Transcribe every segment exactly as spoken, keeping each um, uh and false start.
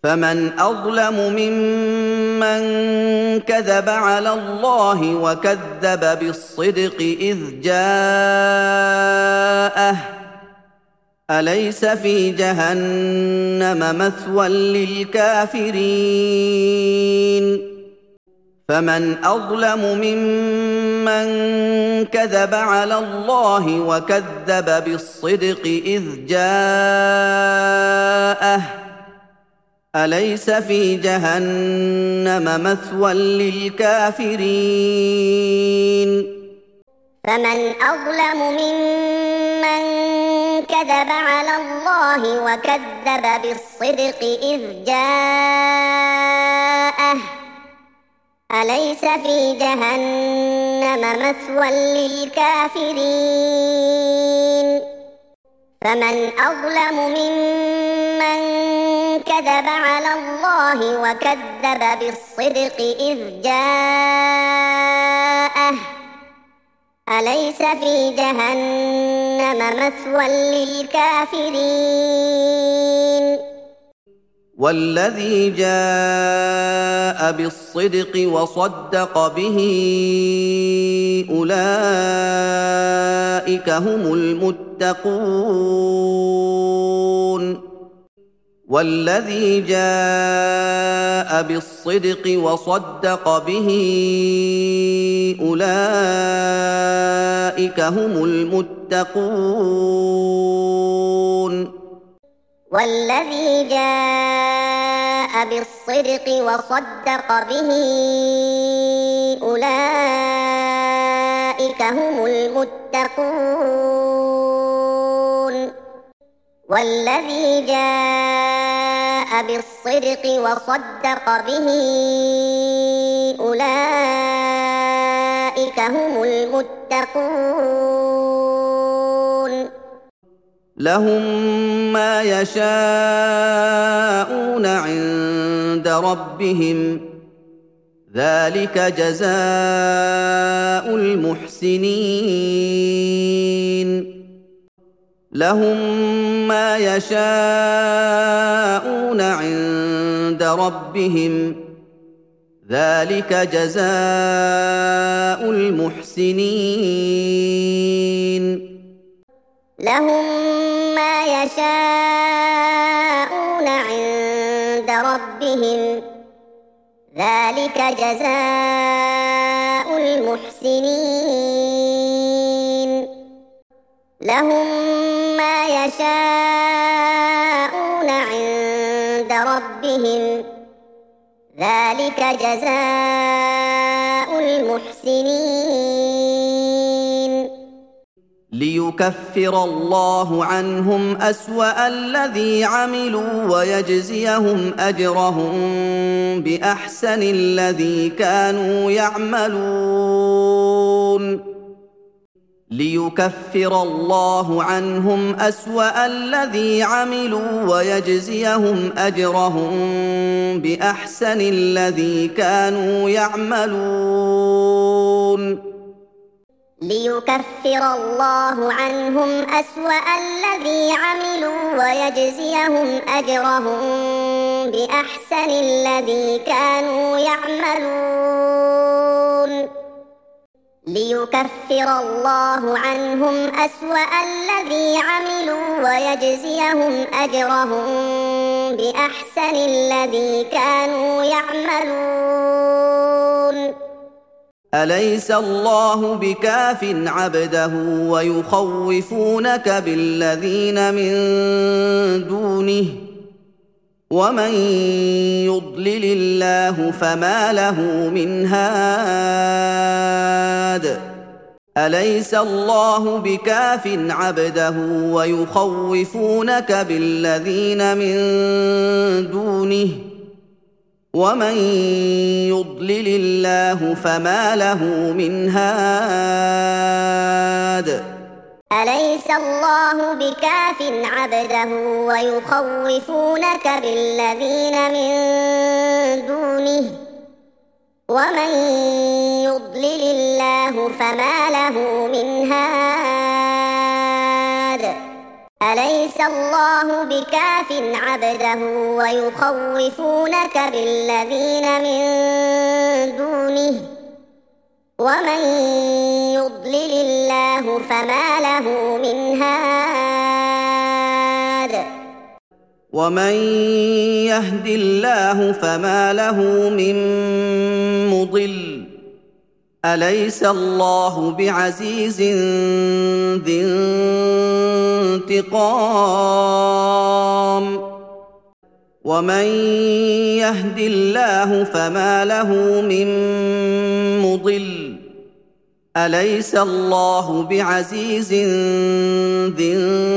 فمن أظلم ممن كذب على الله وكذب بالصدق إذ جاءه أليس في جهنم مثوى للكافرين فمن أظلم ممن كذب على الله وكذب بالصدق إذ جاءه أليس في جهنم مثوى للكافرين فمن أظلم ممن كذب على الله وكذب بالصدق إذ جاءه أليس في جهنم مثوى للكافرين فمن أظلم ممن كذب على الله وكذب بالصدق إذ جاءه أليس في جهنم مثوى للكافرين والذي جاء بالصدق وصدق به أولئك هم المتقون والذي جاء بالصدق وصدق به أولئك هم المتقون والذي جاء بالصدق وصدق به أولئك هم المتقون والذي جاء بالصدق وصدق به أولئك هم المتقون لهم ما يشاءون عند ربهم ذلك جزاء المحسنين لهم ما يشاءون عند ربهم ذلك جزاء المحسنين لهم ما يشاءون عند ربهم ذلك جزاء المحسنين لهم ما يشاءون عند ربهم ذلك جزاء المحسنين ليكفر الله عنهم أسوأ الذي عملوا ويجزيهم أجرهم بأحسن الذي كانوا يعملون ليكفر الله عنهم أسوأ الذي عملوا ويجزيهم أجرهم بأحسن الذي كانوا يعملون ليكفر الله عنهم أسوأ الذي عملوا ويجزيهم أجرهم بأحسن الذي كانوا يعملون ليكفر الله عنهم أسوأ الذي عملوا ويجزيهم أجرهم بأحسن الذي كانوا يعملون أليس الله بكاف عبده ويخوفونك بالذين من دونه ومن يضلل الله فما له من هاد أليس الله بكاف عبده ويخوفونك بالذين من دونه ومن يضلل الله فما له من هاد أليس الله بكاف عبده ويخوفونك بالذين من دونه ومن يضلل الله فما له من هاد أليس الله بكاف عبده ويخوفونك بالذين من دونه ومن يضلل الله فما له من هاد ومن يهد الله فما له من مضل أليس الله بعزيز ذي انتقام ومن يهد الله فما له من مضل أليس الله بعزيز ذي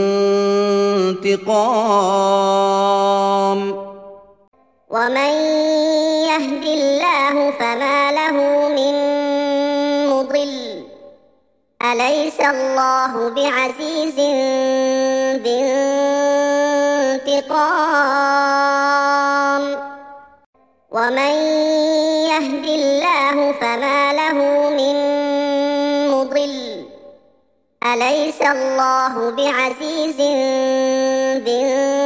انتقام ومن يهد الله فما له من مضل أليس الله بعزيز ذي انتقام ومن يهد الله فما له من مضل أليس الله بعزيز ذي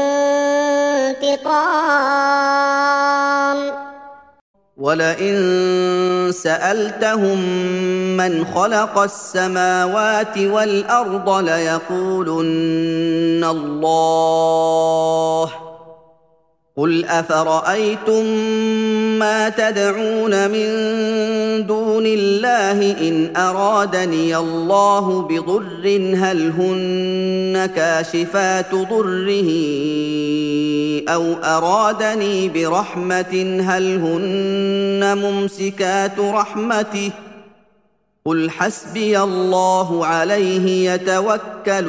انتقام ولئن سألتهم من خلق السماوات والأرض ليقولن الله قل أفرأيتم ما تدعون من دون الله إن أرادني الله بضر هل هن كاشفات ضره أو أرادني برحمة هل هن ممسكات رحمته قل حسبي الله عليه يتوكل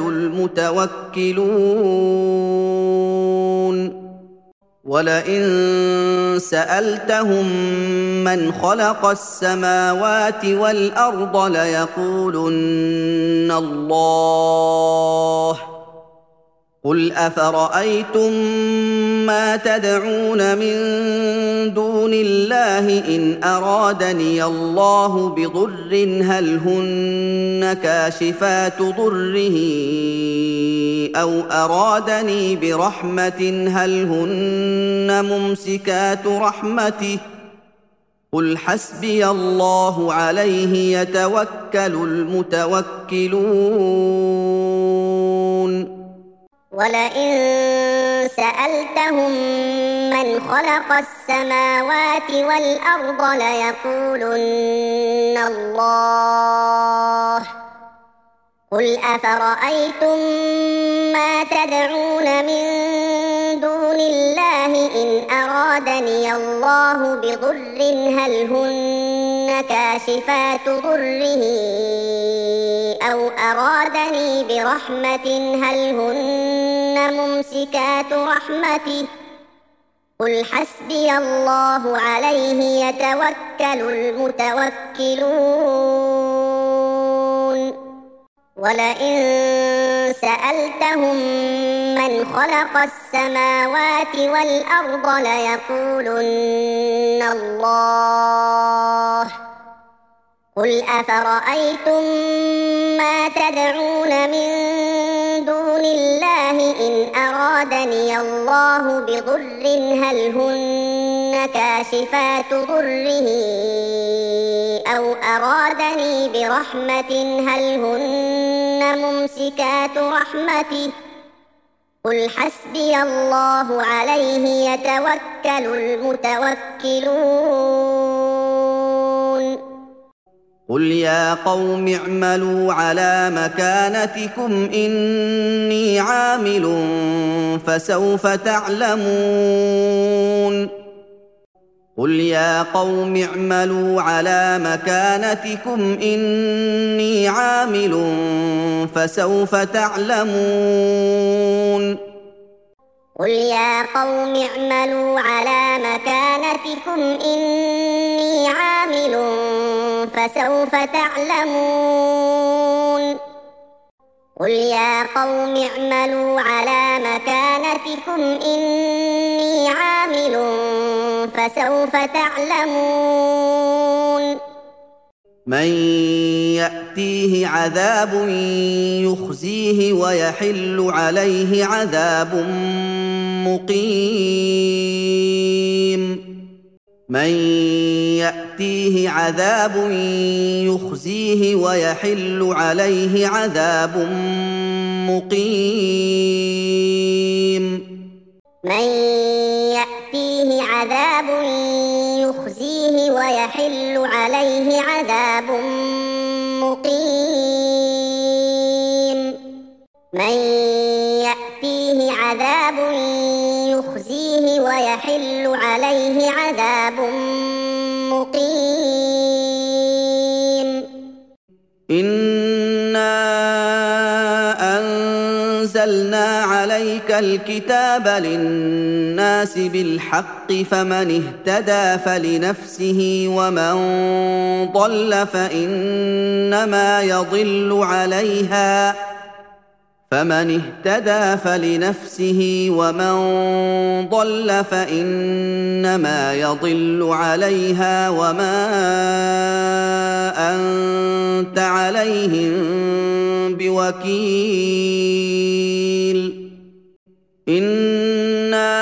المتوكلون ولئن سألتهم من خلق السماوات والأرض ليقولن الله قل أفرأيتم ما تدعون من دون الله إن أرادني الله بضر هل هن كاشفات ضره أو أرادني برحمة هل هن ممسكات رحمته قل حسبي الله عليه يتوكل المتوكلون ولئن سألتهم من خلق السماوات والأرض ليقولن الله قل أفرأيتم ما تدعون من دون الله إن أرادني الله بضر هل هن كاشفات ضره أو أرادني برحمة هل هن ممسكات رحمته قل حسبي الله عليه يتوكل المتوكلون ولئن سألتهم من خلق السماوات والأرض ليقولن الله قل أفرأيتم ما تدعون من دون الله إن أرادني الله بضر هل هن كاشفات ضره أو أرادني برحمة هل هن ممسكات رحمته قل حسبي الله عليه يتوكل المتوكلون قل يا قوم اعملوا على مكانتكم إني عامل فسوف تعلمون قل يا قوم اعملوا على مكانتكم إني عامل فسوف تعلمون قل يا قوم اعملوا على مكانتكم إني عامل فسوف تعلمون قل يا قوم اعملوا على مكانتكم إني عامل فسوف تعلمون من يأتيه عذاب يخزيه ويحل عليه عذاب مقيم من يأتيه عذاب يخزيه ويحل عليه عذاب مقيم من يأتيه عذاب يخزيه ويحل عليه عذاب مقيم من يأتيه عذاب يخزيه ويحل عليه عذاب مقيم إنا أنزلنا عليك الكتاب للناس بالحق فمن اهتدى فلنفسه ومن ضل فإنما يضل عليها فمن اهتدى فلنفسه ومن ضل فإنما يضل عليها وما أنت عليهم بوكيل إنا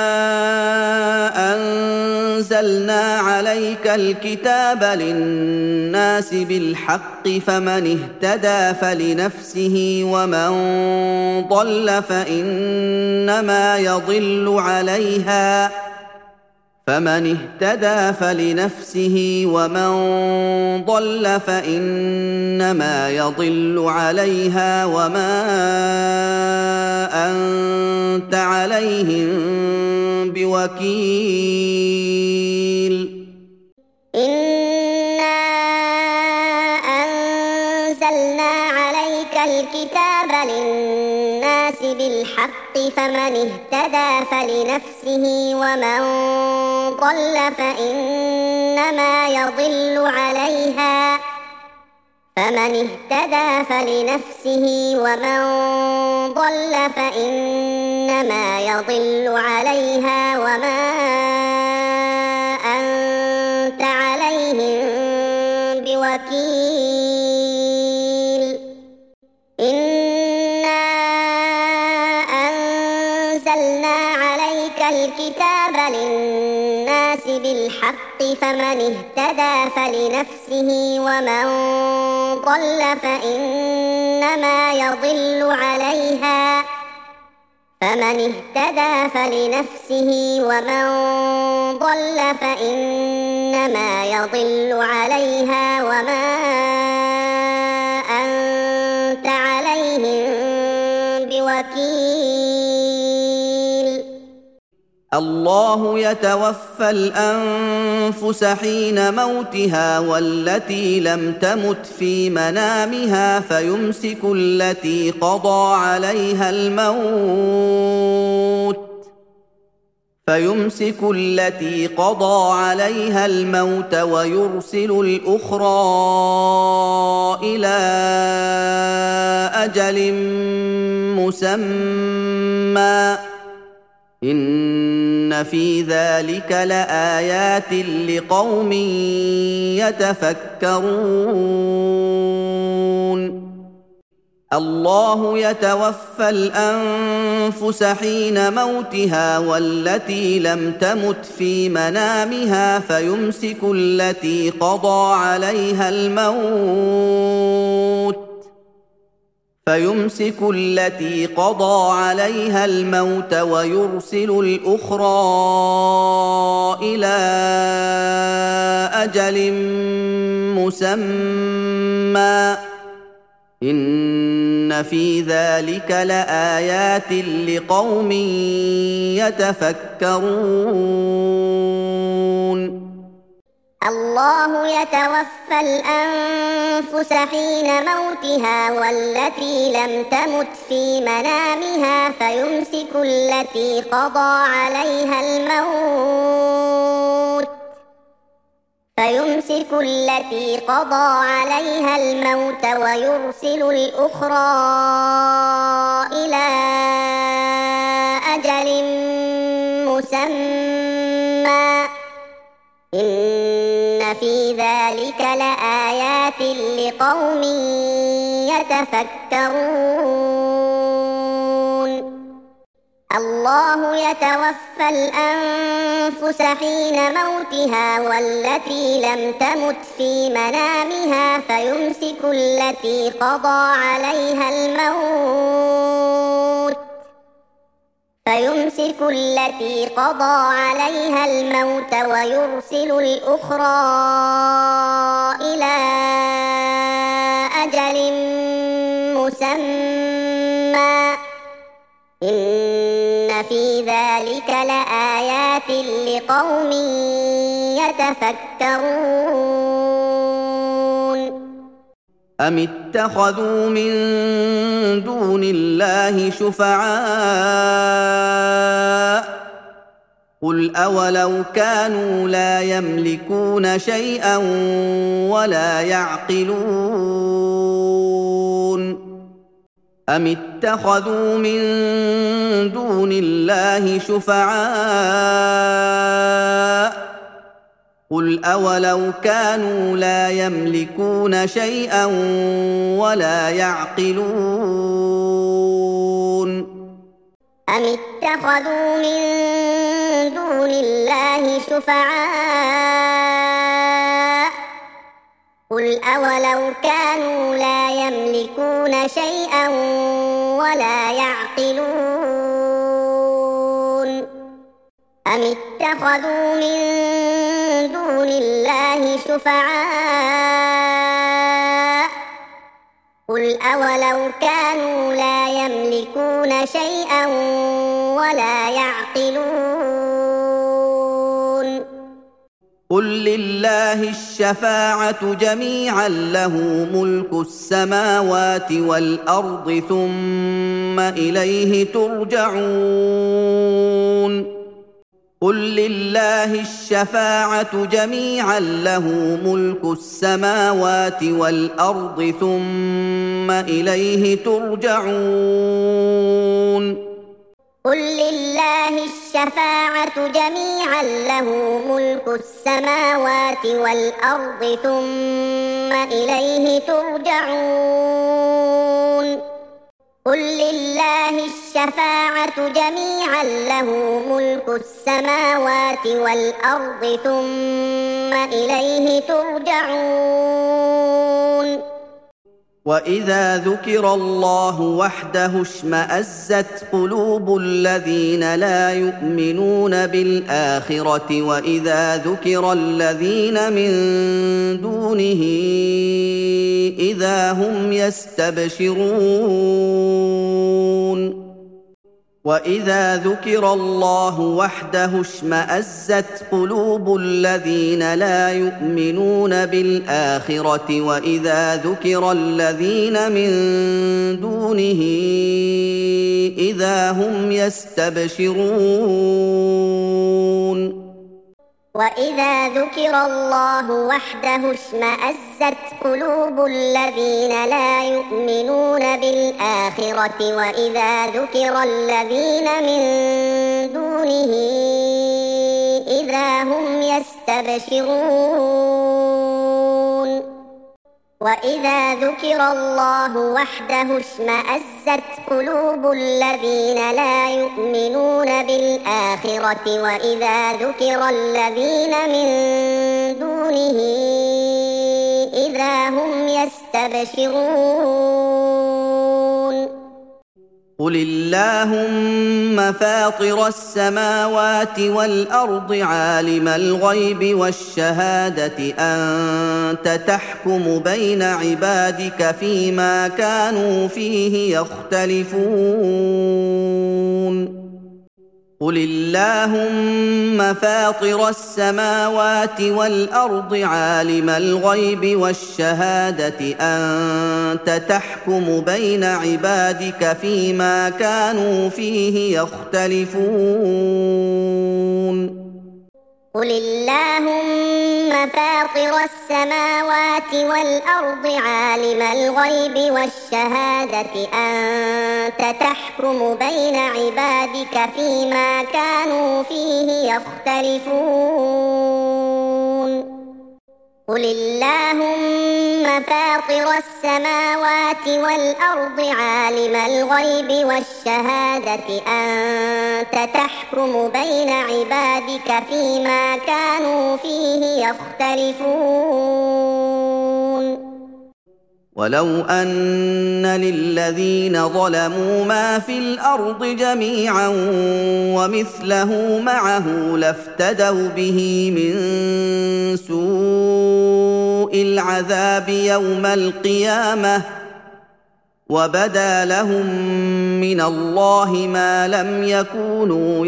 أنزلنا عليك الكتاب للناس بالحق فمن اهتدى فلنفسه ومن ضل فإنما يضل عليها فمن اهتدى فلنفسه ومن ضل فإنما يضل عليها وما أنت عليهم بوكيل إنا أنزلنا عليك الكتاب للناس بالحق فمن اهتدى فلنفسه ومن ضل فإنما يضل عليها فمن اهتدى فلنفسه ومن ضل فإنما يضل عليها وما أنت عليهم بوكيل إنا أنزلنا عليك الكتاب للناس بالحق فمن اهتدى فلنفسه ومن ضل فإنما يضل عليها فمن اهتدى فلنفسه ومن ضل فإنما يضل عليها وما أنت عليهم بوكيل الله يتوفى الأنفس حين موتها والتي لم تمت في منامها فيمسك التي قضى عليها الموت فيمسك التي قضى عليها الموت ويرسل الأخرى إلى أجل مسمى إن في ذلك لآيات لقوم يتفكرون الله يتوفى الأنفس حين موتها والتي لم تمت في منامها فيمسك التي قضى عليها الموت فيمسك التي قضى عليها الموت ويرسل الأخرى إلى أجل مسمى إن في ذلك لآيات لقوم يتفكرون الله يتوفى الأنفس حين موتها والتي لم تمت في منامها فيمسك التي قضى عليها الموت فيمسك التي قضى عليها الموت ويرسل الأخرى إلى أجل مسمى إن في ذلك لآيات لقوم يتفكرون الله يتوفى الأنفس حين موتها والتي لم تمت في منامها فيمسك التي قضى عليها الموت فيمسك التي قضى عليها الموت ويرسل الأخرى إلى أجل مسمى إن في ذلك لآيات لقوم يتفكرون أم اتخذوا من دون الله شفعاء قل أولو كانوا لا يملكون شيئا ولا يعقلون أم اتخذوا من دون الله شفعاء قل أولو كانوا لا يملكون شيئا ولا يعقلون أم اتخذوا من دون الله شفعاء قل أولو كانوا لا يملكون شيئا ولا يعقلون أم اتخذوا من دون الله شفعاء قل أولو كانوا لا يملكون شيئا ولا يعقلون قل لله الشفاعة جميعا له ملك السماوات والأرض ثم إليه ترجعون قل لله الشفاعة جميعا له ملك السماوات والأرض ثم إليه ترجعون قل لله الشفاعة جميعا له ملك السماوات والأرض ثم إليه ترجعون قل لله الشفاعة جميعا له ملك السماوات والأرض ثم إليه ترجعون وإذا ذكر الله وحده اشمأزت قلوب الذين لا يؤمنون بالآخرة وإذا ذكر الذين من دونه إذا هم يستبشرون وإذا ذكر الله وحده اشمأزت قلوب الذين لا يؤمنون بالآخرة وإذا ذكر الذين من دونه إذا هم يستبشرون وإذا ذكر الله وحده اشمأزت قلوب الذين لا يؤمنون بالآخرة وإذا ذكر الذين من دونه إذا هم يستبشرون وإذا ذكر الله وحده اشمأزت قلوب الذين لا يؤمنون بالآخرة وإذا ذكر الذين من دونه إذا هم يستبشرون قل اللهم فاطر السماوات والأرض عالم الغيب والشهادة أنت تحكم بين عبادك فيما كانوا فيه يختلفون قل اللهم فاطر السماوات والأرض عالم الغيب والشهادة أنت تحكم بين عبادك فيما كانوا فيه يختلفون قل اللهم فاطر السماوات والأرض عالم الغيب والشهادة أنت تحكم بين عبادك فيما كانوا فيه يختلفون قل اللهم فاطر السماوات والأرض عالم الغيب والشهادة أنت تحكم بين عبادك فيما كانوا فيه يختلفون ولو أن للذين ظلموا ما في الأرض جميعا ومثله معه لافتدوا به من سوء العذاب يوم القيامة وبدا لهم من الله ما لم يكونوا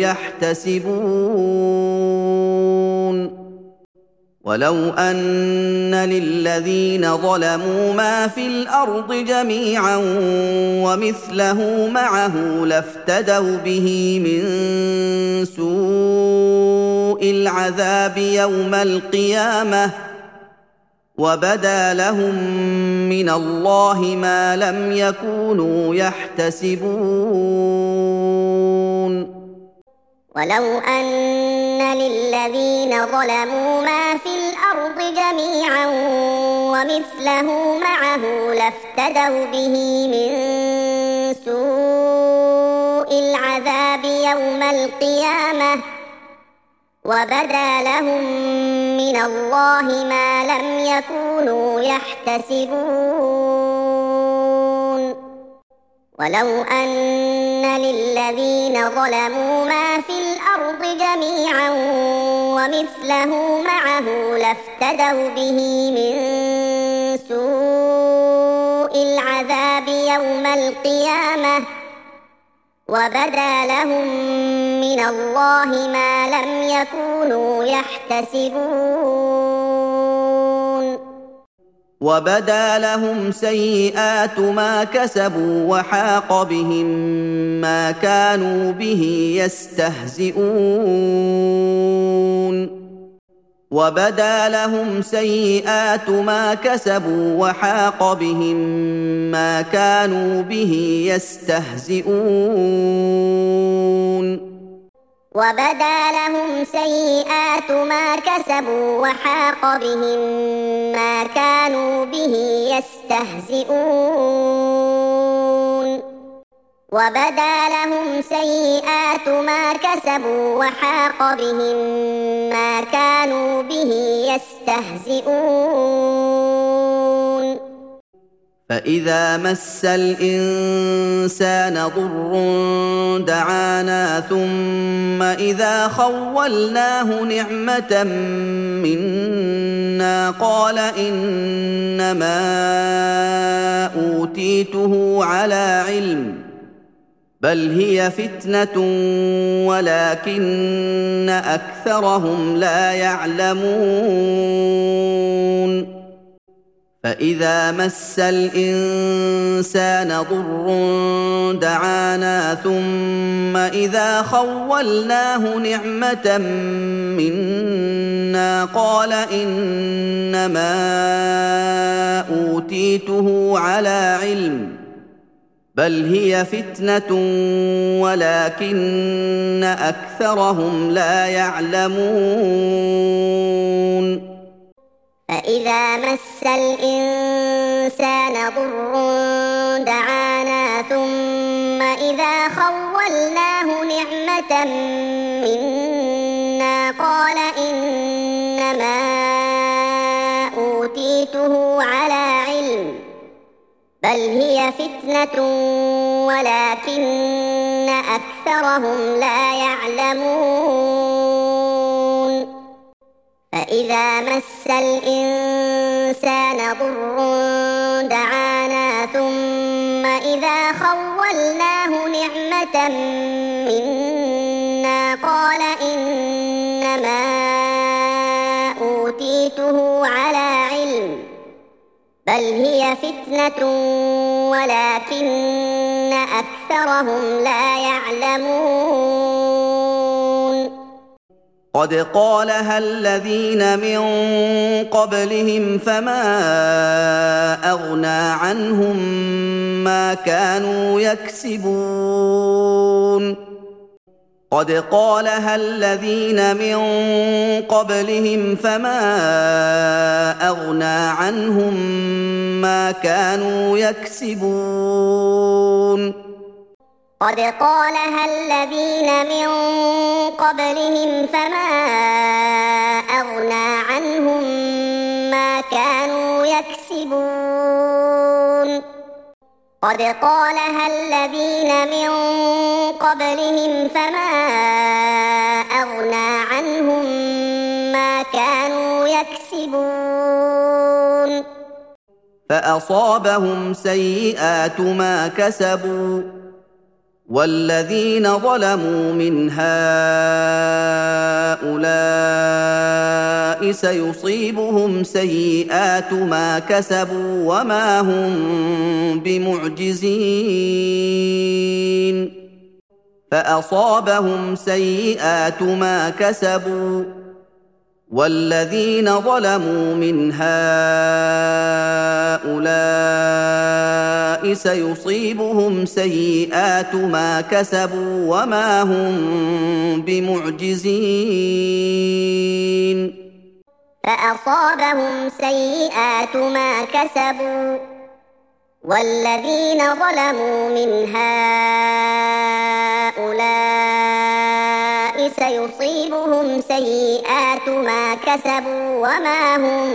يحتسبون ولو أن للذين ظلموا ما في الأرض جميعا ومثله معه لافتدوا به من سوء العذاب يوم القيامة وبدا لهم من الله ما لم يكونوا يحتسبون ولو أن للذين ظلموا ما في الأرض جميعا ومثله معه لافتدوا به من سوء العذاب يوم القيامة وبدا لهم من الله ما لم يكونوا يحتسبون ولو أن للذين ظلموا ما في الأرض جميعا ومثله معه لافتدوا به من سوء العذاب يوم القيامة وبدا لهم من الله ما لم يكونوا يحتسبون وبدا لهم سيئات ما كسبوا وحاق بهم ما كانوا به يستهزئون وبدا لهم سيئات ما كسبوا وحاق بهم ما كانوا به يستهزئون وبدا لهم سيئات ما كسبوا وحاق بهم ما كانوا به يستهزئون وبدا لهم سيئات ما كسبوا وحاق بهم ما كانوا به يستهزئون فإذا مس الإنسان ضر دعانا ثم إذا خولناه نعمة منا قال إنما أوتيته على علم بل هي فتنة ولكن أكثرهم لا يعلمون فإذا مس الإنسان ضر دعانا ثم إذا خولناه نعمة منا قال إنما أوتيته على علم بل هي فتنة ولكن أكثرهم لا يعلمون فإذا مس الإنسان ضر دعانا ثم إذا خولناه نعمة منا قال إنما أوتيته على علم بل هي فتنة ولكن أكثرهم لا يعلمون فإذا مس الإنسان ضر دعانا ثم إذا خولناه نعمة منا قال إنما أوتيته على علم بل هي فتنة ولكن أكثرهم لا يعلمون قد قالها الذين من قبلهم فما أغنى عنهم ما كانوا يكسبون قد قالها الذين من قبلهم فما أغنى عنهم ما كانوا يكسبون قد قالها الذين من قبلهم فما أغنى عنهم ما كانوا يكسبون قد قالها الذين من قبلهم فما أغنى عنهم ما كانوا يكسبون فأصابهم سيئات ما كسبوا والذين ظلموا من هؤلاء سيصيبهم سيئات ما كسبوا وما هم بمعجزين فأصابهم سيئات ما كسبوا والذين ظلموا من هؤلاء سيصيبهم سيئات ما كسبوا وما هم بمعجزين فأصابهم سيئات ما كسبوا والذين ظلموا من هؤلاء سيصيبهم سيئات ما كسبوا وما هم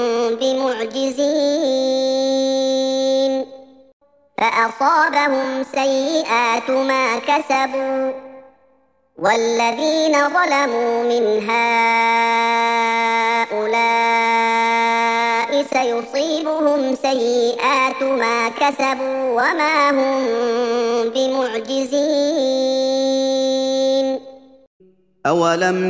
بمعجزين فأصابهم سيئات ما كسبوا والذين ظلموا من هؤلاء سيصيبهم سيئات ما كسبوا وما هم بمعجزين أولم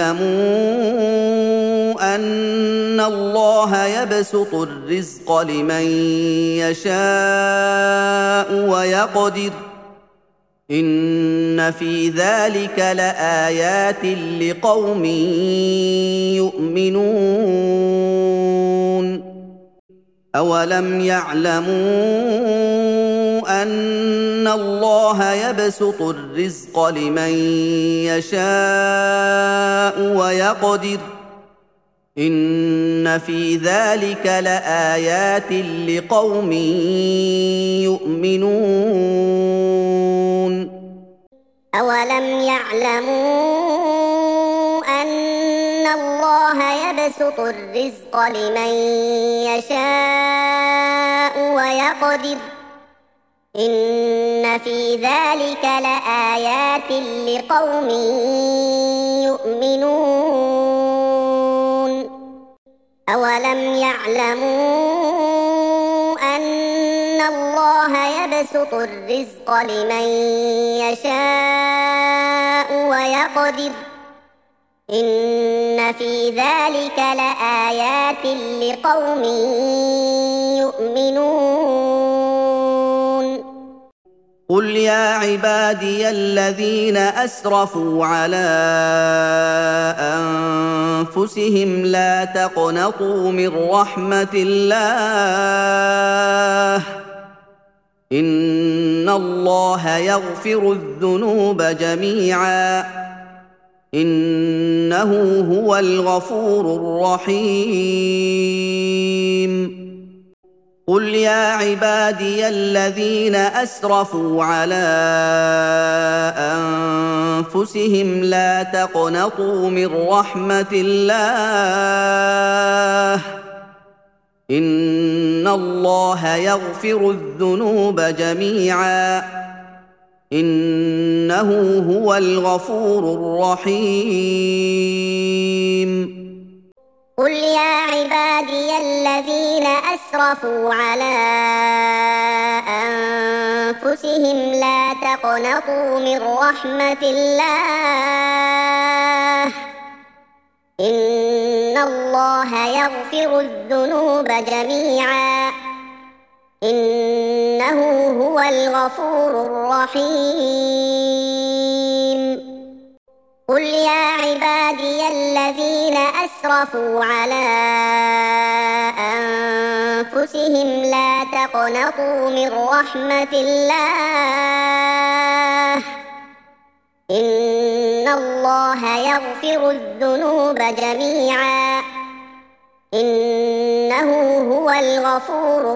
يعلموا أن الله يبسط الرزق لمن يشاء ويقدر إن في ذلك لآيات لقوم يؤمنون أولم يعلموا أن الله يبسط الرزق لمن يشاء ويقدر إن في ذلك لآيات لقوم يؤمنون أولم يعلموا أن الله يبسط الرزق لمن يشاء ويقدر إن في ذلك لآيات لقوم يؤمنون أولم يعلموا أن الله يبسط الرزق لمن يشاء ويقدر إن في ذلك لآيات لقوم يؤمنون قل يا عبادي الذين أسرفوا على أنفسهم لا تقنطوا من رحمة الله إن الله يغفر الذنوب جميعا إنه هو الغفور الرحيم قل يا عبادي الذين أسرفوا على أنفسهم لا تقنطوا من رحمة الله إن الله يغفر الذنوب جميعا إنه هو الغفور الرحيم قل يا عبادي الذين أسرفوا على أنفسهم لا تقنطوا من رحمة الله إن الله يغفر الذنوب جميعا إنه هو الغفور الرحيم قل يا عبادي الذين أسرفوا على أنفسهم لا تقنطوا من رحمة الله إن الله يغفر الذنوب جميعا إنه هو الغفور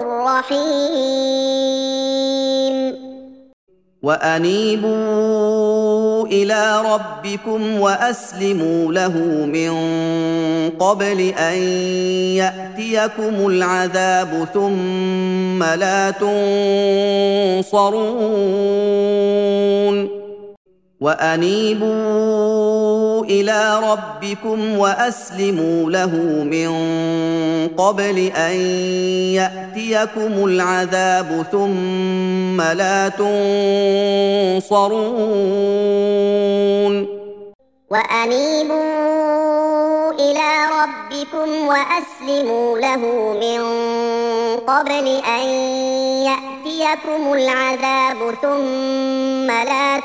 الرحيم وأنيبوا إلى ربكم وأسلموا له من قبل أن يأتيكم العذاب ثم لا تنصرون وأنيبوا إلى ربكم وأسلموا له من قبل أن يأتيكم العذاب ثم لا تنصرون وأنيبوا إلى ربكم وأسلموا له من قبل أن يأتيكم العذاب ثم لا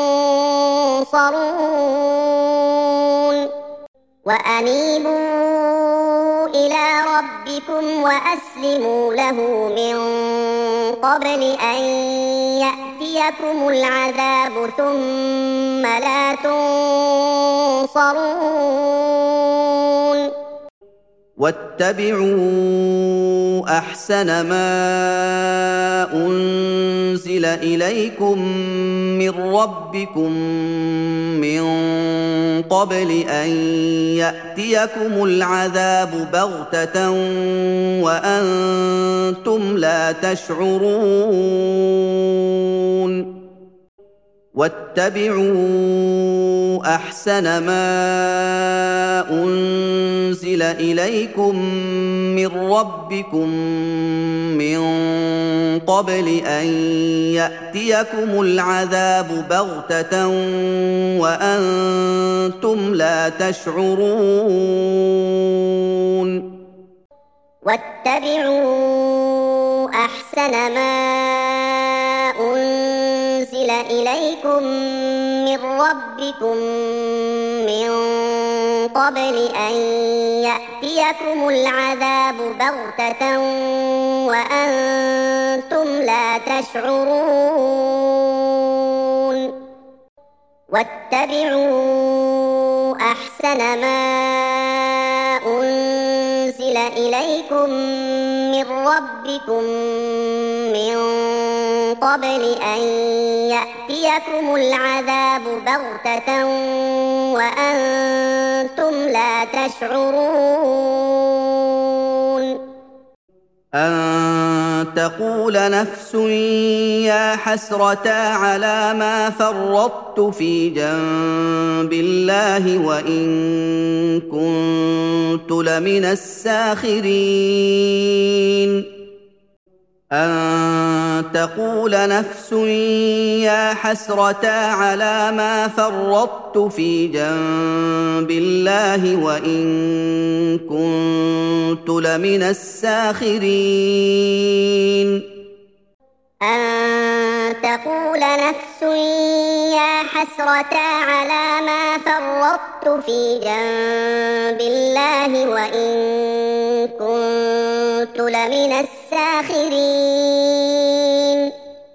تنصرون وأنيبوا إلى ربكم وأسلموا له من قبل أن يأتيكم العذاب ثم لا تنصرون واتبعوا أحسن ما أنزل إليكم من ربكم من قبل أن يأتيكم العذاب بغتة وأنتم لا تشعرون واتبعوا أحسن ما أنزل إليكم من ربكم من قبل أن يأتيكم العذاب بغتة وأنتم لا تشعرون واتبعوا أحسن ما أنزل إليكم من ربكم من قبل أن يأتيكم العذاب بغتة وأنتم لا تشعرون واتبعوا أحسن ما أنزل إليكم من ربكم من قبل أن يأتيكم العذاب بغتة وأنتم لا تشعرون أن تقول نفس يا حسرتا على ما فرطت في جنب الله وإن كنت لمن الساخرين أن تقول نفس يا حسرتا على ما فرطت في جنب الله وإن كنت لمن الساخرين أن تقول نفس يا حسرتا على ما فرطت في جنب الله وإن كنت لمن الساخرين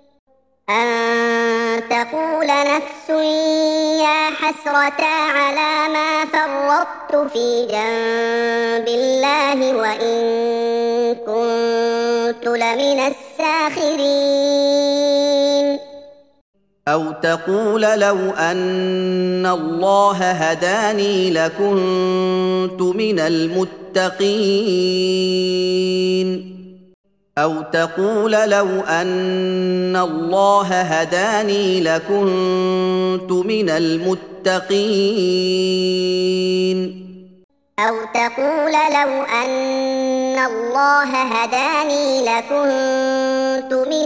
أن تقول نفس يا حسرتا على ما فرطت في جنب الله وإن كنت لمن الساخرين أو تقول لو أن الله هداني لكنت من المتقين أو تقول لو أن الله هداني لكنت من المتقين أو تقول لو أن الله هداني لكنت من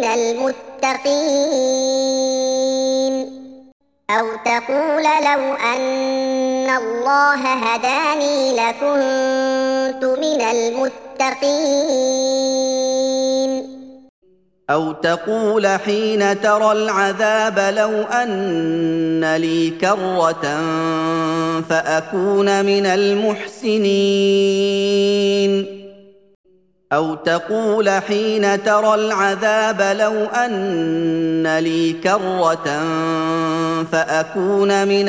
المتقين أو تقول لو أن الله هداني لكنت من المتقين أو تقول حين ترى العذاب لو أن لي كرة فأكون من المحسنين أو تقول حين ترى العذاب لو أن لي كرة فأكون من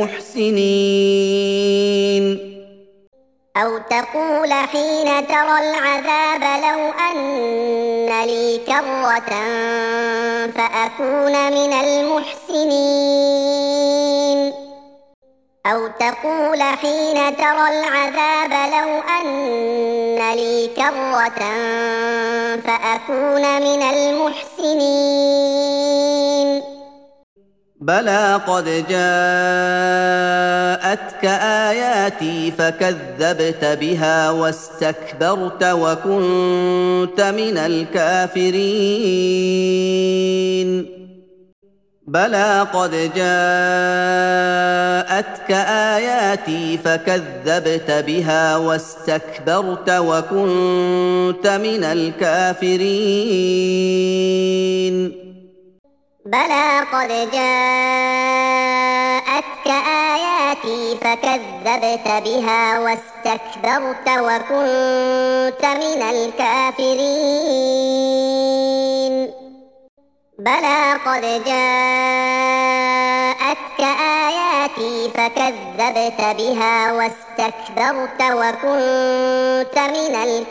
المحسنين أو تقول حين ترى العذاب لو أن لي كرة فأكون من المحسنين أو تقول حين ترى العذاب لو أن لي كرة فأكون من المحسنين بلى قد جاءتك آياتي فكذبت بها واستكبرت وكنت من الكافرين بلى قد جاءتك آياتي فكذبت بها واستكبرت وكنت من الكافرين بلى قد جاءتك آياتي فكذبت بها واستكبرت وكنت من الكافرين بلى قد جاءتك آياتي فكذبت بها واستكبرت وكنت من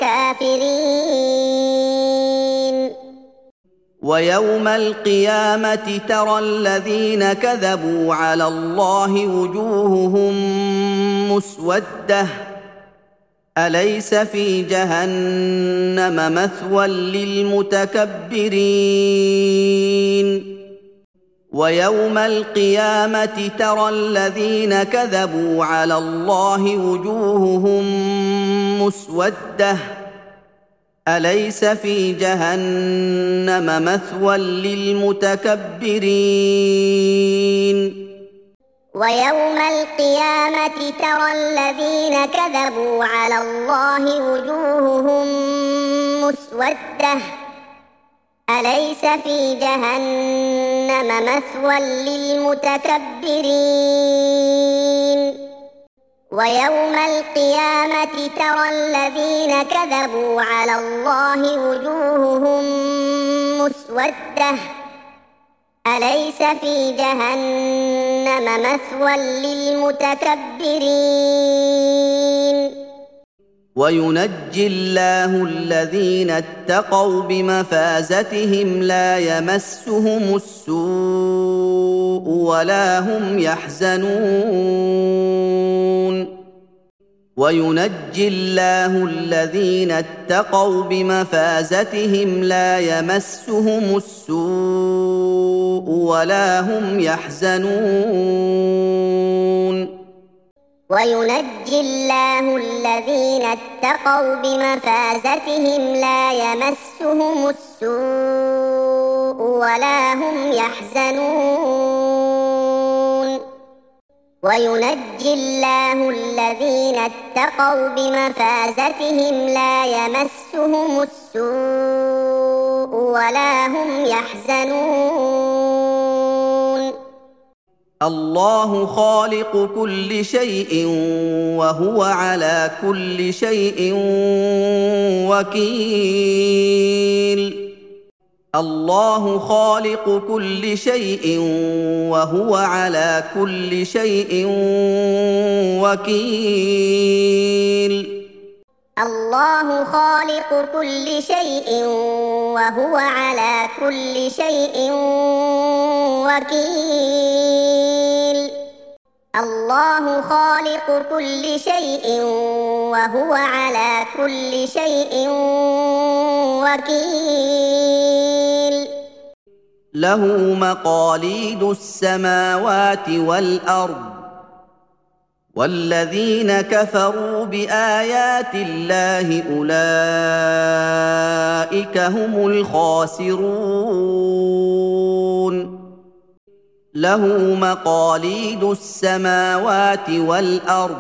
الكافرين ويوم القيامة ترى الذين كذبوا على الله وجوههم مسودة أليس في جهنم مثوى للمتكبرين ويوم القيامة ترى الذين كذبوا على الله وجوههم مسودة أليس في جهنم مثوى للمتكبرين ويوم القيامة ترى الذين كذبوا على الله وجوههم مسودة أليس في جهنم مثوى للمتكبرين ويوم القيامة ترى الذين كذبوا على الله وجوههم مسودة أليس في جهنم مثوى للمتكبرين وينجي الله الذين اتقوا بمفازتهم لا يمسهم السوء ولا هم يحزنون وينجي الله الذين اتقوا بمفازتهم لا يمسهم السوء ولا هم يحزنون وينجي الله الذين اتقوا بمفازتهم لا يمسهم السوء ولا هم يحزنون وينجي الله الذين اتقوا بمفازتهم لا يمسهم السوء ولا هم يحزنون الله خالق كل شيء وهو على كل شيء وكيل الله خالق كل شيء وهو على كل شيء وكيل الله خالق كل شيء وهو على كل شيء وكيل الله خالق كل شيء وهو على كل شيء وكيل له مقاليد السماوات والأرض والذين كفروا بآيات الله أولئك هم الخاسرون له مقاليد السماوات والأرض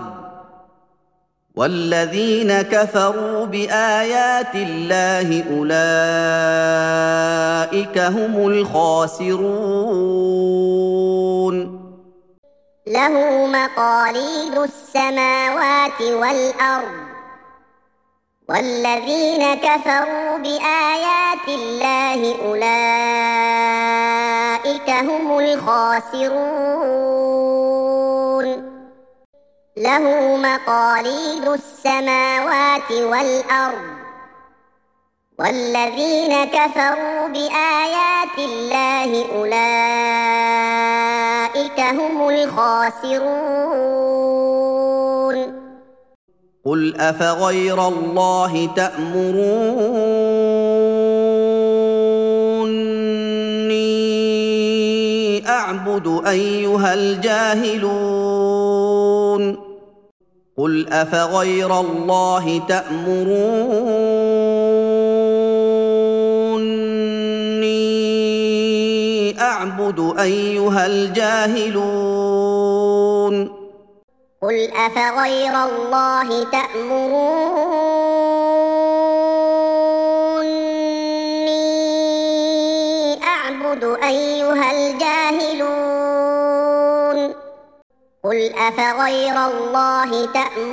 والذين كفروا بآيات الله أولئك هم الخاسرون له مقاليد السماوات والأرض والذين كفروا بآيات الله أولئك هم الخاسرون له مقاليد السماوات والأرض والذين كفروا بآيات الله أولئك هم الخاسرون قل أفغير الله تأمروني أعبد أيها الجاهلون قل أفغير الله تأمروني أعبد أيها الجاهلون قل أفغير الله تأمروني أعبد أيها الجاهلون قل أفغير الله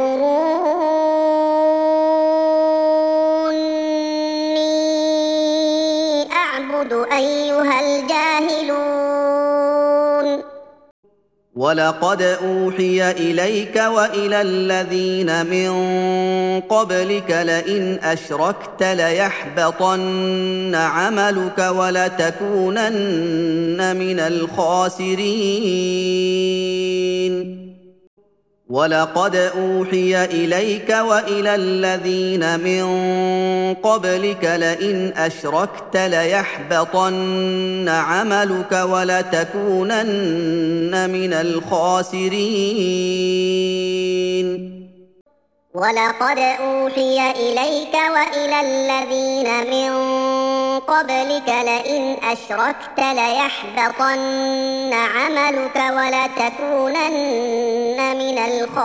تأمروني أعبد أيها الجاهلون ولقد أوحي إليك وإلى الذين من قبلك لئن أشركت ليحبطن عملك ولتكونن من الخاسرين ولقد أوحي إليك وإلى الذين من قبلك لئن أشركت ليحبطن عملك ولتكونن من الخاسرين ولقد أوحي إليك وإلى الذين من قبلك لئن أشركت ليحبطن عملك ولتكونن من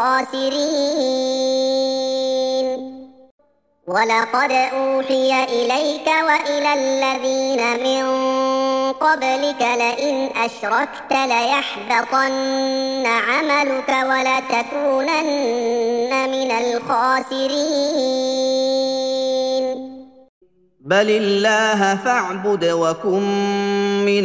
الخاسرين ولقد أوحي إليك وإلى الذين من قبلك لئن أشركت ليحبطن عملك ولتكونن من الخاسرين بل الله فاعبد وكن من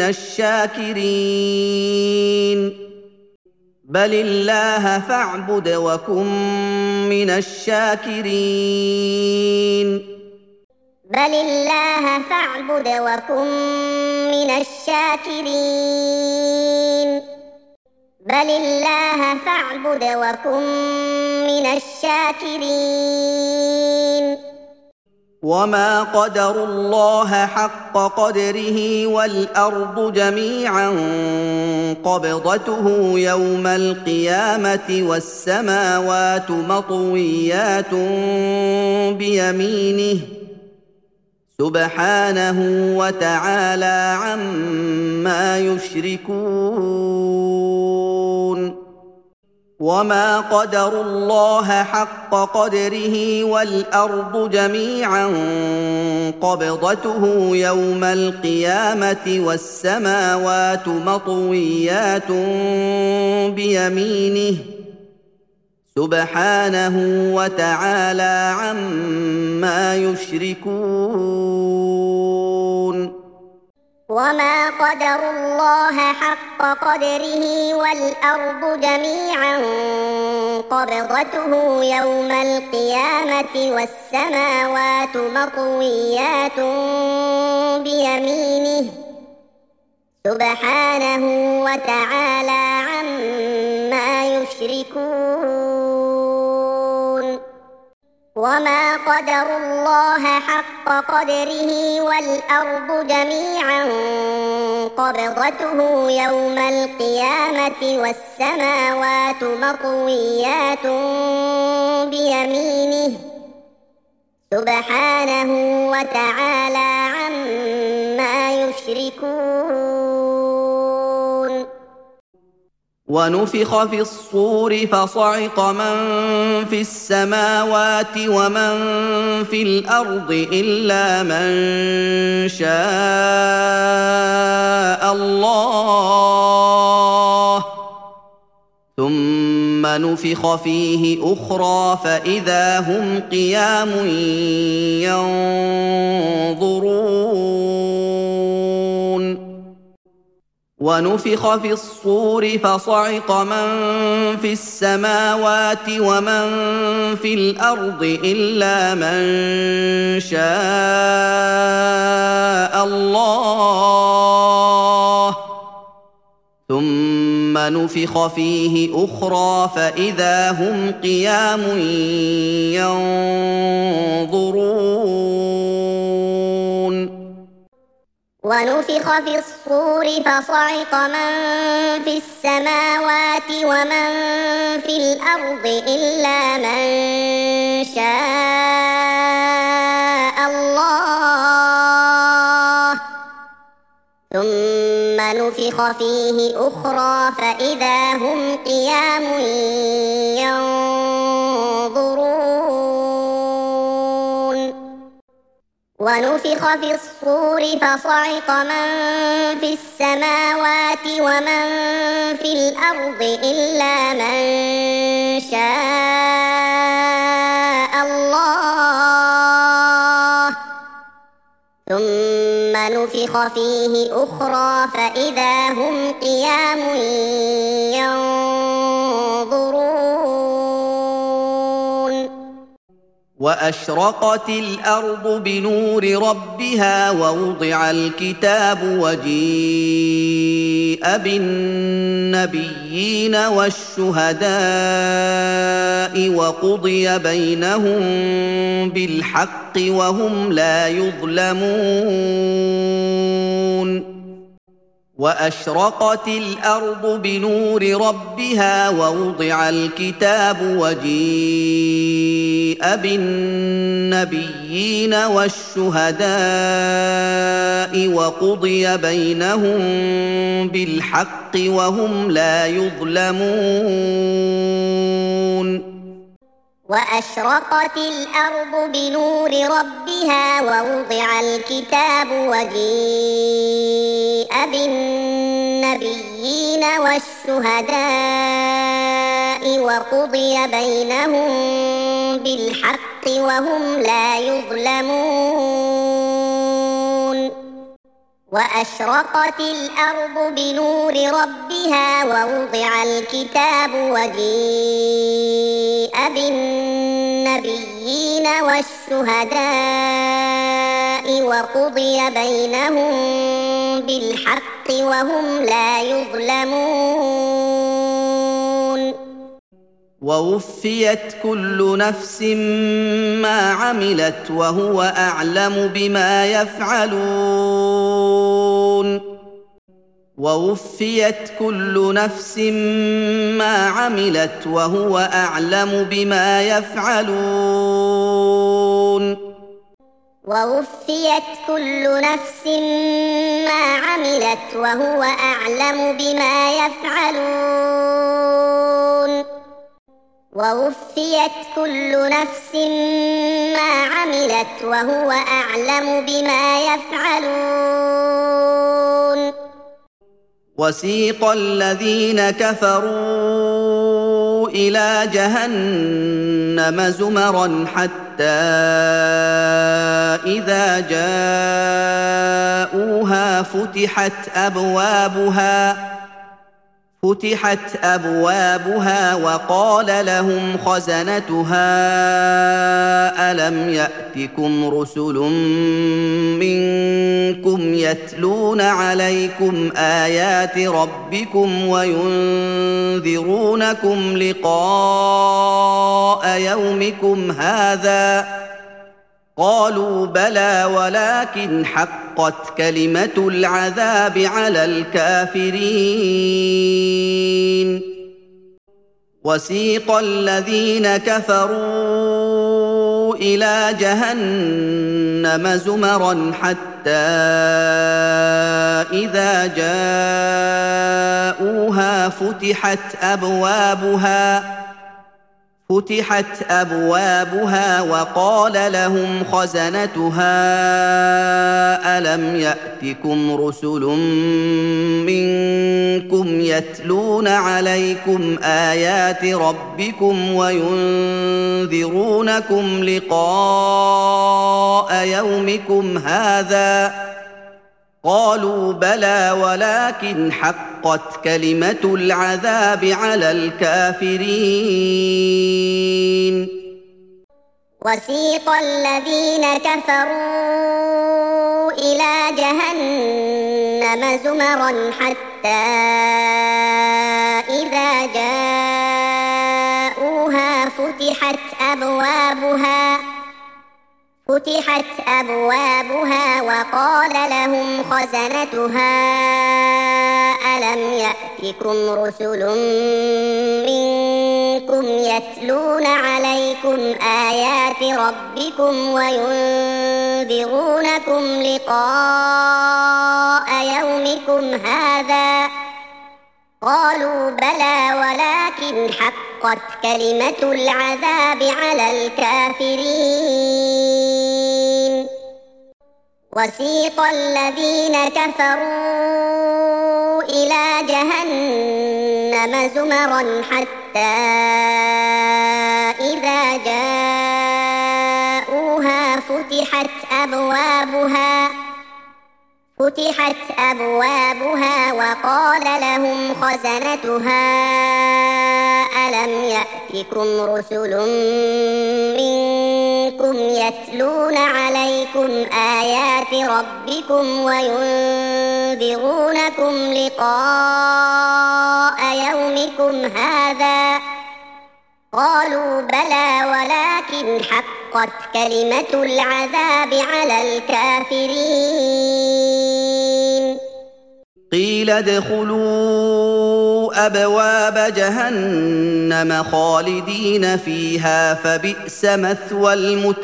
الشاكرين بل الله فاعبد وكن من الشاكرين بل الله فاعبد وكن من الشاكرين بل الله فاعبد وكن من الشاكرين وما قدروا الله حق قدره والأرض جميعا قبضته يوم القيامة والسماوات مطويات بيمينه سبحانه وتعالى عما يشركون وما قدروا الله حق قدره والأرض جميعا قبضته يوم القيامة والسماوات مطويات بيمينه سبحانه وتعالى عما يشركون وما قدروا الله حق قدره والأرض جميعا قبضته يوم القيامة والسماوات مطويات بيمينه سبحانه وتعالى عما يشركون وما قدروا الله حق قدره والأرض جميعا قبضته يوم القيامة والسماوات مطويات بيمينه سبحانه وتعالى عما يشركون ونفخ في الصور فصعق من في السماوات ومن في الأرض إلا من شاء الله ثم نفخ فيه أخرى فإذا هم قيام ينظرون ونفخ في الصور فصعق من في السماوات ومن في الأرض إلا من شاء الله ثم نفخ فيه أخرى فإذا هم قيام ينظرون ونفخ في الصور فصعق من في السماوات ومن في الأرض إلا من شاء الله ثم نفخ فيه أخرى فإذا هم قيام ينظرون ونفخ في الصور فصعق من في السماوات ومن في الأرض إلا من شاء الله ثم نفخ فيه أخرى فإذا هم قيام ينظرون وأشرقت الأرض بنور ربها ووضع الكتاب وجيء بالنبيين والشهداء وقضي بينهم بالحق وهم لا يظلمون وأشرقت الأرض بنور ربها ووضع الكتاب وجيء بالنبيين والشهداء وقضي بينهم بالحق وهم لا يظلمون وأشرقت الأرض بنور ربها ووضع الكتاب وجيء بالنبيين والشهداء وقضي بينهم بالحق وهم لا يظلمون وأشرقت الأرض بنور ربها ووضع الكتاب وجيء بالنبيين والشهداء وقضي بينهم بالحق وهم لا يظلمون ووفيت كل نفس ما عملت وهو أعلم بما يفعلون ووفيت كل نفس ما عملت وهو أعلم بما يفعلون ووفيت كل نفس ما عملت وهو أعلم بما يفعلون ووفيت كل نفس ما عملت وهو أعلم بما يفعلون وسيق الذين كفروا إلى جهنم زمرا حتى إذا جاءوها فتحت أبوابها فتحت أبوابها وقال لهم خزنتها ألم يأتكم رسل منكم يتلون عليكم آيات ربكم وينذرونكم لقاء يومكم هذا قالوا بلى ولكن حقت كلمة العذاب على الكافرين وسيق الذين كفروا إلى جهنم زمرا حتى إذا جاءوها فتحت أبوابها فتحت أبوابها وقال لهم خزنتها ألم يأتكم رسل منكم يتلون عليكم آيات ربكم وينذرونكم لقاء يومكم هذا قالوا بلى ولكن حقت كلمة العذاب على الكافرين. وسيق الذين كفروا إلى جهنم زمرا حتى إذا جاءوها فتحت أبوابها فتحت أبوابها وقال لهم خزنتها ألم يأتكم رسل منكم يتلون عليكم آيات ربكم وينذرونكم لقاء يومكم هذا قالوا بلى ولكن حقت كلمة العذاب على الكافرين. وسيق الذين كفروا إلى جهنم زمرا حتى إذا جاءوها فتحت أبوابها فتحت أبوابها وقال لهم خزنتها ألم يأتكم رسل منكم يتلون عليكم آيات ربكم وينذرونكم لقاء يومكم هذا قالوا بلى ولكن حقت كلمة العذاب على الكافرين. قيل ادخلوا أبواب جهنم خالدين فيها فبئس مثوى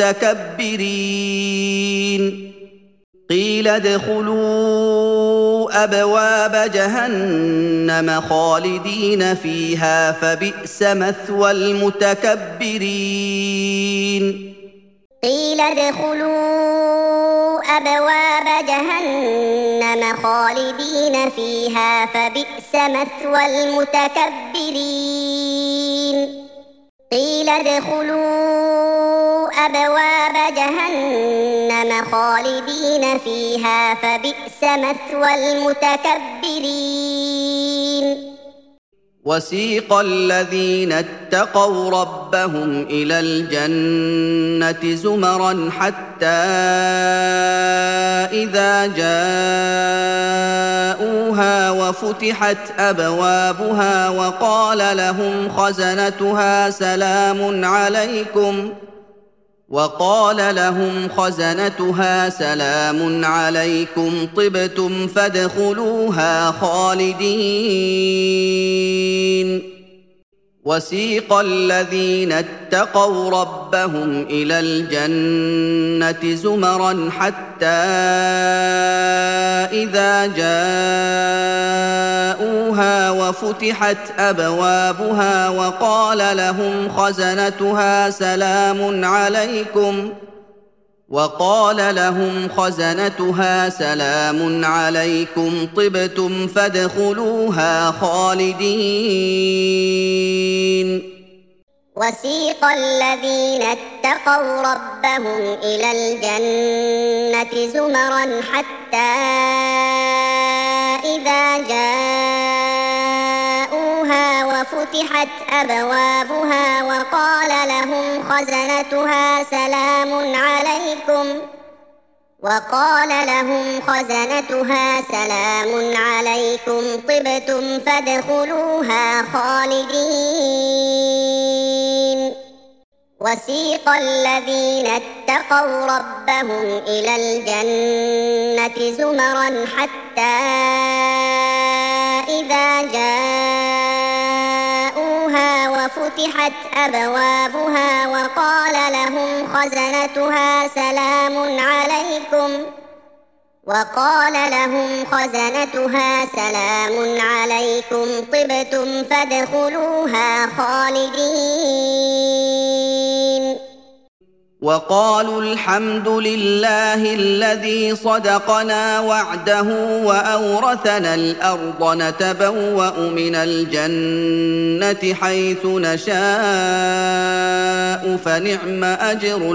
المتكبرين. قيل ادخلوا أبواب جهنم خالدين فيها فبئس مثوى المتكبرين. قيل ادخلوا أبواب جهنم خالدين فيها فبئس مثوى المتكبرين. قيل ادخلوا أبواب جهنم خالدين فيها فبئس مثوى المتكبرين. وسيق الذين اتقوا ربهم إلى الجنة زمرا حتى إذا جاءوها وفتحت أبوابها وقال لهم خزنتها سلام عليكم وقال لهم خزنتها سلام عليكم طبتم فادخلوها خالدين. وسيق الذين اتقوا ربهم إلى الجنة زمرا حتى إذا جاءوها وفتحت أبوابها وقال لهم خزنتها سلام عليكم وقال لهم خزنتها سلام عليكم طبتم فادخلوها خالدين. وسيق الذين اتقوا ربهم إلى الجنة زمرا حتى إذا جاءوها وفتحت أبوابها وقال لهم خزنتها سلام عليكم وقال لهم خزنتها سلام عليكم طبتم فادخلوها خالدين. وسيق الذين اتقوا ربهم إلى الجنة زمرا حتى إذا جاءوها وفتحت أبوابها وقال لهم خزنتها سلام عليكم وقال لهم خزنتها سلام عليكم طبتم فادخلوها خالدين وقالوا الحمد لله الذي صدقنا وعده وأورثنا الأرض نتبوأ من الجنة حيث نشاء فنعم أجر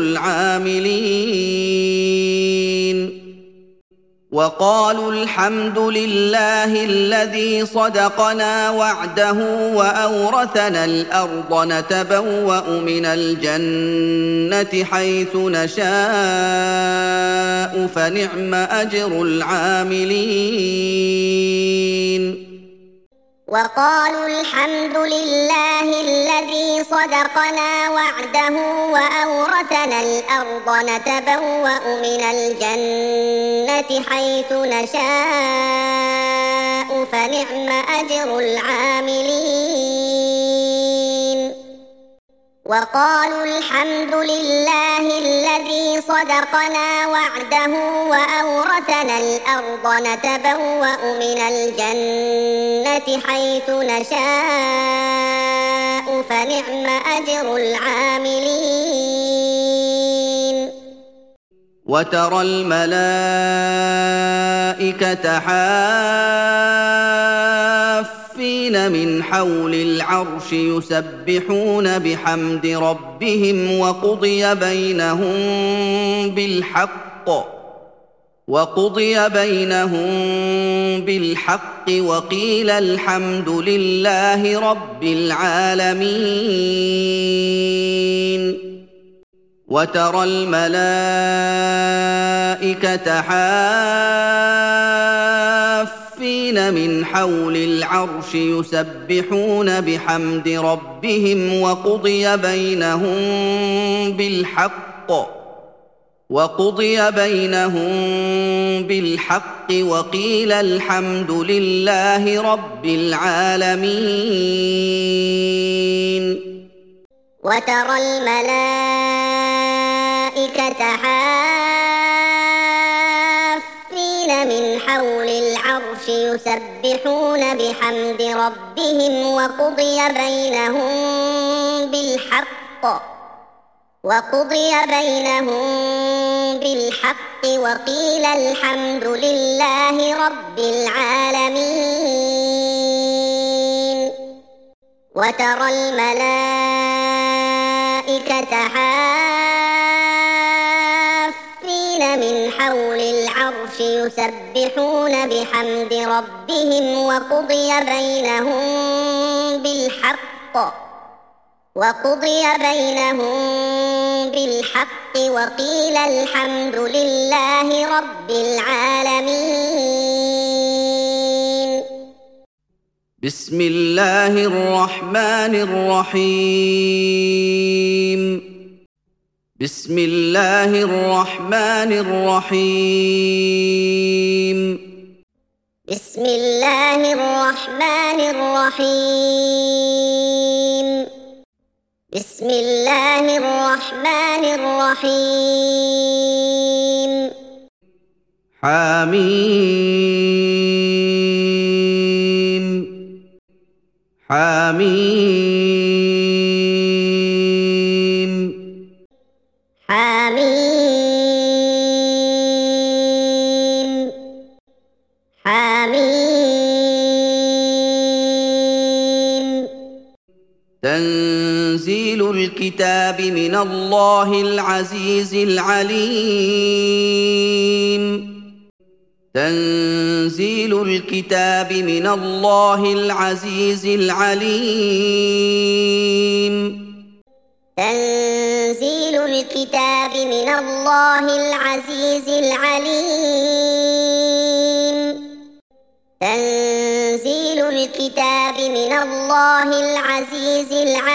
العاملين وقالوا الحمد لله الذي صدقنا وعده وأورثنا الأرض نتبوأ من الجنة حيث نشاء فنعم أجر العاملين وقالوا الحمد لله الذي صدقنا وعده وأورثنا الأرض نتبوأ من الجنة حيث نشاء فنعم أجر العاملين وقالوا الحمد لله الذي صدقنا وعده وأورثنا الأرض نتبوأ من الجنة حيث نشاء فنعم أجر العاملين وترى الملائكة حافين من حول العرش يسبحون بحمد ربهم وقضي بينهم بالحق وقضي بينهم بالحق وقيل الحمد لله رب العالمين وترى الملائكة حافين من حول العرش يسبحون بحمد ربهم وقضي بينهم بالحق وقضي بينهم بالحق وقيل الحمد لله رب العالمين وترى الملائكة حافين من حول العرش يسبحون بحمد ربهم وقضي بينهم بالحق وقضي بينهم بالحق وقيل الحمد لله رب العالمين وترى الملائكة حافين من حول العرش يسبحون بحمد ربهم وقضي بينهم بالحق وقضي بينهم بالحق وقيل الحمد لله رب العالمين بسم الله الرحمن الرحيم بسم الله الرحمن الرحيم بسم الله الرحمن الرحيم بسم الله الرحمن الرحيم حميم حميم حميم حميم تنزيل الكتاب من الله العزيز العليم تنزيل الكتاب من الله العزيز العليم تنزيل الكتاب من الله العزيز العليم تنزيل الكتاب من الله العزيز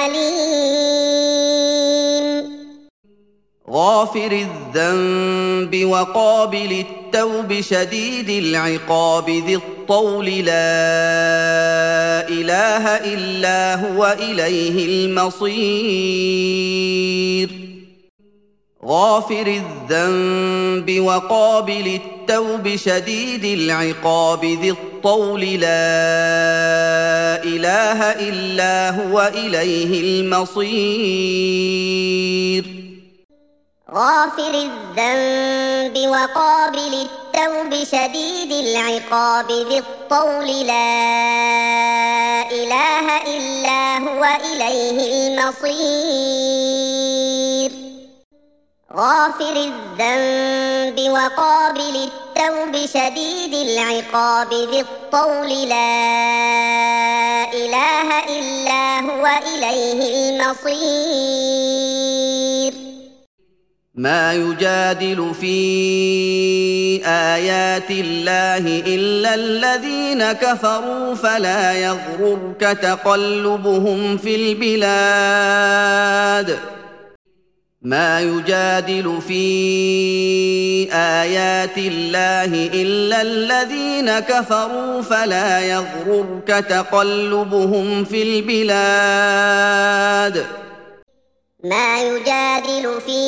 العليم غافر الذنب وقابل التوب شديد العقاب ذي الطول لا إله إلا هو إليه المصير غافر الذنب وقابل التوب شديد العقاب ذي الطول لا إله إلا هو إليه المصير غافر الذنب وقابل التوب شديد العقاب ذي الطول لا إله إلا هو إليه المصير غافر الذنب وقابل التوب شديد العقاب ذي الطول لا إله إلا هو إليه المصير ما يجادل في آيات الله إلا الذين كفروا فلا يغررك تقلبهم في البلاد ما يجادل في آيات الله إلا الذين كفروا فلا يغررك تقلبهم في البلاد ما يجادل في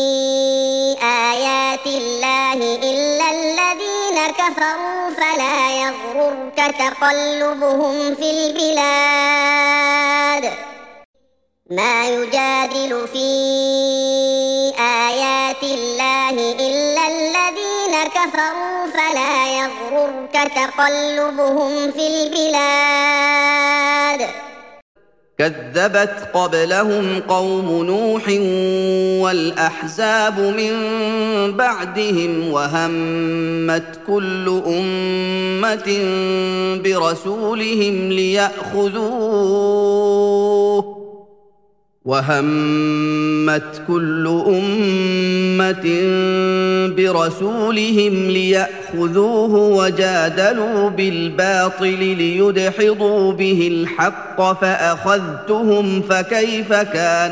آيات الله إلا الذين كفروا فلا يغررك تقلبهم في البلاد ما يجادل في آيات الله إلا الذين كفروا فلا يغررك تقلبهم في البلاد كذبت قبلهم قوم نوح والأحزاب من بعدهم وهمت كل أمة برسولهم ليأخذوه وهمت كل أمة برسولهم ليأخذوه وجادلوا بالباطل ليدحضوا به الحق فأخذتهم فكيف كان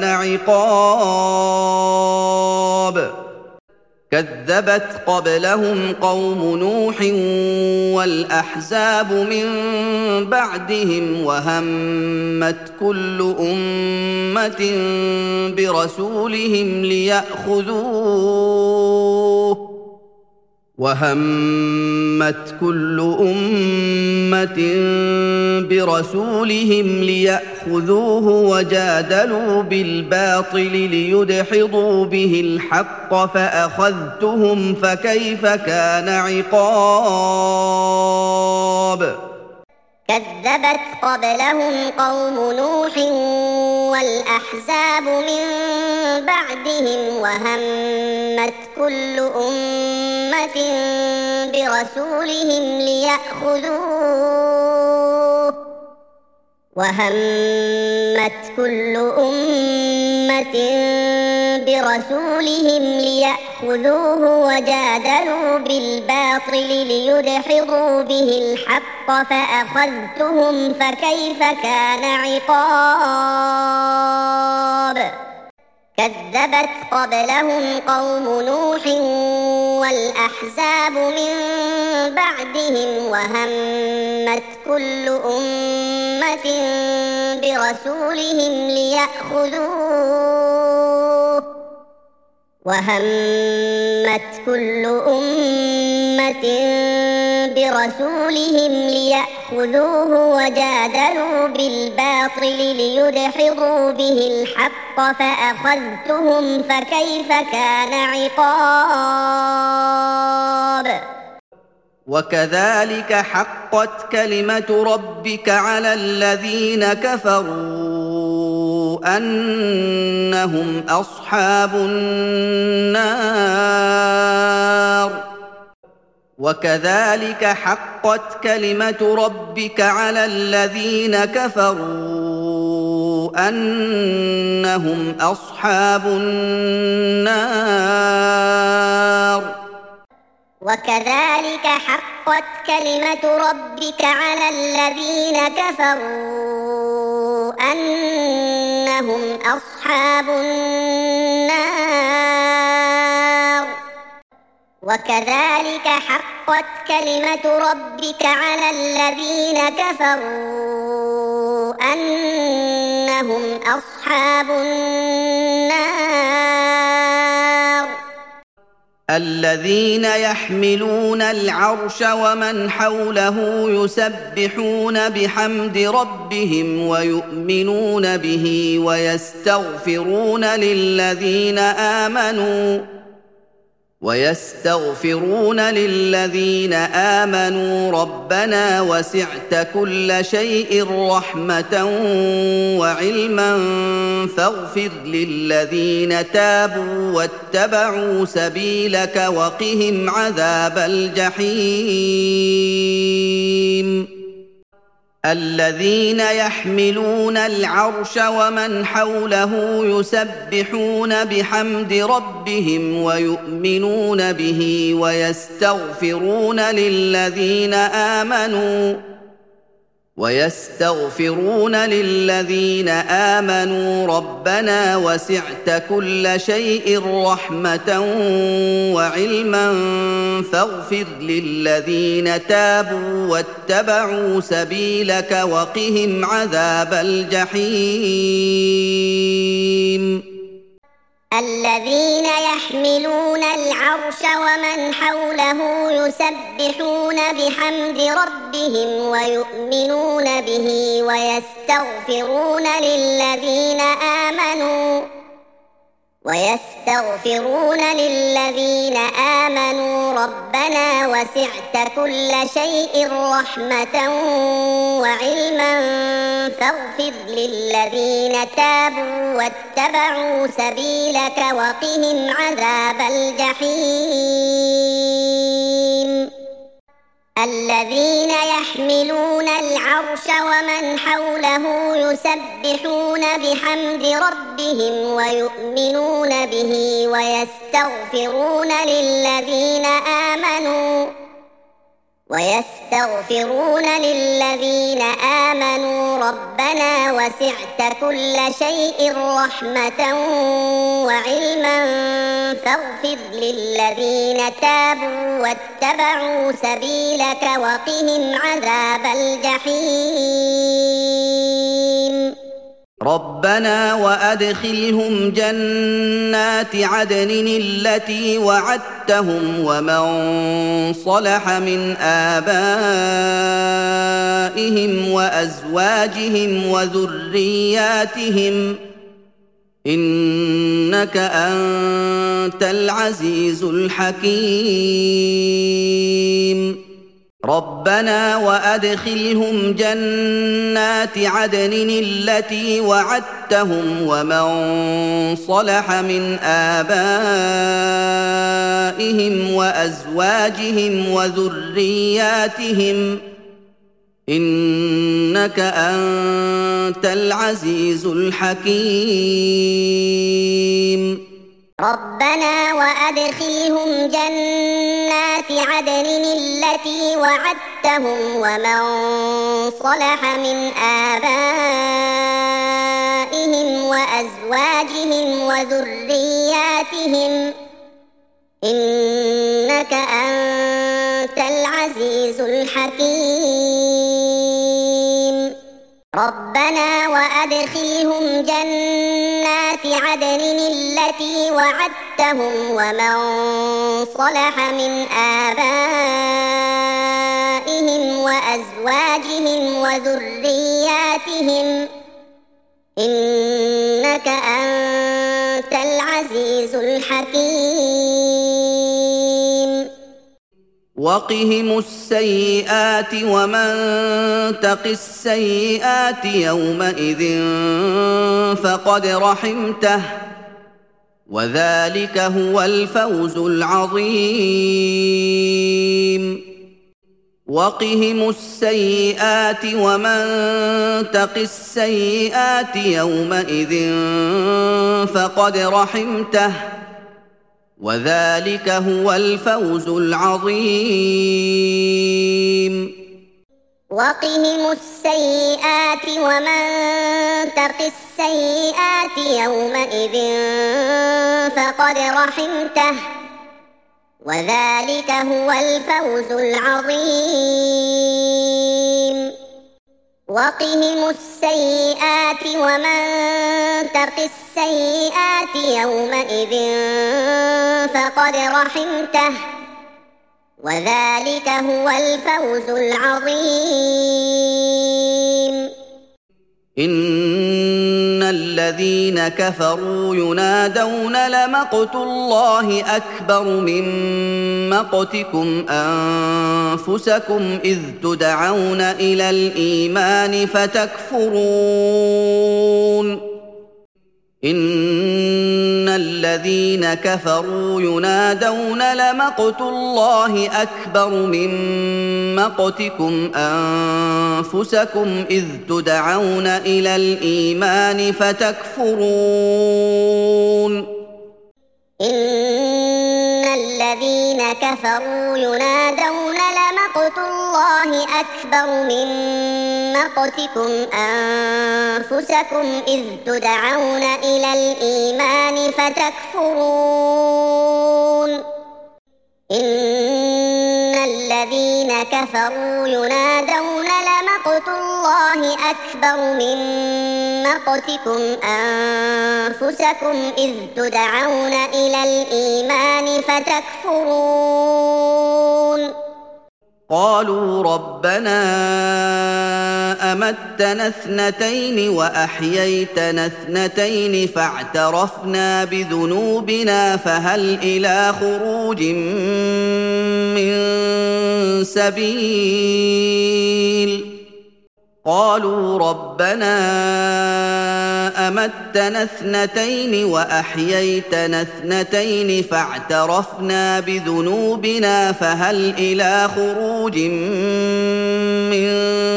عقاب كذبت قبلهم قوم نوح والأحزاب من بعدهم وهمت كل أمة برسولهم ليأخذوه وهمت كل أمة برسولهم ليأخذوه وجادلوا بالباطل ليدحضوا به الحق فأخذتهم فكيف كان عقاب كذبت قبلهم قوم نوح والأحزاب من بعدهم وهمت كل أمة برسولهم ليأخذوه وهمت كل أمة برسولهم ليأخذوه وجادلوا بالباطل ليدحضوا به الحق فأخذتهم فكيف كان عقاب كذبت قبلهم قوم نوح والأحزاب من بعدهم وهمت كل أمة برسولهم ليأخذوه وهمت كل أمة برسولهم ليأخذوه وجادلوا بالباطل ليدحضوا به الحق فأخذتهم فكيف كان عقاب وكذلك حقت كلمة ربك على الذين كفروا أنهم أصحاب النار وكذلك حقت كلمة ربك على الذين كفروا أنهم أصحاب النار وكذلك حقت كلمة ربك على الذين كفروا أنهم أصحاب النار وكذلك حقت كلمة ربك على الذين كفروا أنهم أصحاب النار الذين يحملون العرش ومن حوله يسبحون بحمد ربهم ويؤمنون به ويستغفرون للذين آمنوا ويستغفرون للذين آمنوا ربنا وسعت كل شيء رحمة وعلما فاغفر للذين تابوا واتبعوا سبيلك وقهم عذاب الجحيم الذين يحملون العرش ومن حوله يسبحون بحمد ربهم ويؤمنون به ويستغفرون للذين آمنوا ويستغفرون للذين آمنوا ربنا وسعت كل شيء رحمة وعلما فاغفر للذين تابوا واتبعوا سبيلك وقهم عذاب الجحيم الذين يحملون العرش ومن حوله يسبحون بحمد ربهم ويؤمنون به ويستغفرون للذين آمنوا ويستغفرون للذين آمنوا ربنا وسعت كل شيء رحمة وعلما فاغفر للذين تابوا واتبعوا سبيلك وقهم عذاب الجحيم الذين يحملون العرش ومن حوله يسبحون بحمد ربهم ويؤمنون به ويستغفرون للذين آمنوا ويستغفرون للذين آمنوا ربنا وسعت كل شيء رحمة وعلما فاغفر للذين تابوا واتبعوا سبيلك وقهم عذاب الجحيم ربنا وأدخلهم جنات عدن التي وعدتهم ومن صلح من آبائهم وأزواجهم وذرياتهم إنك أنت العزيز الحكيم ربنا وأدخلهم جنات عدن التي وعدتهم ومن صلح من آبائهم وأزواجهم وذرياتهم إنك أنت العزيز الحكيم ربنا وأدخلهم جنات عدن التي وعدتهم ومن صلح من آبائهم وأزواجهم وذرياتهم إنك أنت العزيز الحكيم ربنا وأدخلهم جنات عدن التي وعدتهم ومن صلح من آبائهم وأزواجهم وذرياتهم إنك أنت العزيز الحكيم وقهم السيئات ومن تق السيئات يومئذ فقد رحمته وذلك هو الفوز العظيم وقهم السيئات ومن تق السيئات يومئذ فقد رحمته وذلك هو الفوز العظيم وقهم السيئات ومن تق السيئات يومئذ فقد رحمته وذلك هو الفوز العظيم وقهم السيئات ومن تق السيئات يومئذ فقد رحمته وذلك هو الفوز العظيم. إن الذين كفروا ينادون لمقت الله أكبر من مقتكم أنفسكم إذ تدعون إلى الإيمان فتكفرون. إن الذين كفروا ينادون لمقت الله أكبر من مقتكم أنفسكم إذ تدعون إلى الإيمان فتكفرون. إن الذين كفروا ينادون لمقت الله أكبر من مقتكم أنفسكم إذ تدعون إلى الإيمان فتكفرون. إن الذين كفروا ينادون لمقت الله أكبر من مقتكم أنفسكم إذ تدعون إلى الإيمان فتكفرون. قالوا ربنا أمتنا اثنتين وأحييتنا اثنتين فاعترفنا بذنوبنا فهل إلى خروج من سبيل. قالوا ربنا أمتنا اثنتين وأحييتنا اثنتين فاعترفنا بذنوبنا فهل إلى خروج من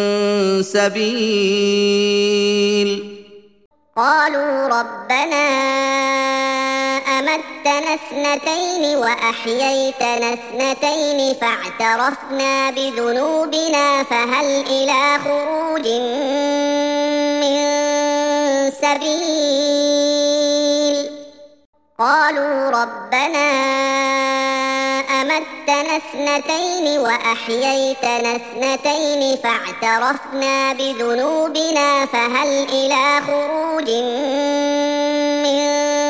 سبيل. قالوا ربنا أمتنا اثنتين وأحييتنا اثنتين فاعترفنا بذنوبنا فهل إلى خروج من سبيل. قالوا ربنا أمتنا اثنتين وأحييتنا اثنتين فاعترفنا بذنوبنا فهل إلى خروج من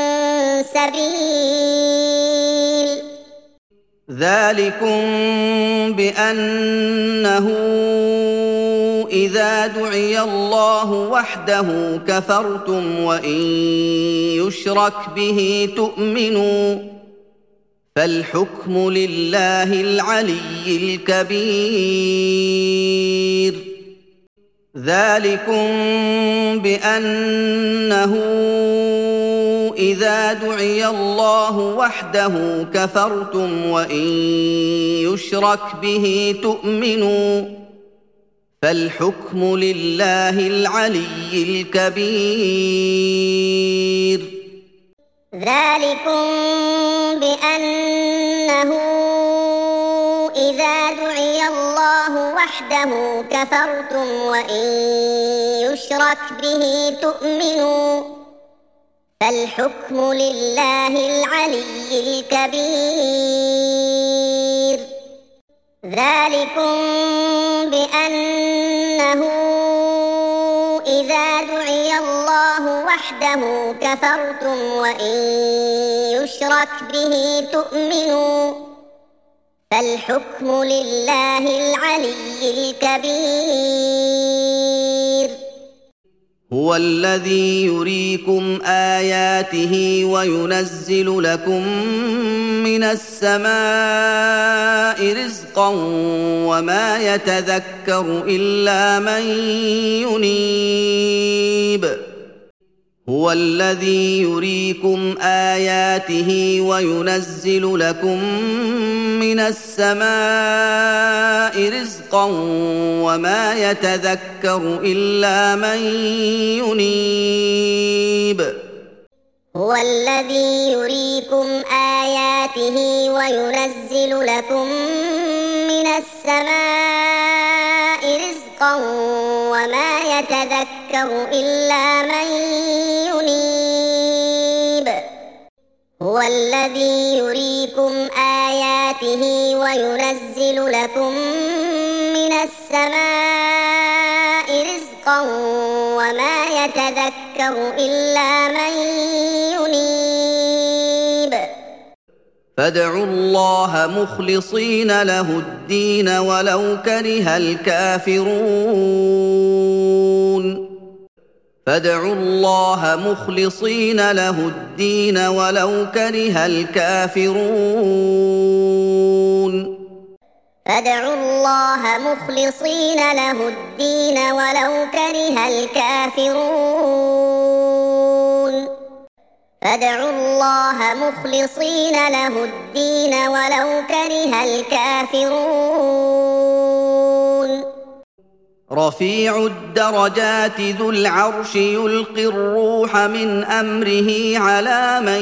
سبيل. ذلكم بأنه إذا دعي الله وحده كفرتم وإن يشرك به تؤمنوا فالحكم لله العلي الكبير. ذلكم بأنه إذا دعي الله وحده كفرتم وإن يشرك به تؤمنوا فالحكم لله العلي الكبير. ذلكم بأنه إذا دعي الله وحده كفرتم وإن يشرك به تؤمنوا فالحكم لله العلي الكبير. ذلكم بأنه إذا دعي الله وحده كفرتم وإن يشرك به تؤمنوا فالحكم لله العلي الكبير. هو الذي يريكم آياته وينزل لكم من السماء رزقا وما يتذكر إلا من ينيب. هو الذي يريكم آياته وينزل لكم من السماء رزقا وما يتذكر إلا من ينيب. هو الذي يريكم آياته وينزل لكم من السماء رزقا وما يتذكر إلا من ينيب. هو الذي يريكم آياته وينزل لكم من السماء رزقا حقا وما يتذكر إلا من ينيب فادعوا الله مخلصين له الدين ولو كره الكافرون فادعوا الله مخلصين له الدين ولو كره الكافرون فادعوا الله مخلصين له الدين ولو كره الكافرون فادعوا الله مخلصين له الدين ولو كره الكافرون رفيع الدرجات ذو العرش يلقي الروح من أمره على من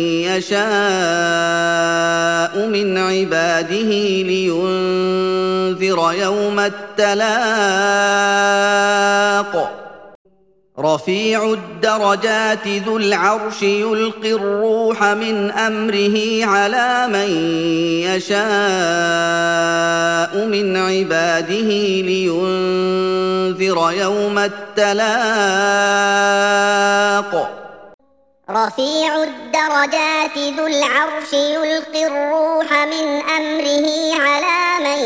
يشاء من عباده لينذر يوم التلاق رفيع الدرجات ذو العرش يلقي الروح من أمره على من يشاء من عباده لينذر يوم التلاق رفيع الدرجات ذو العرش يلقي الروح من أمره على من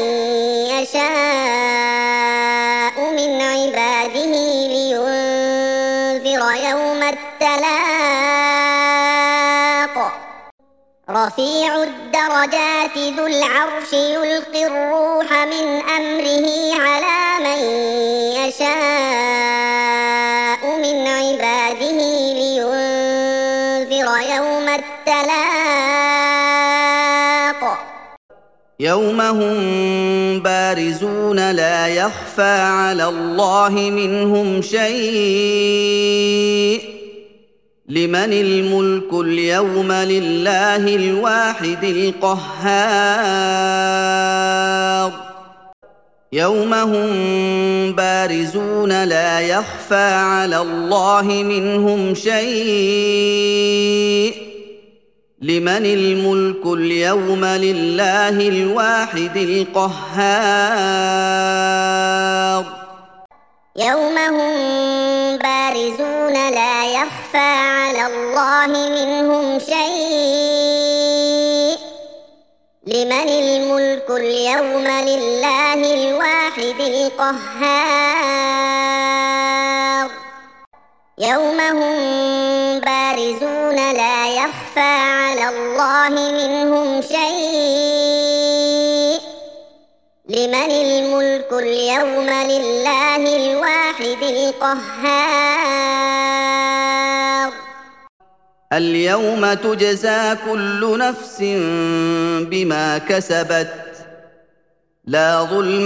يشاء من عباده لينذر يوم التلاق رفيع الدرجات ذو العرش يلقي الروح من أمره على من يشاء من عباده لينذر يوم التلاق يوم هم بارزون لا يخفى على الله منهم شيء لمن الملك اليوم لله الواحد القهار يوم هم بارزون لا يخفى على الله منهم شيء لمن الملك اليوم لله الواحد القهار يوم هم بارزون لا يخفى على الله منهم شيء لمن الملك اليوم لله الواحد القهار يوم هم بارزون لا يخفى على الله منهم شيء لمن الملك اليوم لله الواحد القهار اليوم تجزى كل نفس بما كسبت لا ظلم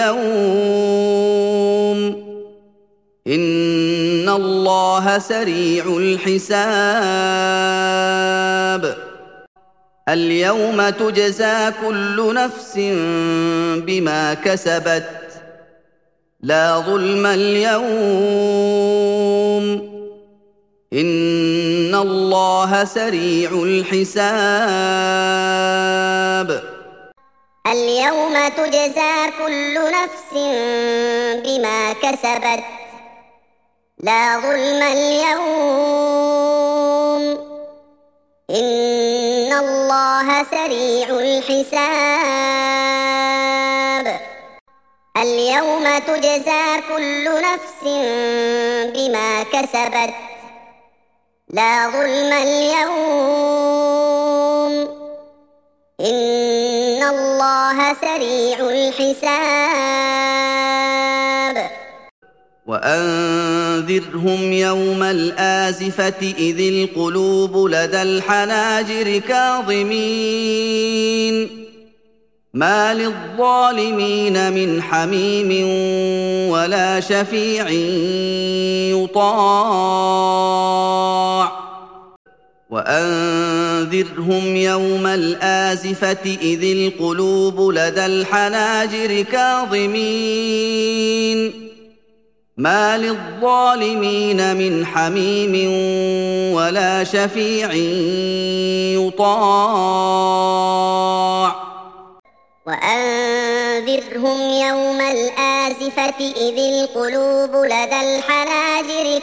اليوم إن الله سريع الحساب اليوم تجزى كل نفس بما كسبت لا ظلم اليوم إن الله سريع الحساب اليوم تجزى كل نفس بما كسبت لا ظلم اليوم إن الله سريع الحساب اليوم تجزى كل نفس بما كسبت لا ظلم اليوم إن الله سريع الحساب وأنذرهم يوم الآزفة إذ القلوب لدى الحناجر كاظمين ما للظالمين من حميم ولا شفيع يطاع وأنذرهم يوم الآزفة إذ القلوب لدى الحناجر كاظمين ما للظالمين من حميم ولا شفيع يطاع وأنذرهم وأنذرهم يوم الآزفة إذ القلوب لدى الحناجر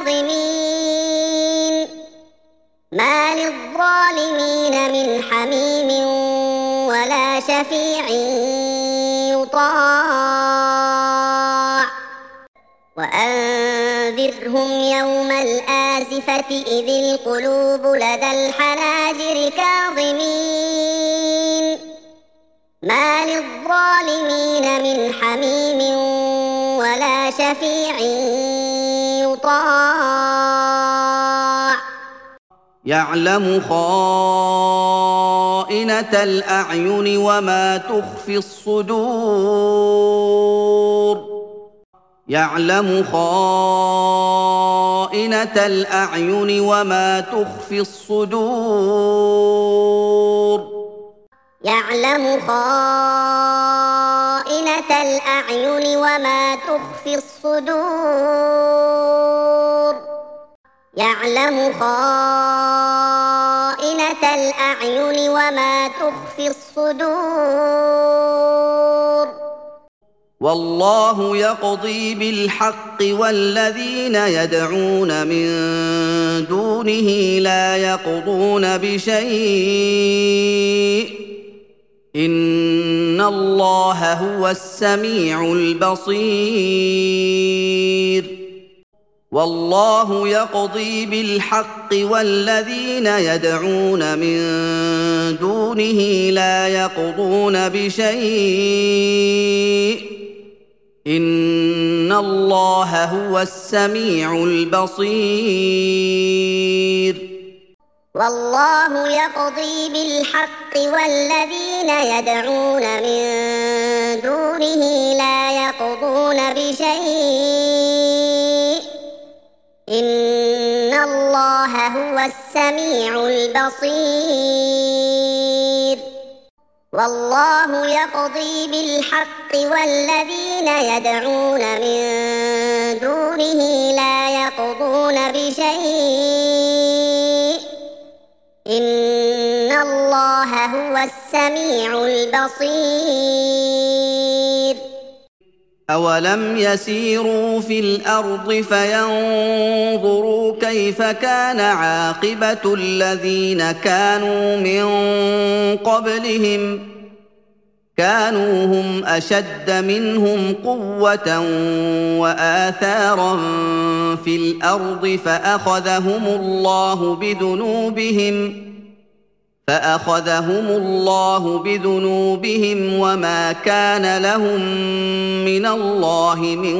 كاظمين ما للظالمين من حميم ولا شفيع يطاع وأنذرهم يوم الآزفة إذ القلوب لدى الحناجر كاظمين ما للظالمين من حميم ولا شفيع يطاع يعلم خائنة الأعين وما تخفي الصدور يعلم خائنة الأعين وما تخفي الصدور يعلم خائنة الأعين وما تخفي الصدور يعلم خائنة الأعين وما تخفي الصدور والله يقضي بالحق والذين يدعون من دونه لا يقضون بشيء إن الله هو السميع البصير والله يقضي بالحق والذين يدعون من دونه لا يقضون بشيء إن الله هو السميع البصير والله يقضي بالحق والذين يدعون من دونه لا يقضون بشيء إن الله هو السميع البصير والله يقضي بالحق والذين يدعون من دونه لا يقضون بشيء إن الله هو السميع البصير أولم يسيروا في الأرض فينظروا كيف كان عاقبة الذين كانوا من قبلهم كانوا هم أشد منهم قوة وآثارا في الأرض فأخذهم الله بذنوبهم فأخذهم الله بذنوبهم وما كان لهم من الله من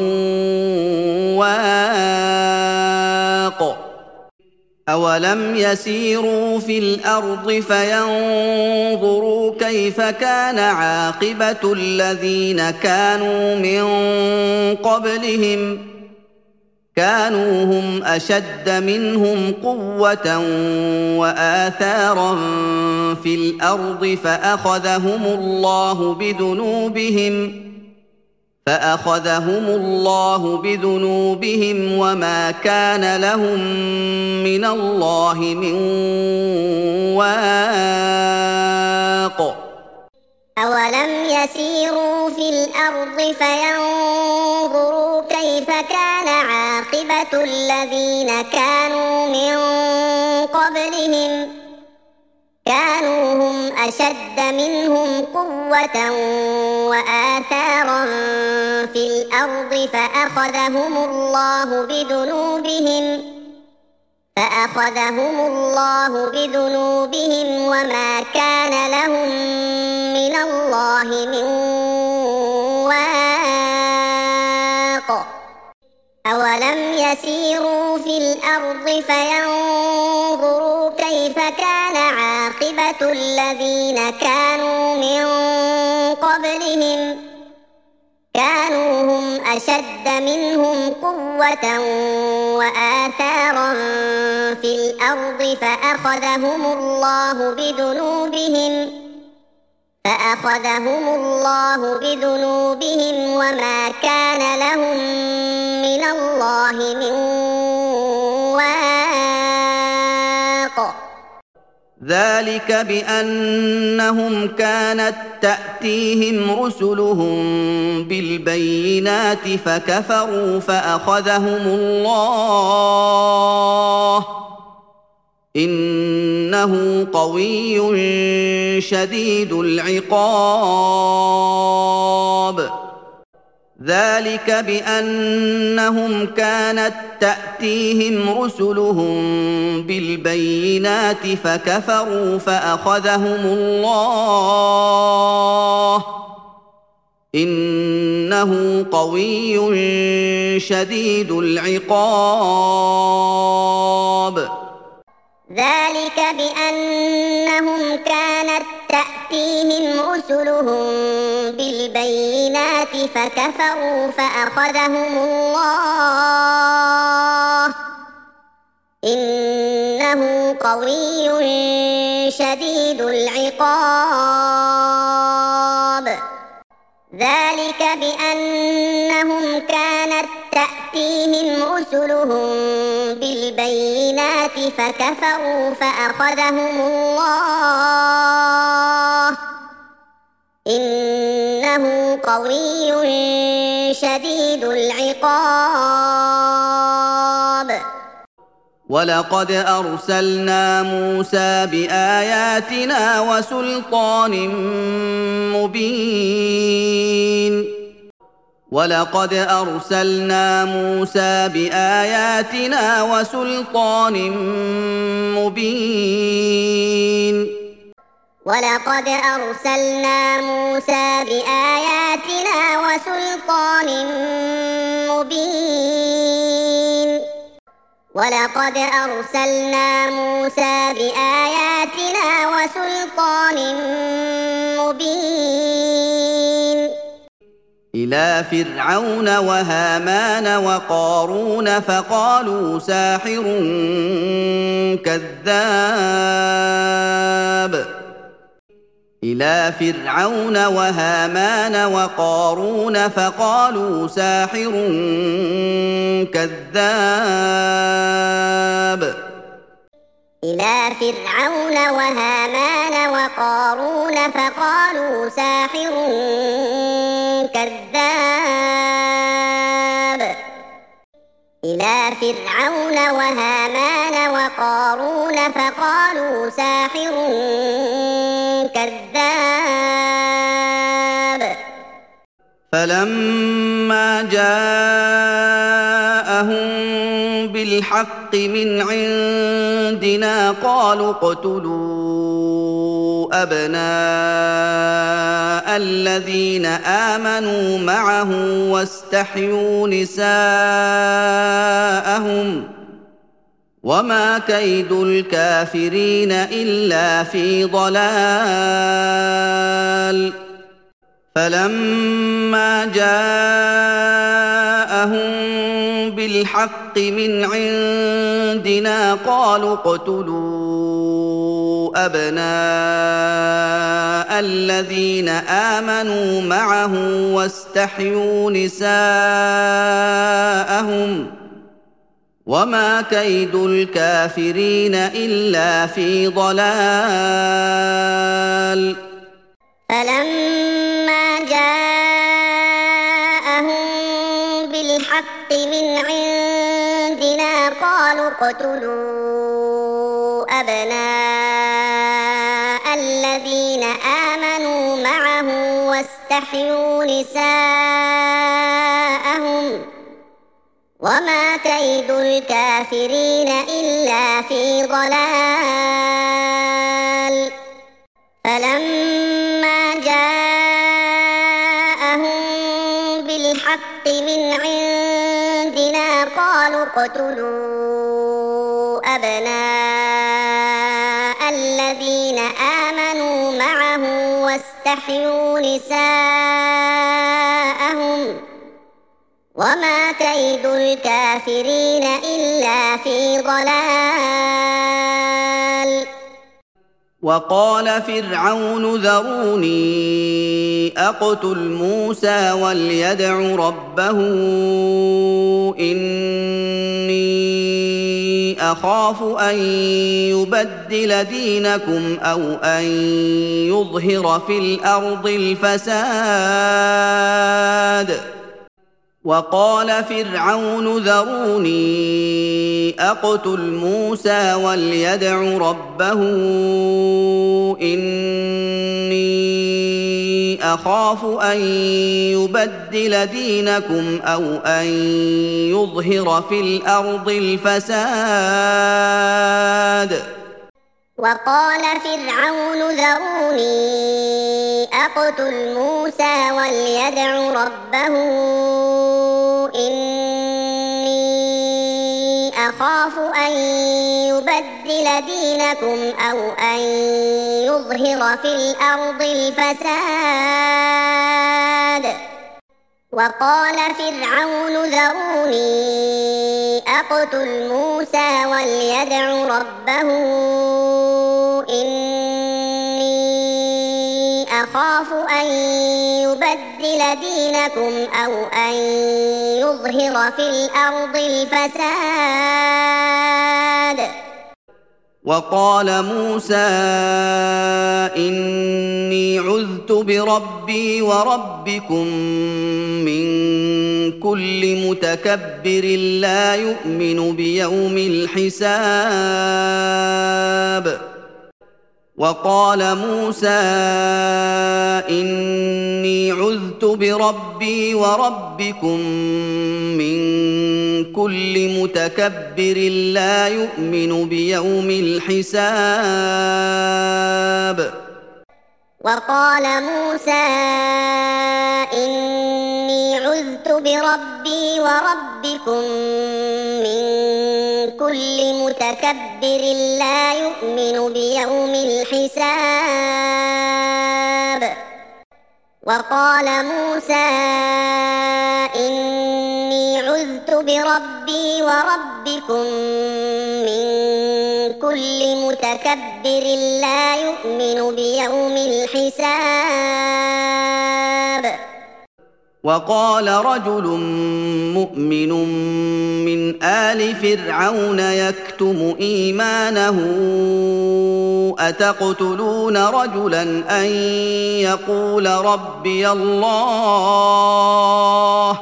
واق أولم يسيروا في الأرض فينظروا كيف كان عاقبة الذين كانوا من قبلهم كانوا هم أشد منهم قوة وآثارا في الأرض فأخذهم الله بذنوبهم فأخذهم الله بذنوبهم وما كان لهم من الله من واق أولم يسيروا في الأرض فينظروا كيف كان عاقبة الذين كانوا من قبلهم كانوا هم أشد منهم قوة وآثارا في الأرض فأخذهم الله بذنوبهم فأخذهم الله بذنوبهم وما كان لهم من الله من واق أولم يسيروا في الأرض فينظروا كيف كان عاقبة الذين كانوا من قبلهم كانوا هم أشد منهم قوة وآثارا في الأرض فأخذهم الله بذنوبهم فأخذهم الله بذنوبهم وما كان لهم من الله من واق ذلك بأنهم كانت تأتيهم رسلهم بالبينات فكفروا فأخذهم الله إنه قوي شديد العقاب ذلك بأنهم كانت تأتيهم رسلهم بالبينات فكفروا فأخذهم الله إنه قوي شديد العقاب ذلك بأنهم كانت تأتيهم رسلهم بالبينات فكفروا فأخذهم الله إنه قوي شديد العقاب ذلك بأنهم كانت تأتيهم رسلهم بالبينات فكفروا فأخذهم الله إنه قوي شديد العقاب ولقد أرسلنا موسى بآياتنا وسلطان مبين ولقد أرسلنا موسى بآياتنا وسلطان مبين ولقد أرسلنا موسى بآياتنا وسلطان مبين ولقد أرسلنا موسى بآياتنا وسلطان مبين إلى فرعون وهامان وقارون فقالوا ساحر كذاب إلى فرعون وهامان وقارون فقالوا ساحر كذاب إلى فرعون وهامان وقارون فقالوا ساحر كذاب إلى فرعون وهامان وقارون فقالوا ساحر كذاب فلما جاءهم بالحق من عندنا قالوا اقتلوا أبناء الذين آمنوا معه واستحيوا نساءهم وما كيد الكافرين إلا في ضلال فلما جاءهم بالحق من عندنا قالوا اقتلوا أبناء الذين آمنوا معه واستحيوا نساءهم وما كيد الكافرين إلا في ضلال فلما جاءهم بالحق من عندنا قالوا اقتلوا أبناء الذين آمنوا معه واستحيوا نساءهم وما كيد الكافرين إلا في ضلال فلما جاءهم بالحق من عندنا قالوا اقتلوا أبناء الذين آمنوا معه واستحيوا نساءهم وما كيد الكافرين إلا في ضلال وقال فرعون ذروني أقتل موسى وليدع ربه إني أخاف أن يبدل دينكم أو أن يظهر في الأرض الفساد وقال فرعون ذروني أقتل موسى وليدع ربه إني أخاف أن يبدل دينكم أو أن يظهر في الأرض الفساد وقال فرعون ذروني أقتل موسى وليدع ربه إني أخاف أن يبدل دينكم أو أن يظهر في الأرض الفساد وقال فرعون ذروني أقتل موسى وليدع ربه إني أخاف أن يبدل دينكم أو أن يظهر في الأرض الفساد وقال موسى إني عذت بربي وربكم من كل متكبر لا يؤمن بيوم الحساب وقال موسى إني عذت بربي وربكم من كل متكبر لا يؤمن بيوم الحساب وقال موسى إني عذت بربي وربكم من كل متكبر لا يؤمن بيوم الحساب وقال موسى إني عذت بربي وربكم من كل متكبر لا يؤمن بيوم الحساب وقال رجل مؤمن من آل فرعون يكتم إيمانه أتقتلون رجلا أن يقول ربي الله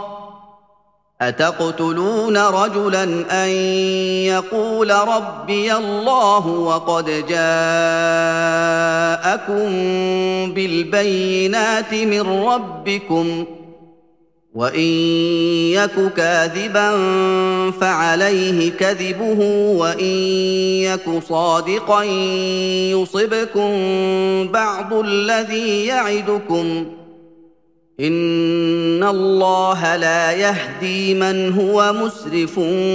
أتقتلون رجلا أن يقول ربي الله وقد جاءكم بالبينات من ربكم وإن يك كاذبا فعليه كذبه وإن يك صادقا يصبكم بعض الذي يعدكم إن الله لا يهدي من هو مسرف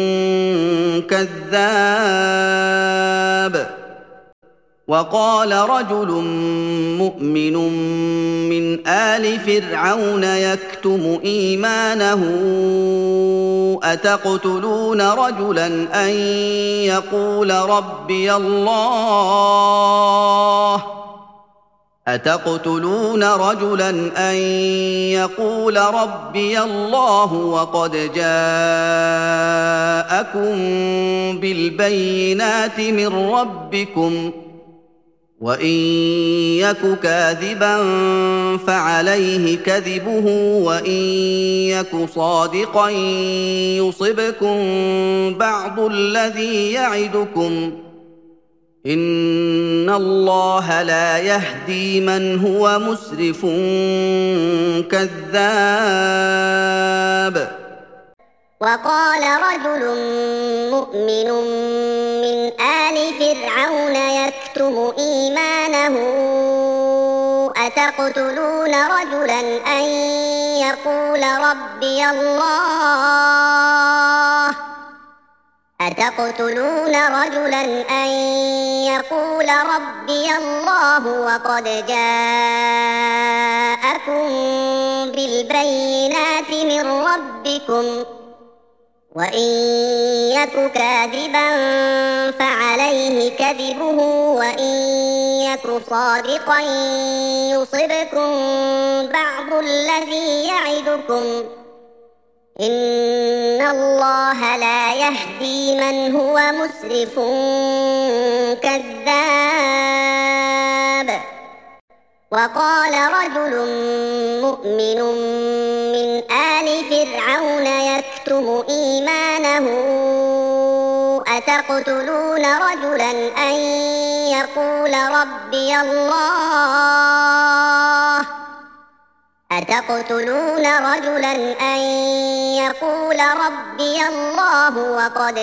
كذاب وقال رجل مؤمن من آل فرعون يكتم إيمانه أتقتلون رجلا أن يقول ربي الله أتقتلون رجلا أن يقول ربي الله وقد جاءكم بالبينات من ربكم وإن يك كاذبا فعليه كذبه وإن يك صادقا يصبكم بعض الذي يعدكم إن الله لا يهدي من هو مسرف كذاب وقال رجل مؤمن من آل فرعون يكتم إيمانه أتقتلون رجلا أن يقول ربي الله أتقتلون رجلا أن يقول ربي الله وقد جاءكم بالبينات من ربكم وإن يك كاذبا فعليه كذبه وإن يك صادقا يصبكم بعض الذي يعدكم إن الله لا يهدي من هو مسرف كذاب. وقال رجل مؤمن من آل فرعون يكتم إيمانه أتقتلون رجلا أن يقول ربي الله أتقتلون رجلا أن يقول ربي الله وقد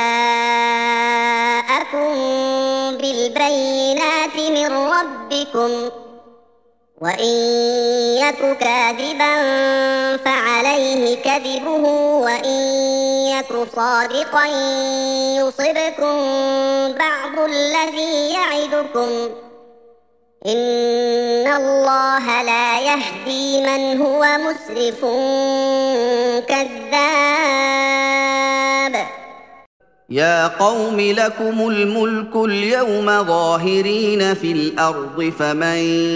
جاءكم بالبينات من ربكم وإن يك كاذبا فعليه كذبه وإن يك صادقا يصبكم بعض الذي يعدكم إن الله لا يهدي من هو مسرف كذاب. يا قوم لكم الملك اليوم ظاهرين في الأرض فمن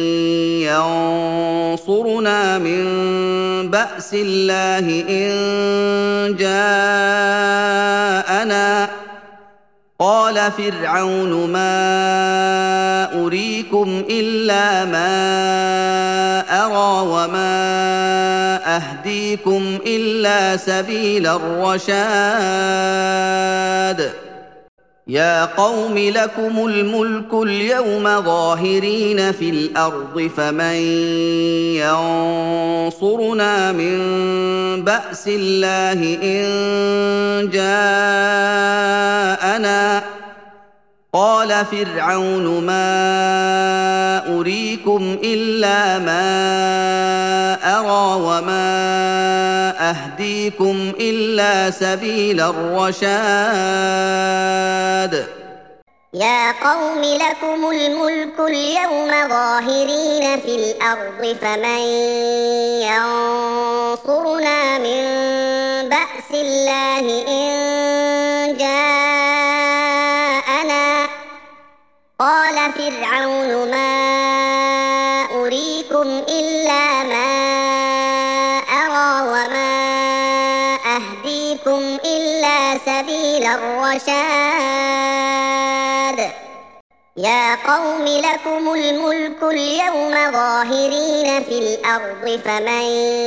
ينصرنا من بأس الله إن جاءنا قال فرعون ما أريكم إلا ما أرى وما أهديكم إلا سبيل الرشاد. يا قوم لكم الملك اليوم ظاهرين في الأرض فمن ينصرنا من بأس الله إن جاءنا قال فرعون ما أريكم إلا ما أرى وما أهديكم إلا سبيل الرشاد. يا قوم لكم الملك اليوم ظاهرين في الأرض فمن ينصرنا من بأس الله إن جاءنا قال فرعون ما أريكم إلا ما أرى وما أهديكم إلا سبيل الرشاد. يا قوم لكم الملك اليوم ظاهرين في الأرض فمن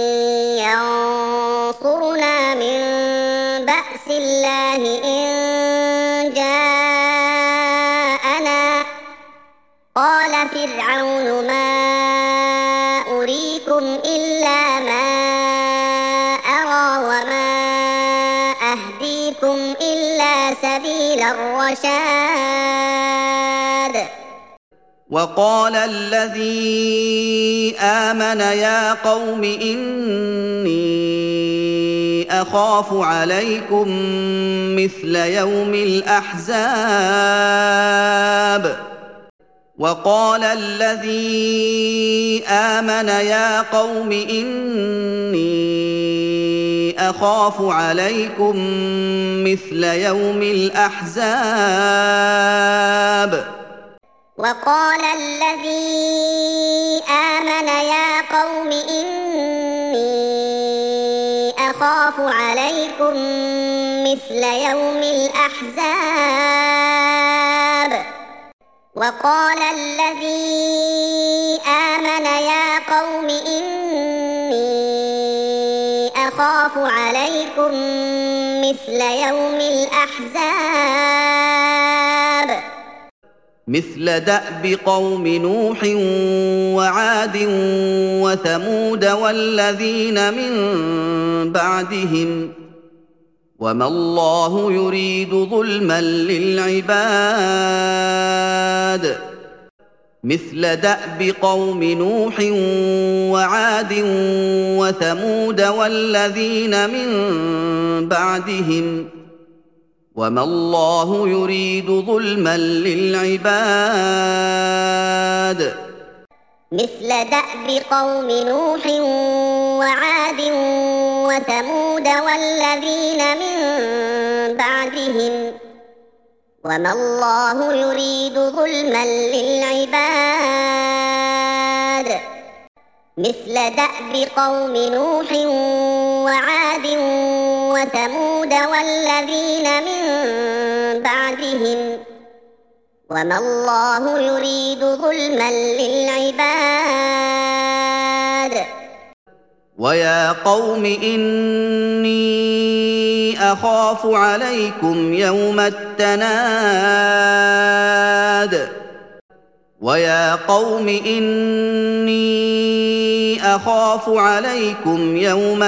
ينصرنا من بأس الله إن جاءنا قال فرعون ما أريكم إلا ما أرى وما أهديكم إلا سبيل الرشاد. وقال الذي آمن يا قوم إني أخاف عليكم مثل يوم الأحزاب. وقال الذي آمن يا قوم إني أخاف عليكم مثل يوم الأحزاب. وقال الذي آمن يا قوم إني أخاف عليكم مثل يوم الأحزاب. وقال الذي آمن يا قوم إني أخاف عليكم مثل يوم الأحزاب. مثل دأب قوم نوح وعاد وثمود والذين من بعدهم وما الله يريد ظلما للعباد. مثل دأب قوم نوح وعاد وثمود والذين من بعدهم وما الله يريد ظلما للعباد. مثل دأب قوم نوح وعاد وثمود والذين من بعدهم وما الله يريد ظلما للعباد. مثل دأب قوم نوح وعاد وثمود والذين من بعدهم وما الله يريد ظلما للعباد ويا قوم إني أخاف عليكم يوم التناد ويا قوم إني أخاف عليكم يوم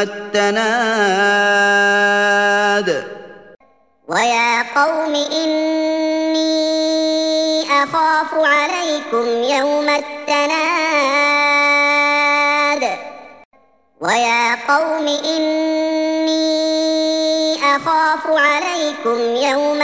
التناد ويا قوم إني أخاف عليكم يوم التناد ويا قوم إني أخاف عليكم يوم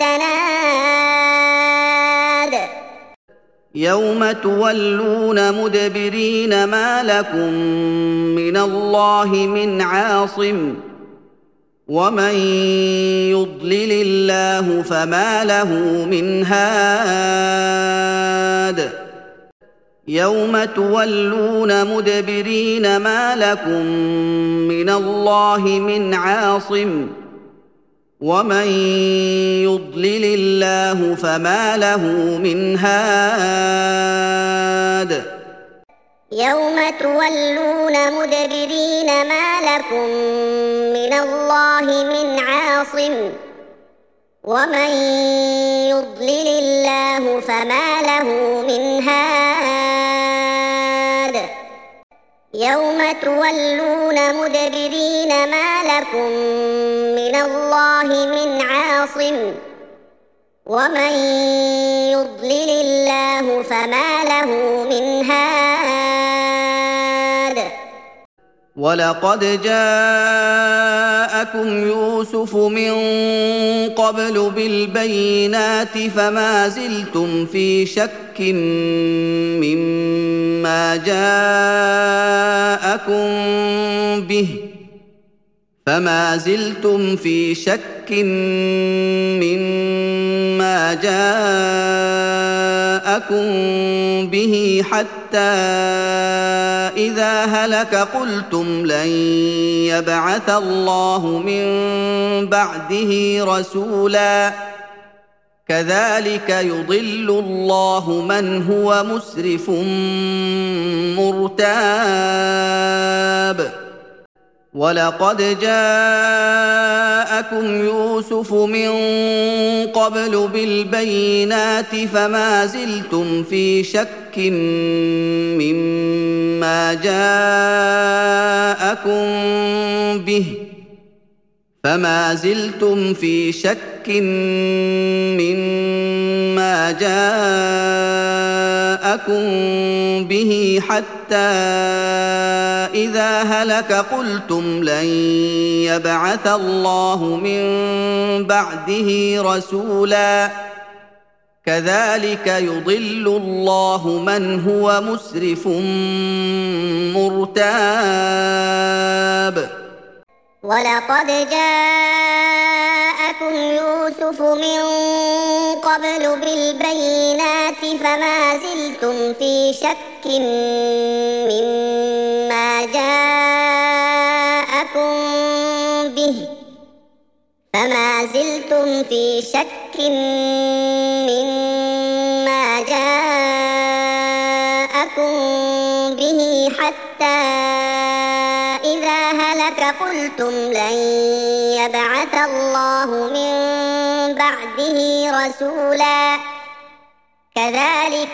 التناد يوم تولون مدبرين ما لكم من الله من عاصم ومن يضلل الله فما له من هاد يوم تولون مدبرين ما لكم من الله من عاصم ومن يضلل الله فما له من هاد يوم تولون مدبرين ما لكم من الله من عاصم ومن يضلل الله فما له من هاد يوم تولون مدبرين ما لكم من الله من عاصم ومن يضلل الله فما له من هاد ولقد جاءكم يوسف من قبل بالبينات فما زلتم في شك مما جاءكم به فما زلتم في شك مما جاءكم به حتى إذا هلك قلتم لن يبعث الله من بعده رسولا كذلك يضل الله من هو مسرف مرتاب ولقد جاءكم يوسف من قبل بالبينات فما زلتم في شك مما جاءكم به فما زلتم في شك مما جاءكم به حتى إذا هلك قلتم لن يبعث الله من بعده رسولا كذلك يضل الله من هو مسرف مرتاب ولقد جاءكم يوسف من قبل بالبينات فما زلتم في شك مما جاءكم به فما زلتم في شك مما جاءكم به حتى إذا هلك قلتم لن يبعث الله من بعده رسولا كذلك يضل الله من هو مسرف مرتاب ولقد جاءكم يوسف من قبل بالبينات فما زلتم في شك مما جاءكم به فما زلتم في شك مما جاءكم به حتى إذا هلك قلتم لن يبعث الله من بعده رسولا كذلك يضل الله من هو مسرف مرتاب.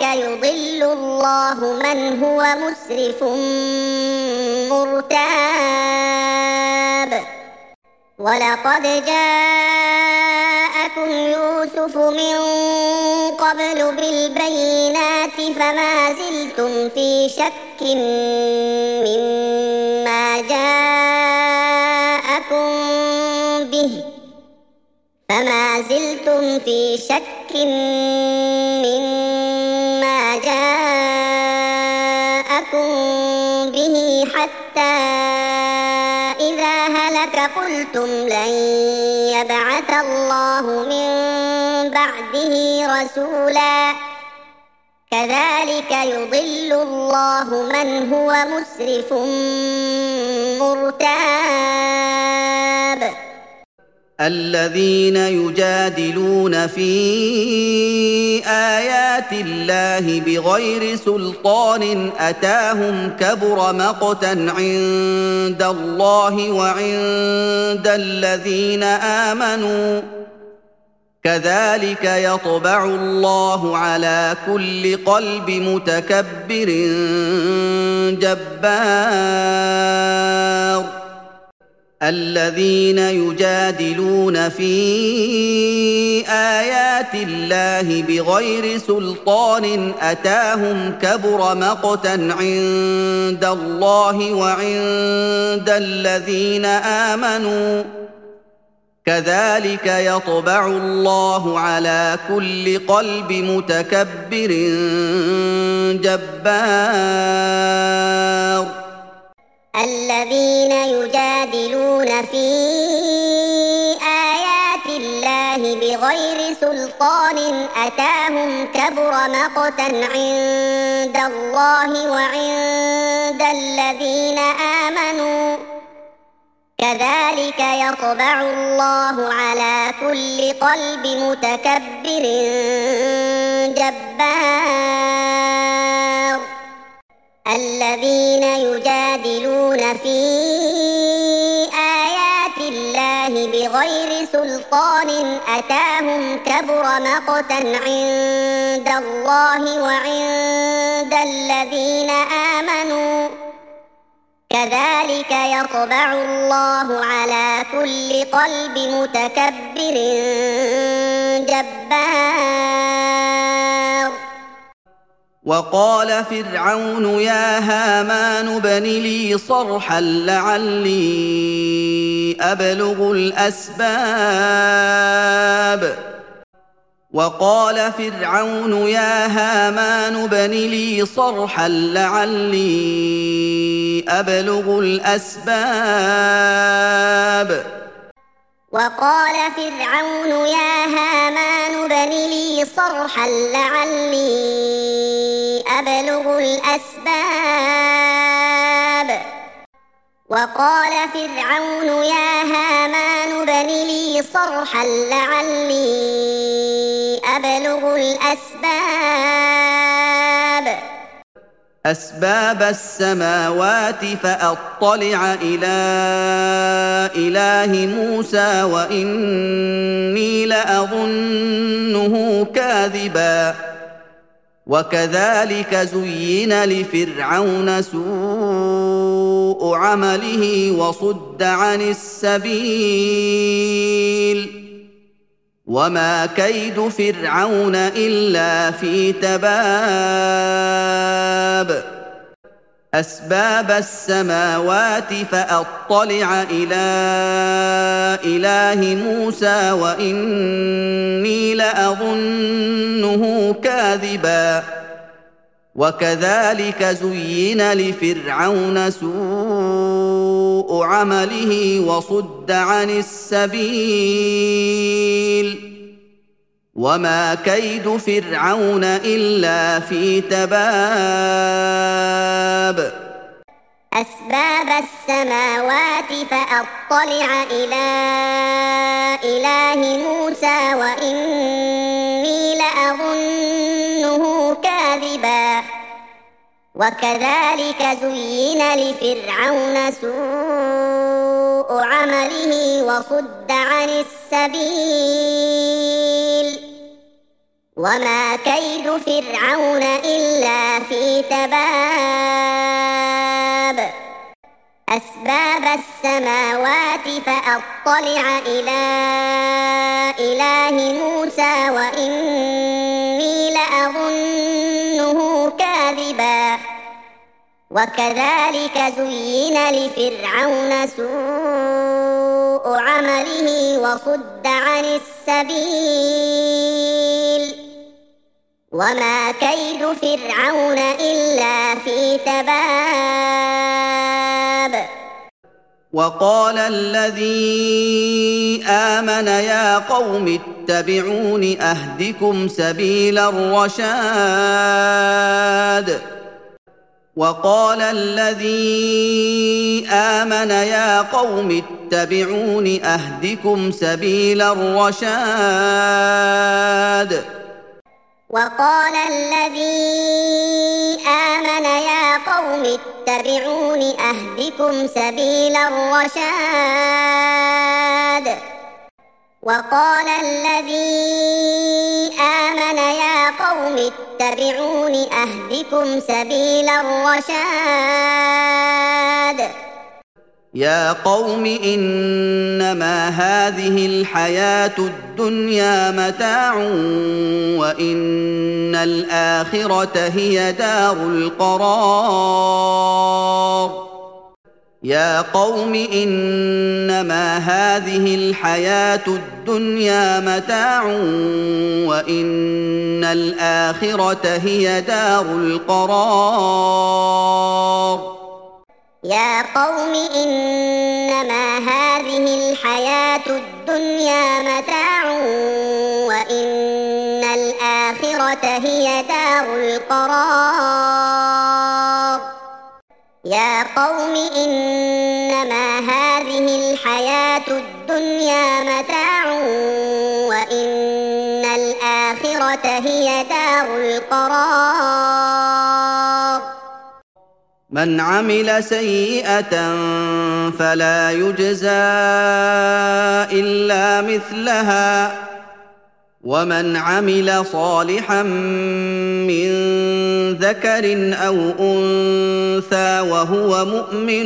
ولقد جاءكم يوسف من قبل بالبينات فما زلتم في شك مما جاءكم به فما زلتم في شك مما جاءكم به حتى إذا هلك قلتم لن يبعث الله من بعده رسولا كذلك يضل الله من هو مسرف مرتاب الذين يجادلون في آيات الله بغير سلطان أتاهم كبر مقتا عند الله وعند الذين آمنوا كذلك يطبع الله على كل قلب متكبر جبار الذين يجادلون في آيات الله بغير سلطان أتاهم كبر مقتا عند الله وعند الذين آمنوا كذلك يطبع الله على كل قلب متكبر جبار الذين يجادلون في آيات الله بغير سلطان أتاهم كبر مقتا عند الله وعند الذين آمنوا كذلك يطبع الله على كل قلب متكبر جبار الذين يجادلون في آيات الله بغير سلطان أتاهم كبر مقتا عند الله وعند الذين آمنوا كذلك يطبع الله على كل قلب متكبر جبار وقال فرعون يا هامان ابن لي صرحا لعلي أبلغ الأسباب وقال فرعون يا هامان ابن لي صرحا لعلي أبلغ الأسباب وقال فرعون يا هامان ابن لي صرحا لعلي أبلغ الأسباب وقال فرعون يا هامان ابن لي صرحا لعلي أبلغ الأسباب أسباب السماوات فأطلع إلى إله موسى وإني لأظنه كاذبا وكذلك زين لفرعون سوء عمله وصد عن السبيل وما كيد فرعون إلا في تباب أسباب السماوات فأطلع إلى إله موسى وإني لأظنه كاذبا وكذلك زين لفرعون سوء عمله وصد عن السبيل وما كيد فرعون إلا في تباب أسباب السماوات فأطلع إلى إله موسى وإني لأظنه كاذبا وكذلك زين لفرعون سوء عمله وصد عن السبيل وما كيد فرعون إلا في تباب أسباب السماوات فأطلع إلى إله موسى وإني لأظنه كاذبا وكذلك زين لفرعون سوء عمله وصد عن السبيل وما كيد فرعون إلا في تباب وقال الذي آمن يا قوم اتبعون أهدكم سبيل الرشاد وقال الذي آمن يا قوم اتبعون أهدكم سبيل الرشاد وقال الذي آمن يا قوم اتبعون أهدكم سبيل الرشاد وقال الذي آمن يا قوم اتبعون أهدكم سبيل الرشاد يا قوم إنما هذه الحياة الدنيا متاع وإن الآخرة هي دار القرار يا قوم إنما هذه الحياة الدنيا متاع وإن الآخرة هي دار القرار يا قوم إنما هذه الحياة الدنيا متاع وإن الآخرة هي دار القرار يا قوم إنما هذه الحياة الدنيا متاع وإن الآخرة هي دار القرار من عمل سيئة فلا يجزى إلا مثلها ومن عمل صالحا من ذكر أو أنثى وهو مؤمن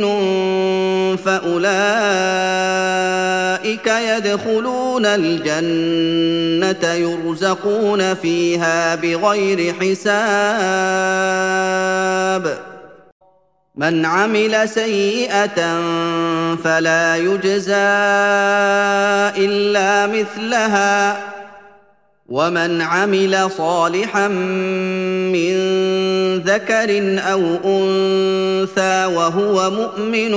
فأولئك يدخلون الجنة يرزقون فيها بغير حساب من عمل سيئة فلا يجزى إلا مثلها ومن عمل صالحا من ذكر أو أنثى وهو مؤمن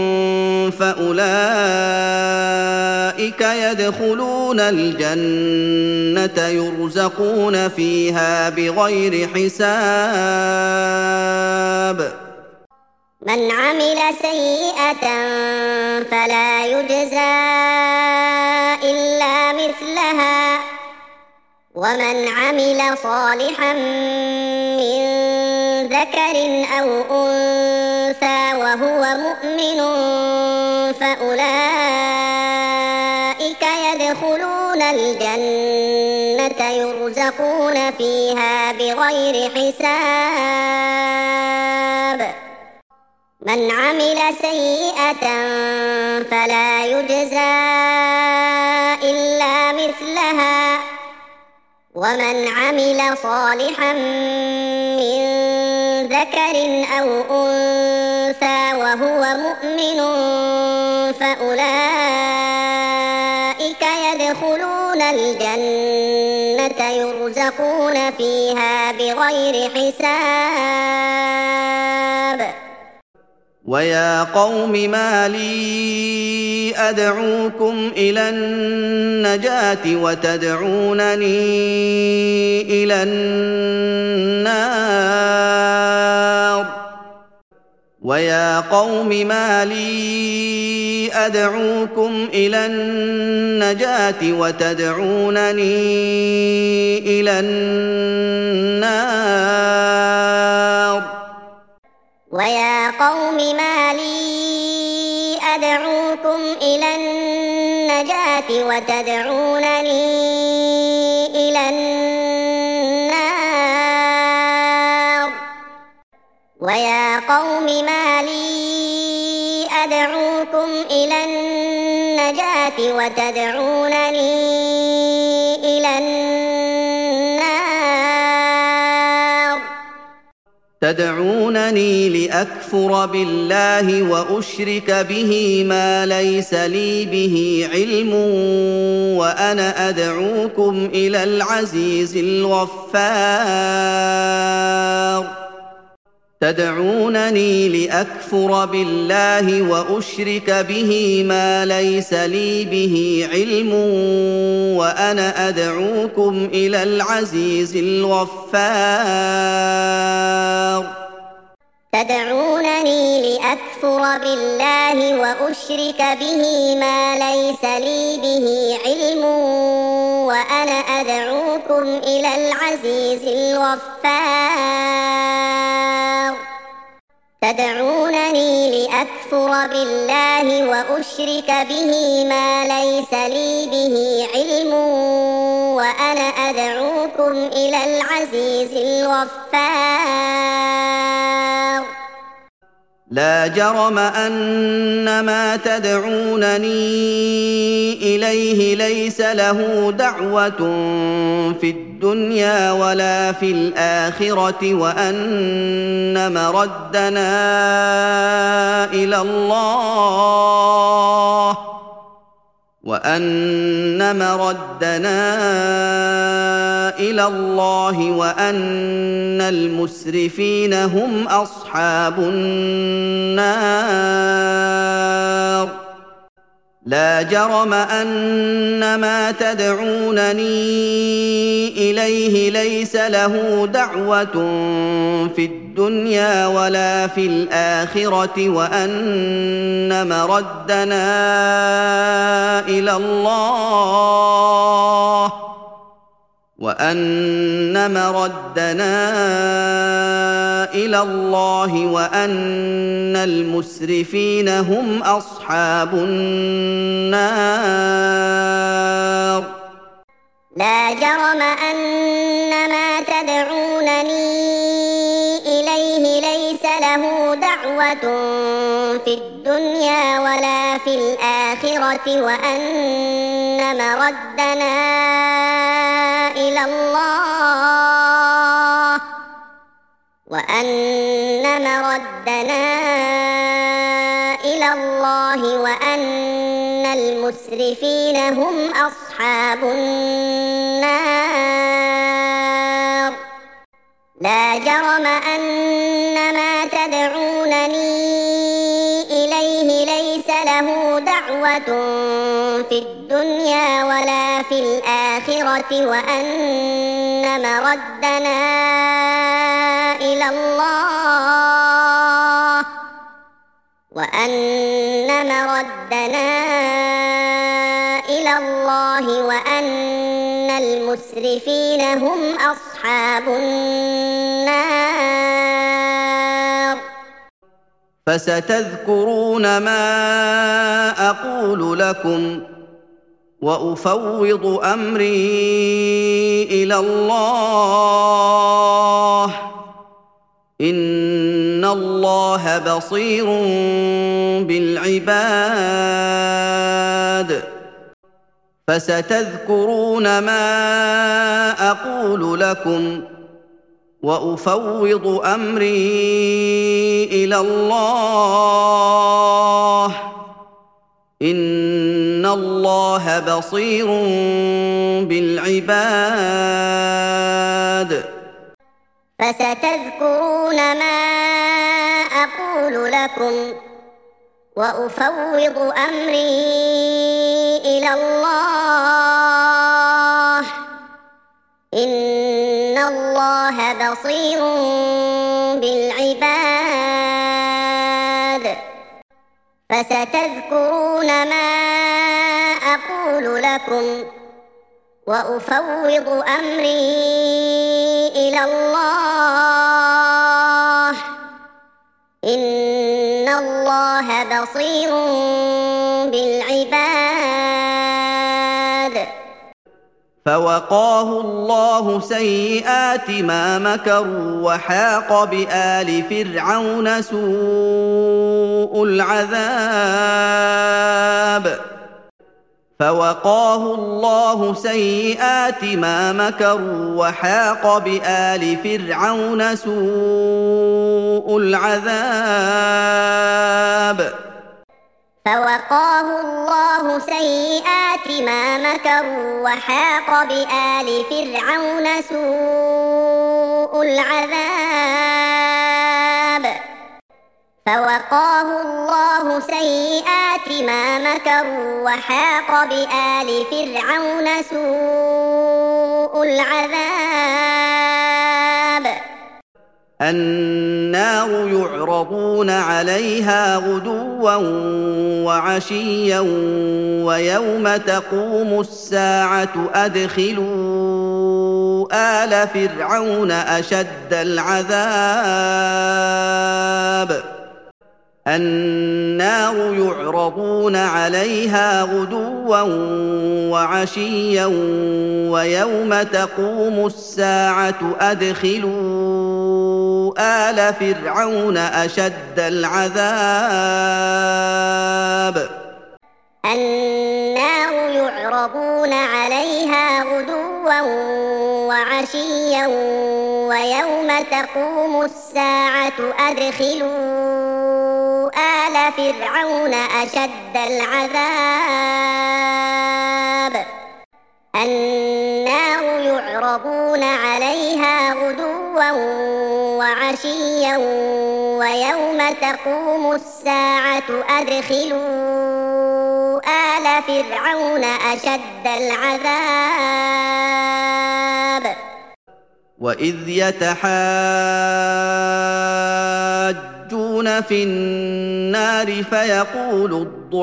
فأولئك يدخلون الجنة يرزقون فيها بغير حساب من عمل سيئة فلا يجزى إلا مثلها ومن عمل صالحا من ذكر أو أنثى وهو مؤمن فأولئك يدخلون الجنة يرزقون فيها بغير حساب من عمل سيئة فلا يجزى إلا مثلها ومن عمل صالحا من ذكر أو أنثى وهو مؤمن فأولئك يدخلون الجنة يرزقون فيها بغير حساب ويا قوم ما لي أدعوكم إلى النجاة وتدعونني إلى النار ويا قوم ما لي أدعوكم إلى النجاة وتدعونني إلى النار ويا قوم ما لي أدعوكم إلى النجاة وتدعونني إلى النار ويا قوم ما لي أدعوكم إلى النجاة وتدعونني إلى النار تدعونني لأكفر بالله وأشرك به ما ليس لي به علم وأنا أدعوكم إلى العزيز الغفار تدعونني لأكفر بالله وأشرك به ما ليس لي به علم وأنا أدعوكم إلى العزيز الغفار تدعونني لأكفر بالله وأشرك به ما ليس لي به علم وأنا أدعوكم إلى العزيز الغفار تدعونني لأكفر بالله وأشرك به ما ليس لي به علم وأنا أدعوكم إلى العزيز الغفار لا جرم أن ما تدعونني إليه ليس له دعوة في الدنيا ولا في الآخرة وأن مردنا إلى الله وأن مردنا إلى الله وأن المسرفين هم أصحاب النار لا جرم أن ما تدعونني إليه ليس له دعوة في الدنيا ولا في الآخرة وأن مردنا إلى الله وأن مردنا إلى الله وأن المسرفين هم أصحاب النار لا جرم أن ما تدعونني إليه ليس له دعوة في الدنيا ولا في الآخرة وأن مردنا إلى الله وأن مردنا إلى الله وأن المسرفين هم أصحاب النار لا جرم أن ما تدعونني إليه ليس له دعوة في الدنيا ولا في الآخرة وأن مردنا إلى الله وأن مردنا إلى الله وأن المسرفين هم أصحاب النار فستذكرون ما أقول لكم وأفوض أمري إلى الله إن الله بصير بالعباد فستذكرون ما أقول لكم وأفوض أمري إلى الله إن الله بصير بالعباد فستذكرون ما أقول لكم وأفوض أمري إلى الله إن الله بصير بالعباد فستذكرون ما أقول لكم وأفوض أمري إلى الله إن الله بصير بالعباد فوقاه الله سيئات ما مكروا وحاق بآل فرعون سوء العذاب فوقاه الله سيئات ما مكروا وحاق بآل فرعون سوء العذاب فوقاه الله سيئات ما مكروا وحاق بآل فرعون سوء العذاب فوقاه الله سيئات ما مكروا وحاق بآل فرعون سوء العذاب النار يعرضون عليها غدوا وعشيا ويوم تقوم الساعة أدخلوا آل فرعون أشد العذاب النار يعرضون عليها غدوا وعشيا ويوم تقوم الساعة أدخلوا آل فرعون أشد العذاب النار يعرضون عليها غدوا وعشيا ويوم تقوم الساعة أدخلوا آل فرعون أشد العذاب النار يعرضون عليها غدوا وعشيا ويوم تقوم الساعة أدخلوا آل فرعون أشد العذاب وإذ يتحاجون في النار فيقول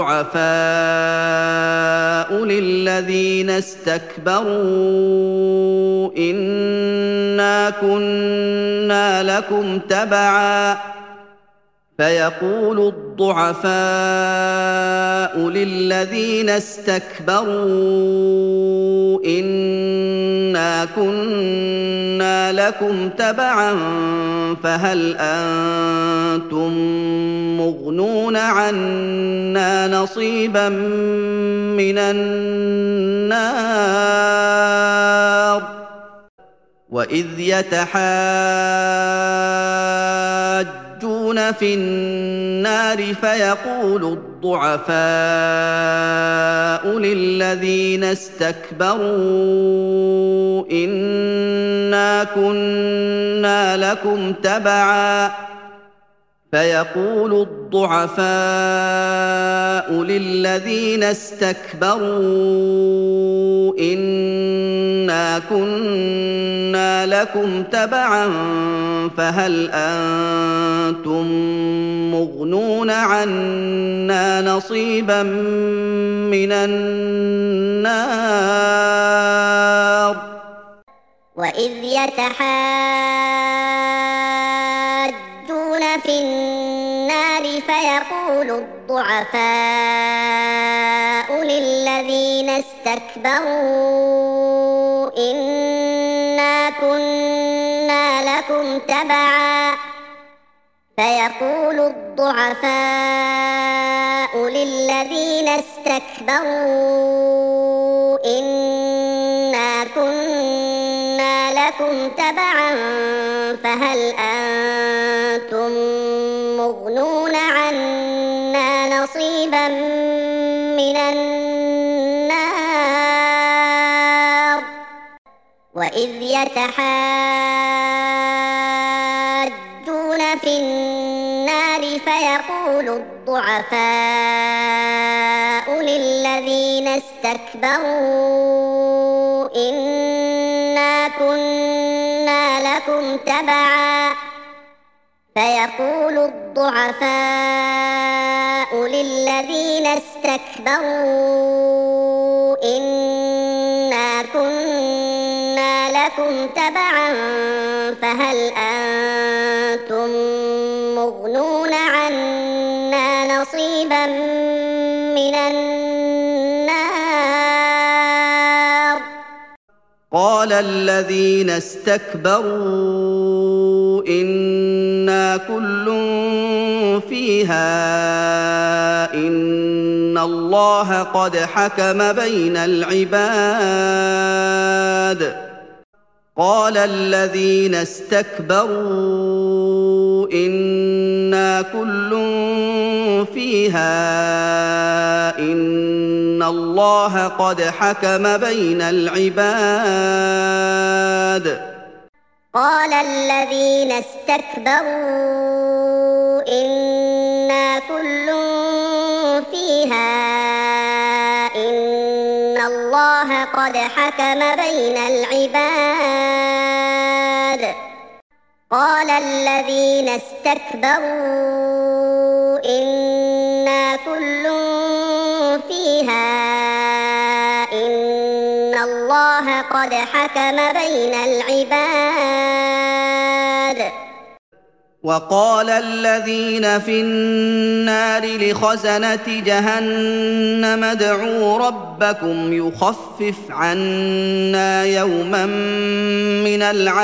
الضعفاء للذين استكبروا إنا كنا لكم تبعا فيقول الضعفاء للذين استكبروا إنا كنا لكم تبعا فهل أنتم مغنون عنا نصيبا من النار وإذ يتحاجون في النار فيقول الضعفاء للذين استكبروا إنا كنا لكم تبعا فيقول الضعفاء للذين استكبروا إنا كنا لكم تبعا فهل أنتم مغنون عنا نصيبا من النار وإذ يتحاجون في النار فيقول الضعفاء للذين استكبروا إنا كنا لكم تبعا فيقول الضعفاء للذين استكبروا إنا كنا لكم تبعا فهل أنتم مغنون عنا نصيبا من النار وإذ يتحاجون في النار فيقول الضعفاء للذين استكبروا إنا كنا لكم تبعا فيقول الضعفاء للذين استكبروا إنا كنا لكم تبعا فهل أنتم مغنون عنا نصيبا من النار قال الذين استكبروا إنا كل فيها إن الله قد حكم بين العباد قال الذين استكبروا إنا كل فيها إن الله قد حكم بين العباد قال الذين استكبروا إنا كل فيها إن الله قد حكم بين العباد قال الذين استكبروا إنا كل فيها إن الله قد حكم بين العباد. وقال الذين في النار لخزنة جهنم ادعوا ربكم يخفف عنا يوما من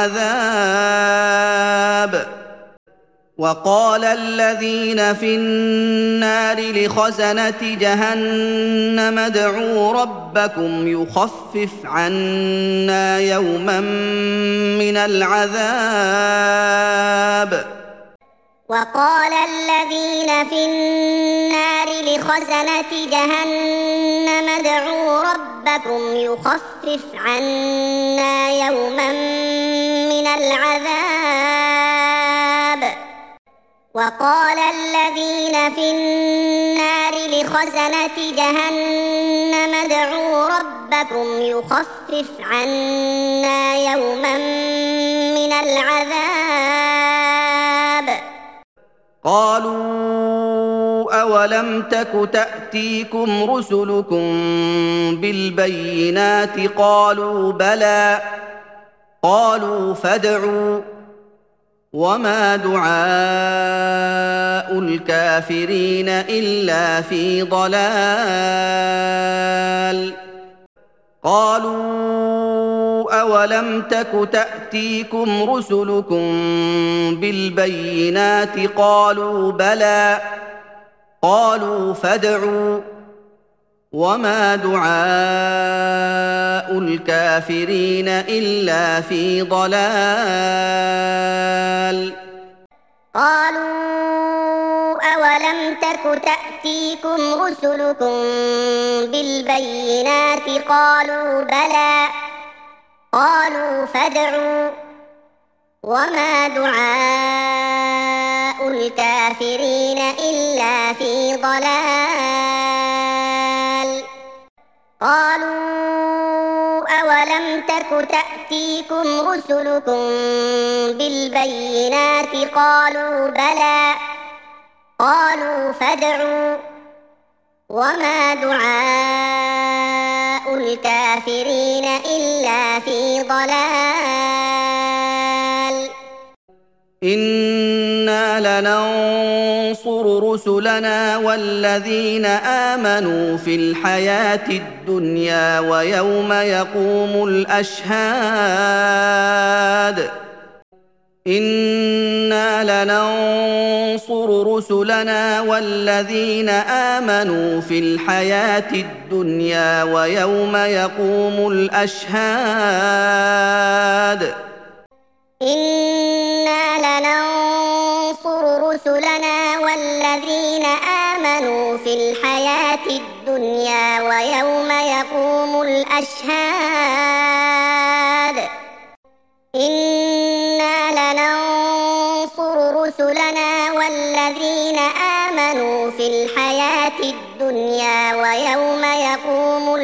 العذاب. وقال الذين في النار لخزنة جهنم ادعوا ربكم يخفف عنا يوما من العذاب. وقال الذين في النار لخزنة جهنم ادعوا ربكم يخفف عنا يوما من العذاب. وقال الذين في النار لخزنة جهنم ادعوا ربكم يخفف عنا يوما من العذاب. قالوا أولم تك تأتيكم رسلكم بالبينات قالوا بلى قالوا فادعوا وما دعاء الكافرين إلا في ضلال. قالوا أولم تك تأتيكم رسلكم بالبينات قالوا بلى قالوا فادعوا وما دعاء الكافرين إلا في ضلال. قالوا أولم تك تأتيكم رسلكم بالبينات قالوا بلى قالوا فادعوا وما دعاء الكافرين إلا في ضلال. قالوا أولم تك تأتيكم رسلكم بالبينات قالوا بلى قالوا فادعوا وما دعاء الكافرين إلا في ضلال. إنا لننصر رسلنا والذين آمنوا في الحياة الدنيا ويوم يقوم الأشهاد. إنا لننصر رسلنا والذين آمنوا في الحياة الدنيا ويوم يقوم الأشهاد. إنا لننصر رسلنا والذين آمنوا في الحياة الدنيا ويوم يقوم الأشهاد. إنا لننصر رسلنا والذين آمنوا في الحياة الدنيا ويوم يقوم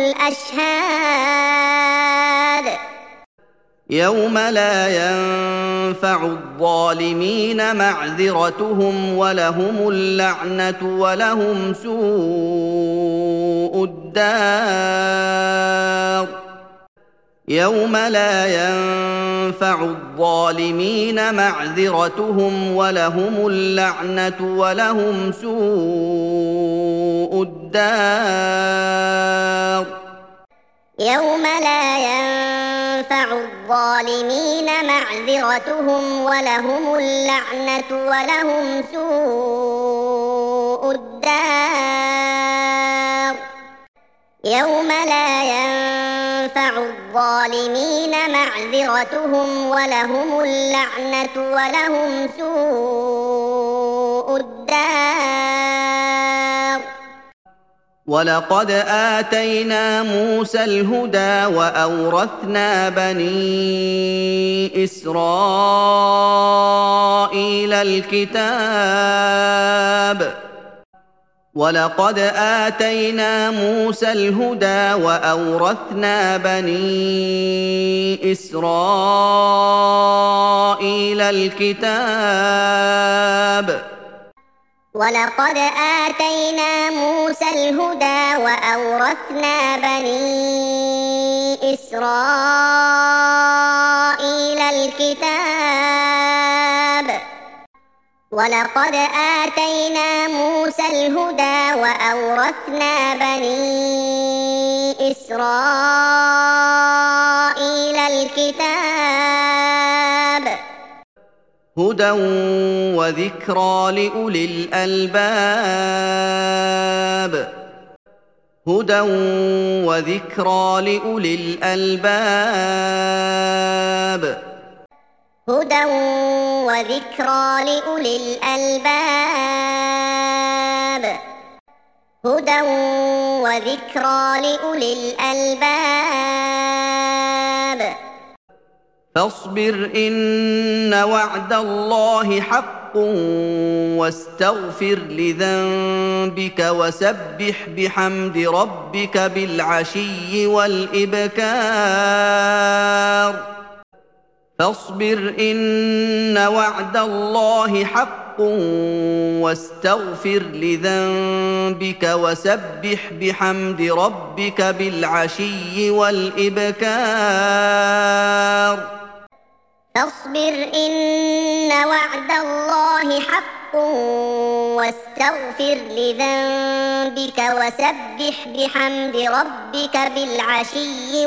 الأشهاد. يوم لا ينفع الظالمين معذرتهم ولهم اللعنة ولهم سوء الدار. يوم لا ينفع الظالمين معذرتهم ولهم اللعنة ولهم سوء الدار. يوم لا ينفع الظالمين معذرتهم ولهم اللعنة ولهم سوء الدار. يوم لا ينفع الظالمين معذرتهم ولهم اللعنة ولهم سوء الدار. ولقد آتينا موسى الهدى وأورثنا بني إسرائيل الكتاب. ولقد آتينا موسى الهدى وأورثنا بني إسرائيل الكتاب ولقد آتينا موسى الهدى وأورثنا بني إسرائيل الكتاب ولقد آتينا موسى الهدى وأورثنا بني إسرائيل الكتاب هدى وذكرى لأولي الألباب هدى وذكرى لأولي الألباب هدى وذكرى لأولي الألباب هدى وذكرى لأولي الألباب فاصبر إن وعد الله حق واستغفر لذنبك وسبح بحمد ربك بالعشي والإبكار فاصبر إن وعد الله حق واستغفر لذنبك وسبح بحمد ربك بالعشي والإبكار فاصبر إن وعد الله حق واستغفر لذنبك وسبح بحمد ربك بالعشي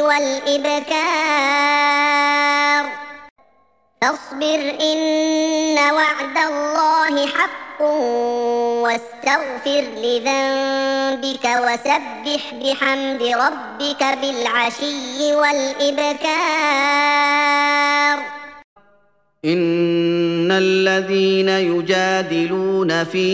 والإبكار فاصبر إن وعد الله حق واستغفر لذنبك وسبح بحمد ربك بالعشي والإبكار إن الذين يجادلون في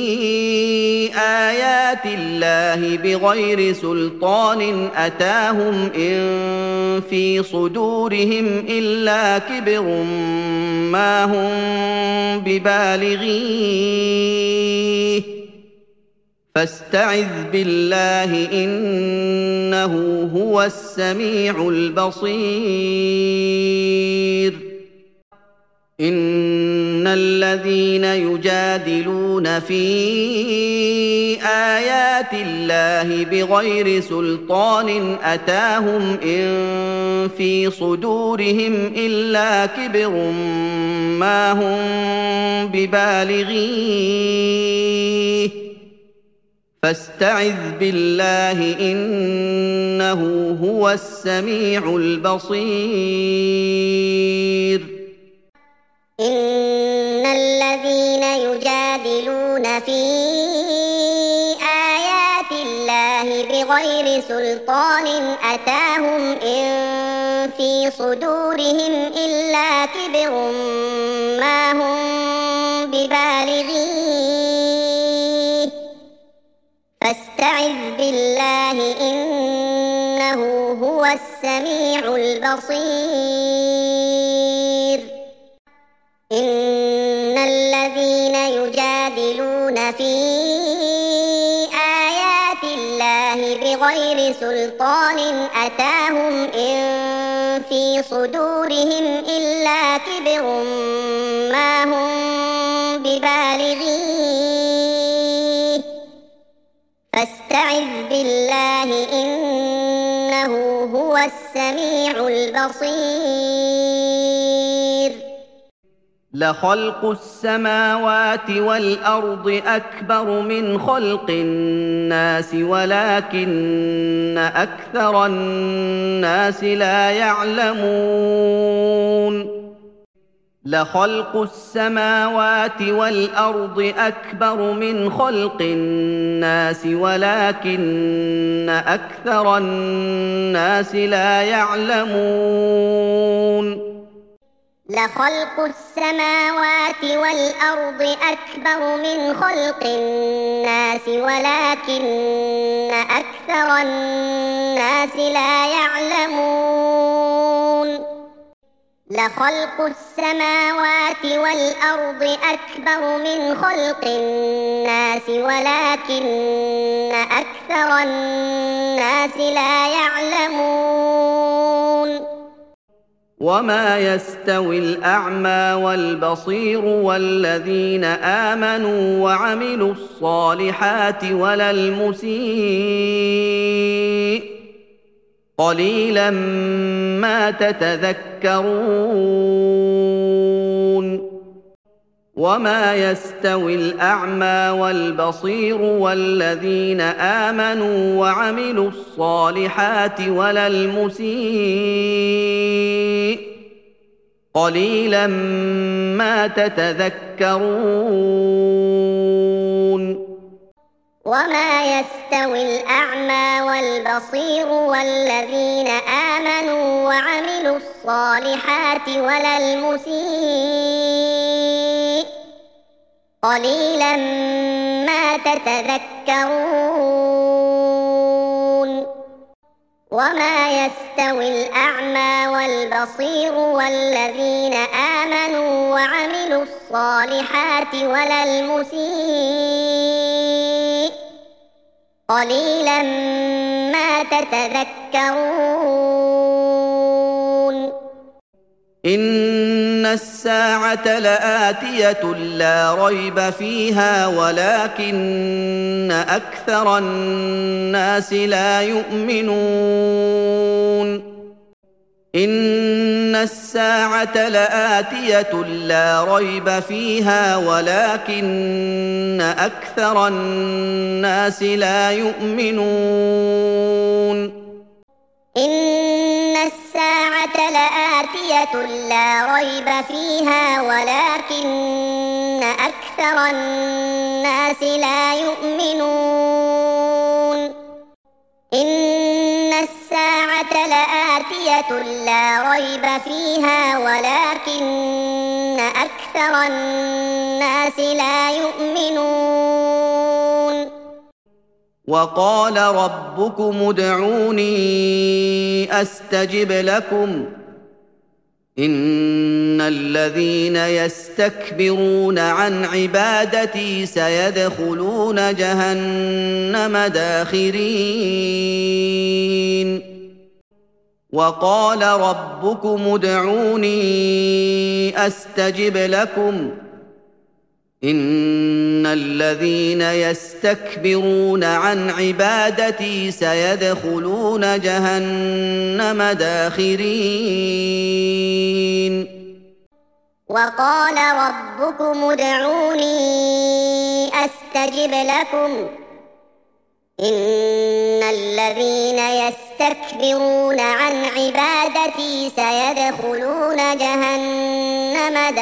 آيات الله بغير سلطان أتاهم إن في صدورهم إلا كبر ما هم ببالغيه فاستعذ بالله إنه هو السميع البصير إن الذين يجادلون في آيات الله بغير سلطان أتاهم إن في صدورهم إلا كبر ما هم ببالغيه فاستعذ بالله إنه هو السميع البصير إن الذين يجادلون في آيات الله بغير سلطان أتاهم إن في صدورهم إلا كبر ما هم ببالغيه فاستعذ بالله إنه هو السميع البصير إن الذين يجادلون في آيات الله بغير سلطان أتاهم إن في صدورهم إلا كبر ما هم ببالغيه فاستعذ بالله إنه هو السميع البصير لخلق السماوات والأرض أكبر من خلق الناس ولكن أكثر الناس لا يعلمون لخلق السماوات والأرض أكبر من خلق الناس ولكن أكثر الناس لا يعلمون لخلق السماوات والأرض أكبر من خلق الناس ولكن أكثر الناس لا يعلمون لخلق السماوات والأرض أكبر من خلق الناس ولكن أكثر الناس لا يعلمون وما يستوي الأعمى والبصير والذين آمنوا وعملوا الصالحات ولا المسيء قليلا ما تتذكرون وما يستوي الأعمى والبصير والذين آمنوا وعملوا الصالحات ولا المسيء قليلا ما تتذكرون وما يستوي الأعمى والبصير والذين آمنوا وعملوا الصالحات ولا المسيء قليلا ما تتذكرون وما يستوي الأعمى والبصير والذين آمنوا وعملوا الصالحات ولا المسيء قليلا ما تتذكرون إن الساعة لآتية لا ريب فيها ولكن أكثر الناس لا يؤمنون إن الساعة لآتية لا ريب فيها ولكن أكثر الناس لا يؤمنون إن الساعة لآتية لا ريب فيها ولكن أكثر الناس لا يؤمنون إن الساعة لآتية لا ريب فيها ولكن أكثر الناس لا يؤمنون وقال ربكم ادعوني أستجب لكم إن الذين يستكبرون عن عبادتي سيدخلون جهنم داخرين وقال ربكم ادعوني أستجب لكم إن الذين يستكبرون عن عبادتي سيدخلون جهنم داخرين وقال ربكم ادعوني أستجب لكم إن الذين يستكبرون عن عبادتي سيدخلون جهنم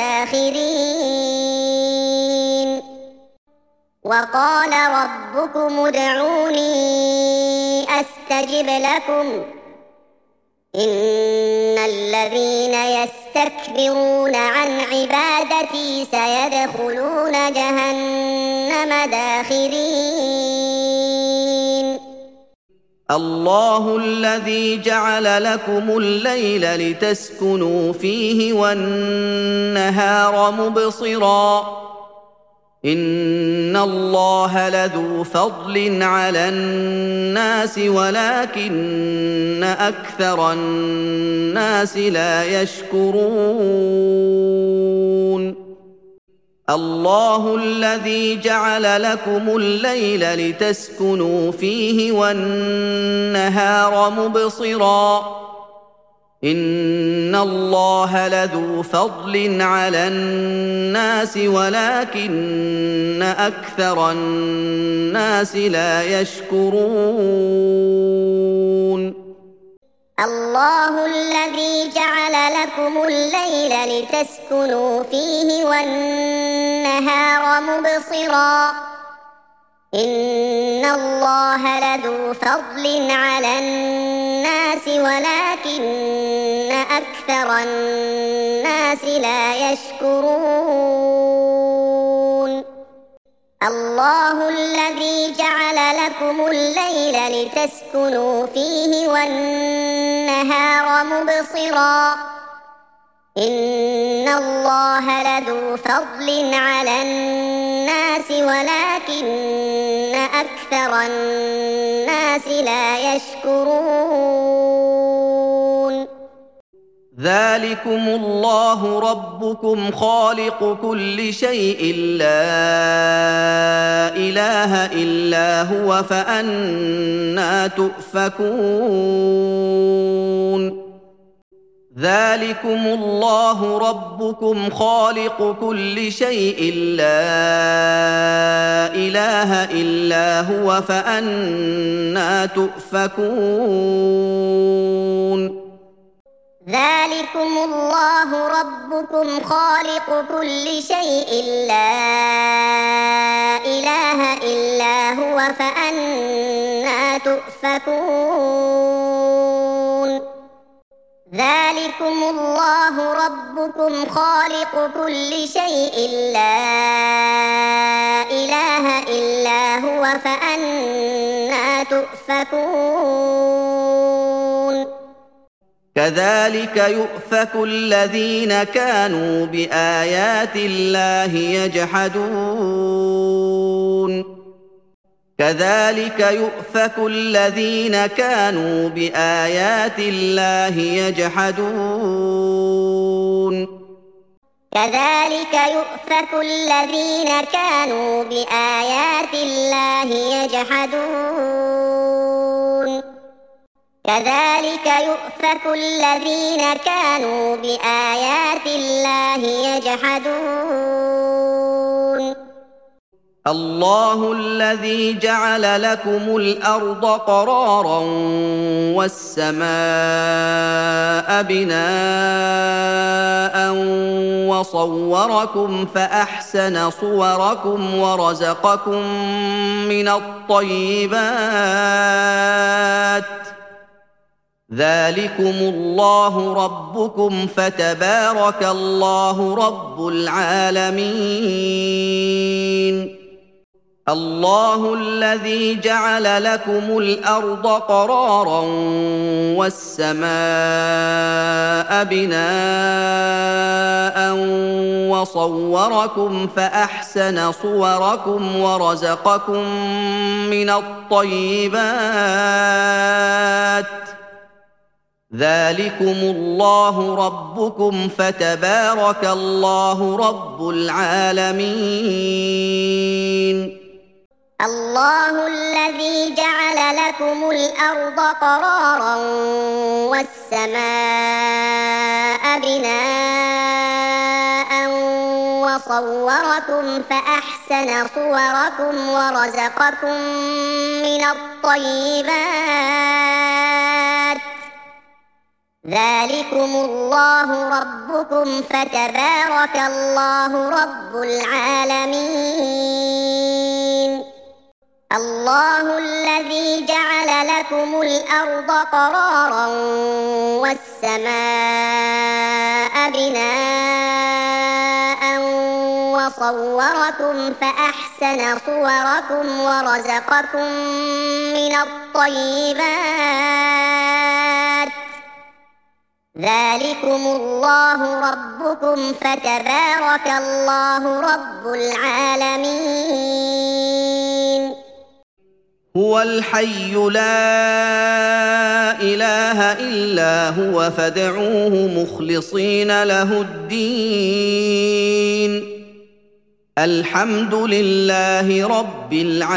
داخرين وقال ربكم ادعوني أستجب لكم إن الذين يستكبرون عن عبادتي سيدخلون جهنم داخرين الله الذي جعل لكم الليل لتسكنوا فيه والنهار مبصرا إن الله لذو فضل على الناس ولكن أكثر الناس لا يشكرون الله الذي جعل لكم الليل لتسكنوا فيه والنهار مبصرا إن الله لذو فضل على الناس ولكن أكثر الناس لا يشكرون الله الذي جعل لكم الليل لتسكنوا فيه والنهار مبصرا إن الله لذو فضل على الناس ولكن أكثر الناس لا يشكرون الله الذي جعل لكم الليل لتسكنوا فيه والنهار مبصرا إن الله لذو فضل على الناس ولكن أكثر الناس لا يشكرون ذلكم الله ربكم خالق كل شيء لا إله إلا هو فأنى تؤفكون ذلكم الله ربكم خالق كل شيء لا إله إلا هو فأنى تؤفكون ذلكم الله ربكم خالق كل شيء لا إله إلا هو فأنى تؤفكون ذلكم الله ربكم خالق كل شيء لا إله إلا هو فأنى تؤفكون كذلك يؤفك الذين كانوا بآيات الله يجحدون كذلك يؤفك الذين كانوا بآيات الله يجحدون كذلك يؤفك الذين كانوا بآيات الله يجحدون كذلك يؤفك الذين كانوا بآيات الله يجحدون الله الذي جعل لكم الأرض قرارا والسماء بناء وصوركم فأحسن صوركم ورزقكم من الطيبات ذلكم الله ربكم فتبارك الله رب العالمين الله الذي جعل لكم الأرض قرارا والسماء بناء وصوركم فأحسن صوركم ورزقكم من الطيبات ذلكم الله ربكم فتبارك الله رب العالمين الله الذي جعل لكم الأرض قرارا والسماء بناء وصوركم فأحسن صوركم ورزقكم من الطيبات ذلكم الله ربكم فتبارك الله رب العالمين الله الذي جعل لكم الأرض قرارا والسماء بناء وصوركم فأحسن صوركم ورزقكم من الطيبات ذلكم الله ربكم فتبارك الله رب العالمين هو الحي لا إله إلا هو فادعوه مخلصين له الدين الحمد لله رب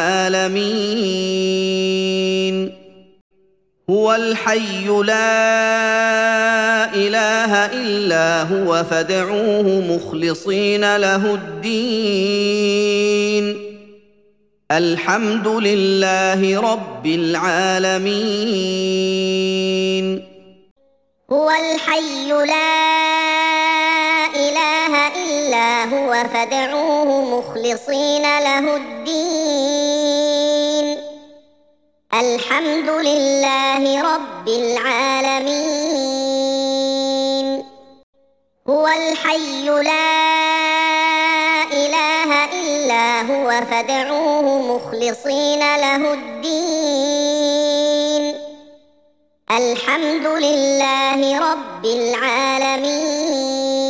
العالمين هو الحي لا إله إلا هو فادعوه مخلصين له الدين الحمد لله رب العالمين هو الحي لا إله إلا هو فادعوه مخلصين له الدين الحمد لله رب العالمين هو الحي لا إله إلا هو فادعوه مخلصين له الدين الحمد لله رب العالمين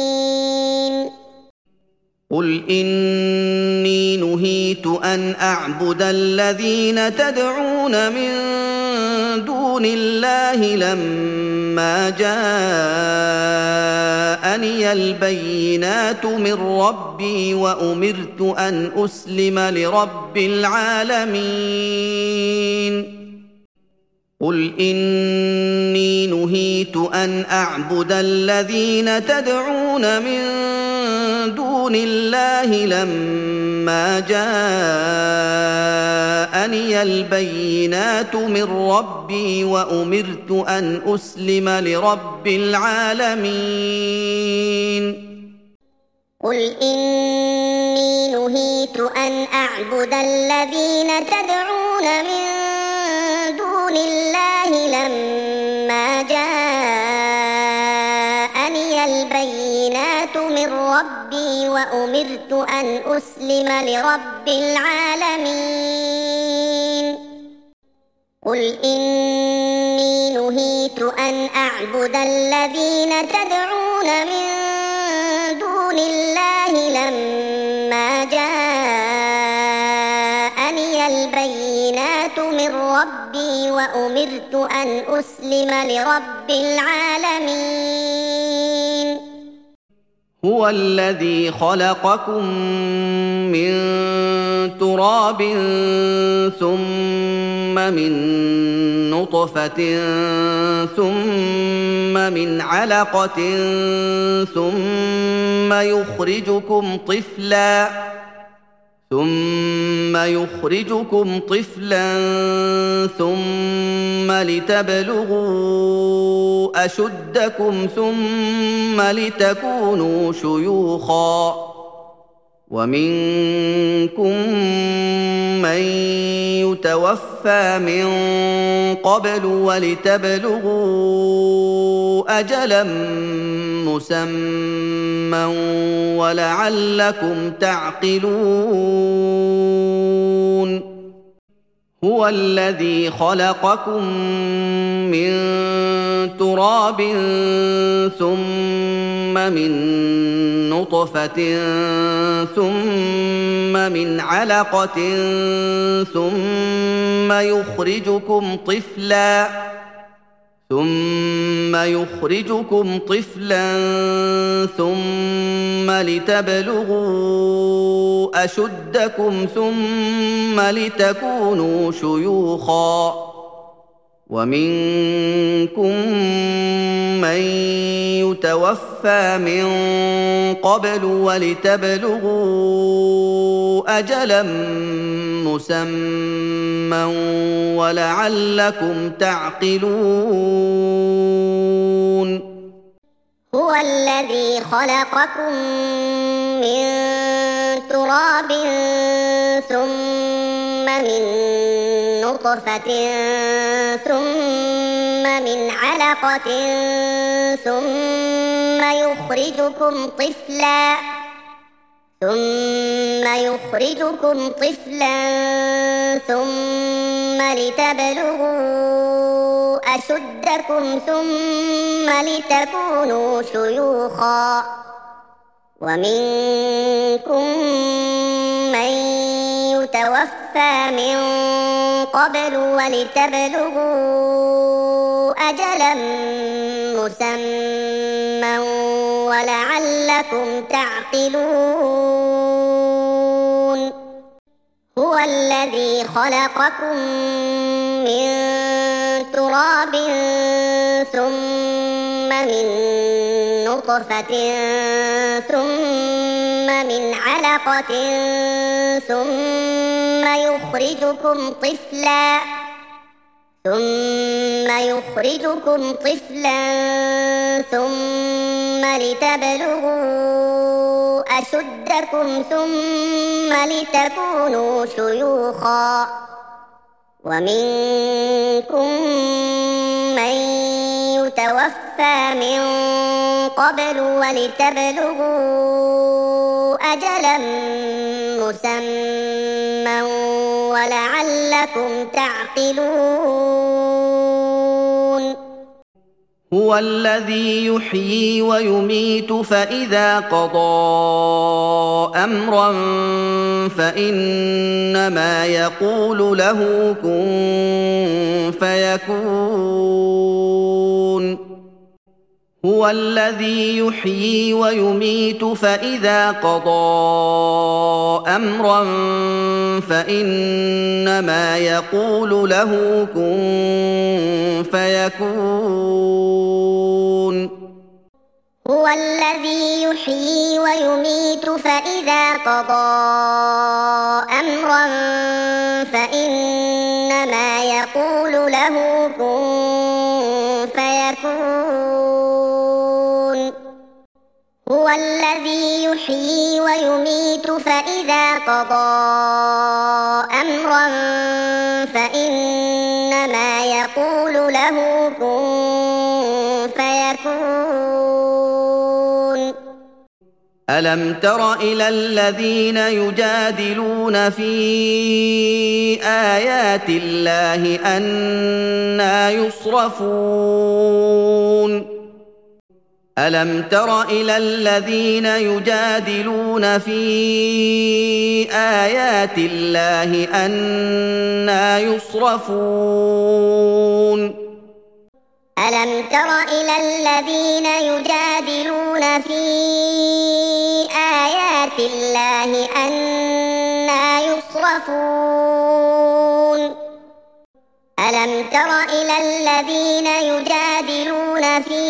قل إني نهيت أن أعبد الذين تدعون من دون الله لما جاءني البينات من ربي وأمرت أن أسلم لرب العالمين قل إني نهيت أن أعبد الذين تدعون من دون الله لما جاءني البينات من ربي وأمرت أن أسلم لرب العالمين قل إني نهيت أن أعبد الذين تدعون من دون الله لما جاءني البينات من ربي وأمرت أن أسلم لرب العالمين قل إني نهيت أن أعبد الذين تدعون من دون الله لما جاءني البينات من ربي وأمرت أن أسلم لرب العالمين هو الذي خلقكم من تراب ثم من نطفة ثم من علقة ثم يخرجكم طفلا ثم يخرجكم طفلا ثم لتبلغوا أشدكم ثم لتكونوا شيوخا ومنكم من يتوفى من قبل ولتبلغوا أجلا مسمى ولعلكم تعقلون هو الذي خلقكم من تراب ثم من نطفة ثم من علقة ثم يخرجكم طفلا ثم يخرجكم طفلا ثم لتبلغوا أشدكم ثم لتكونوا شيوخا ومنكم من يتوفى من قبل ولتبلغوا أجلا مسمى ولعلكم تعقلون هو الذي خلقكم من تراب ثم من نطفة ثم من علقة ثم يخرجكم طفلا ثم يخرجكم طفلا ثم لتبلغوا أشدكم ثم لتكونوا شيوخا ومنكم من يتوفى من قبل ولتبلغوا أجلا مسمى ولعلكم تعقلون هو الذي خلقكم من تراب ثم من نطفة ثم من علقة ثم يخرجكم طفلا ثم يخرجكم طفلا ثم لتبلغوا أشدكم ثم لتكونوا شيوخا ومنكم من يتوفى من قبل ولتبلغوا أجلا مسمى ولعلكم تعقلون هو الذي يحيي ويميت فإذا قضى أمرا فإنما يقول له كن فيكون هو الذي يحيي ويميت فإذا قضى أمرا فإنما يقول له كن فيكون هو الذي يحيي ويميت فإذا قضى أمرا فإنما يقول له كن فيكون هو الذي يحيي ويميت فإذا قضى أمرا فإنما يقول له كن فيكون ألم تر إلى الذين يجادلون في آيات الله أنى يصرفون ألم تر إلى الذين يجادلون في آيات الله أنى يصرفون ألم تر إلى الذين يجادلون في آيات الله أنى يصرفون ألم تر إلى الذين يجادلون في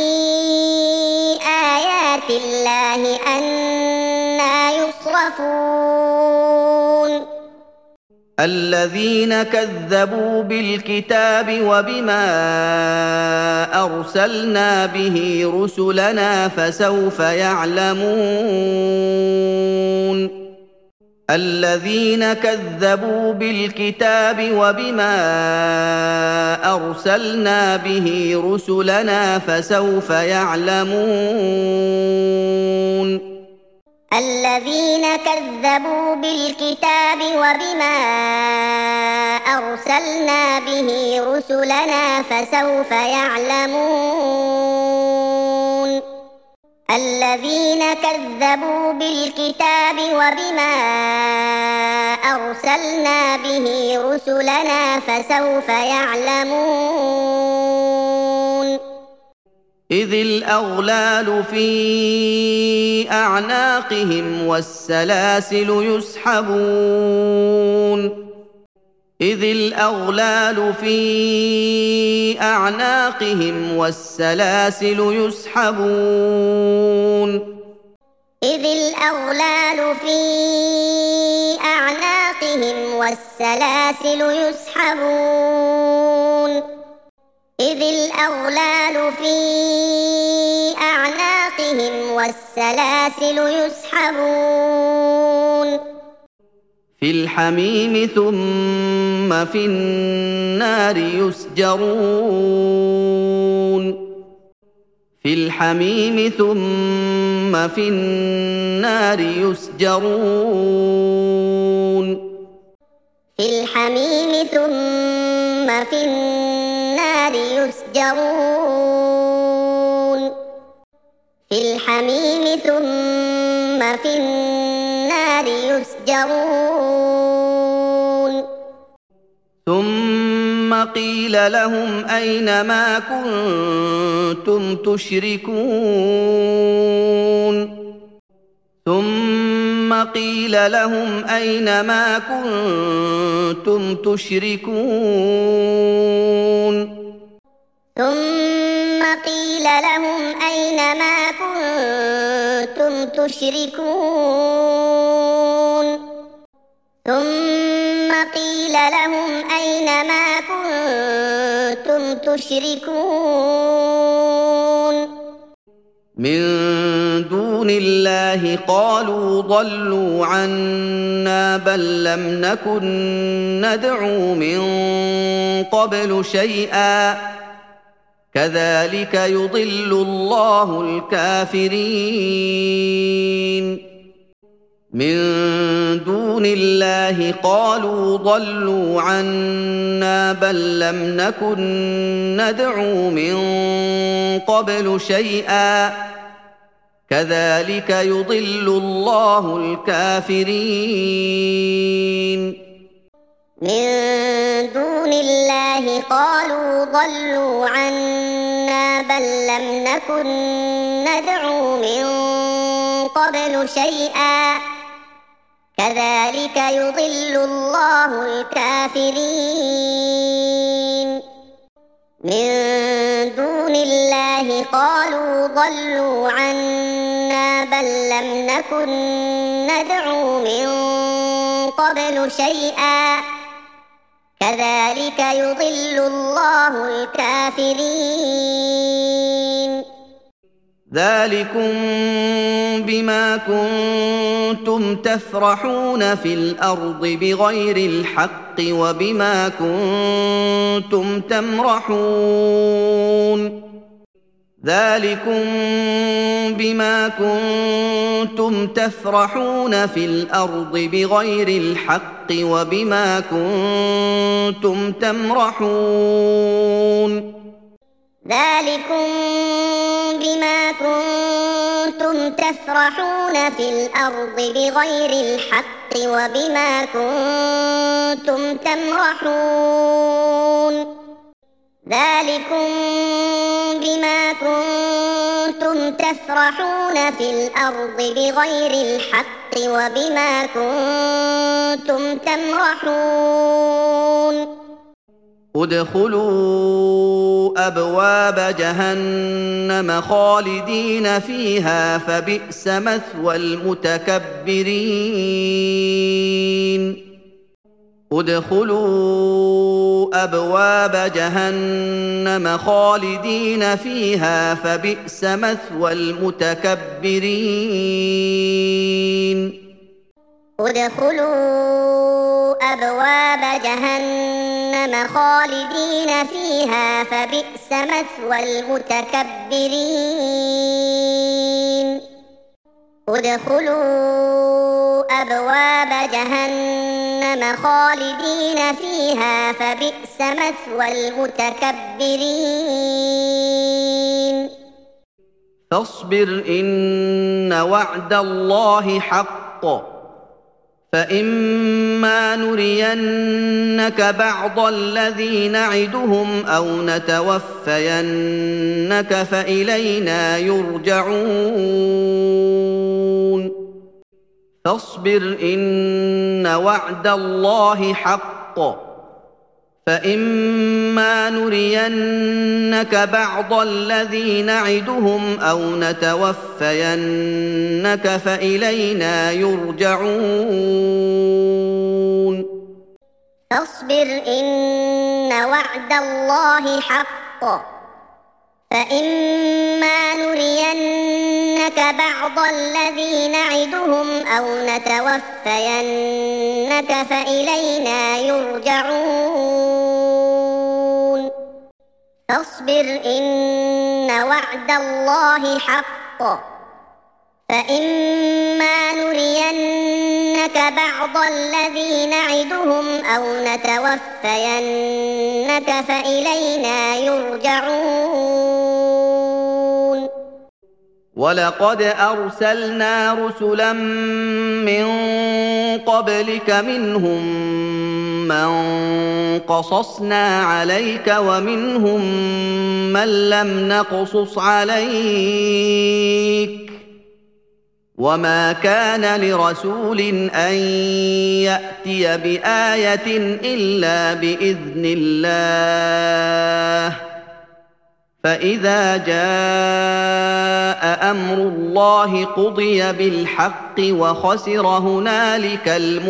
آيات الله أنى يصرفون الذين كذبوا بالكتاب وبما أرسلنا به رسلنا فسوف يعلمون الذين كذبوا بالكتاب وبما أرسلنا به رسلنا فسوف يعلمون الذين كذبوا بالكتاب وبما أرسلنا به رسلنا فسوف يعلمون الذين كذبوا بالكتاب وبما أرسلنا به رسلنا فسوف يعلمون إذ الأغلال في أعناقهم والسلاسل يسحبون إذ الأغلال في أعناقهم والسلاسل يسحبون إذ الأغلال في أعناقهم والسلاسل يسحبون إذ الأغلال في أعناقهم والسلاسل يسحبون في الحميم ثم في النار يسجرون في الحميم ثم في النار يسجرون في الحميم ثم في النار يسجرون في الحميم ثم في النار يسجرون ثم قيل لهم أين ما كنتم تشركون ثم قيل لهم أين ما كنتم تشركون ثم قيل لهم أين ما كنتم تشركون ثم قيل لهم أين ما كنتم تشركون من دون الله قالوا ضلوا عنا بل لم نكن ندعو من قبل شيئا كذلك يضل الله الكافرين من دون الله قالوا ضلوا عنا بل لم نكن ندعو من قبل شيئا كذلك يضل الله الكافرين من دون الله قالوا ضلوا عنا بل لم نكن ندعو من قبل شيئا كذلك يضل الله الكافرين من دون الله قالوا ضلوا عنا بل لم نكن ندعو من قبل شيئا كذلك يضل الله الكافرين ذلكم بما كنتم تفرحون في الأرض بغير الحق وبما كنتم تمرحون ذلكم بما كنتم تفرحون في الأرض بغير الحق وبما كنتم تمرحون ذلكم بما كنتم تفرحون في الأرض بغير الحق وبما كنتم تمرحون ذلكم بما كنتم تفرحون في الأرض بغير الحق وبما كنتم تمرحون ادخلوا أبواب جهنم خالدين فيها فبئس مثوى المتكبرين ادخلوا أبواب جهنم خالدين فيها فبئس مثوى المتكبرين ادخلوا أبواب جهنم خالدين فيها فبئس مثوى المتكبرين ادخلوا أبواب جهنم خالدين فيها فبئس مثوى المتكبرين فاصبر إن وعد الله حق فإما نرينك بعض الذي نعدهم أو نتوفينك فإلينا يرجعون فاصبر إن وعد الله حق فإما نرينك بعض الذي نعدهم أو نتوفينك فإلينا يرجعون فاصبر إن وعد الله حق فإما نرينك بعض الذي نعدهم أو نتوفينك فإلينا يرجعون فاصبر إن وعد الله حق فإما نرينك بعض الذي نعدهم أو نتوفينك فإلينا يرجعون ولقد أرسلنا رسلا من قبلك منهم من قصصنا عليك ومنهم من لم نقصص عليك وما كان لرسول أن يأتي بآية إلا بإذن الله فإذا جاء أمر الله قضي بالحق وخسر هنالك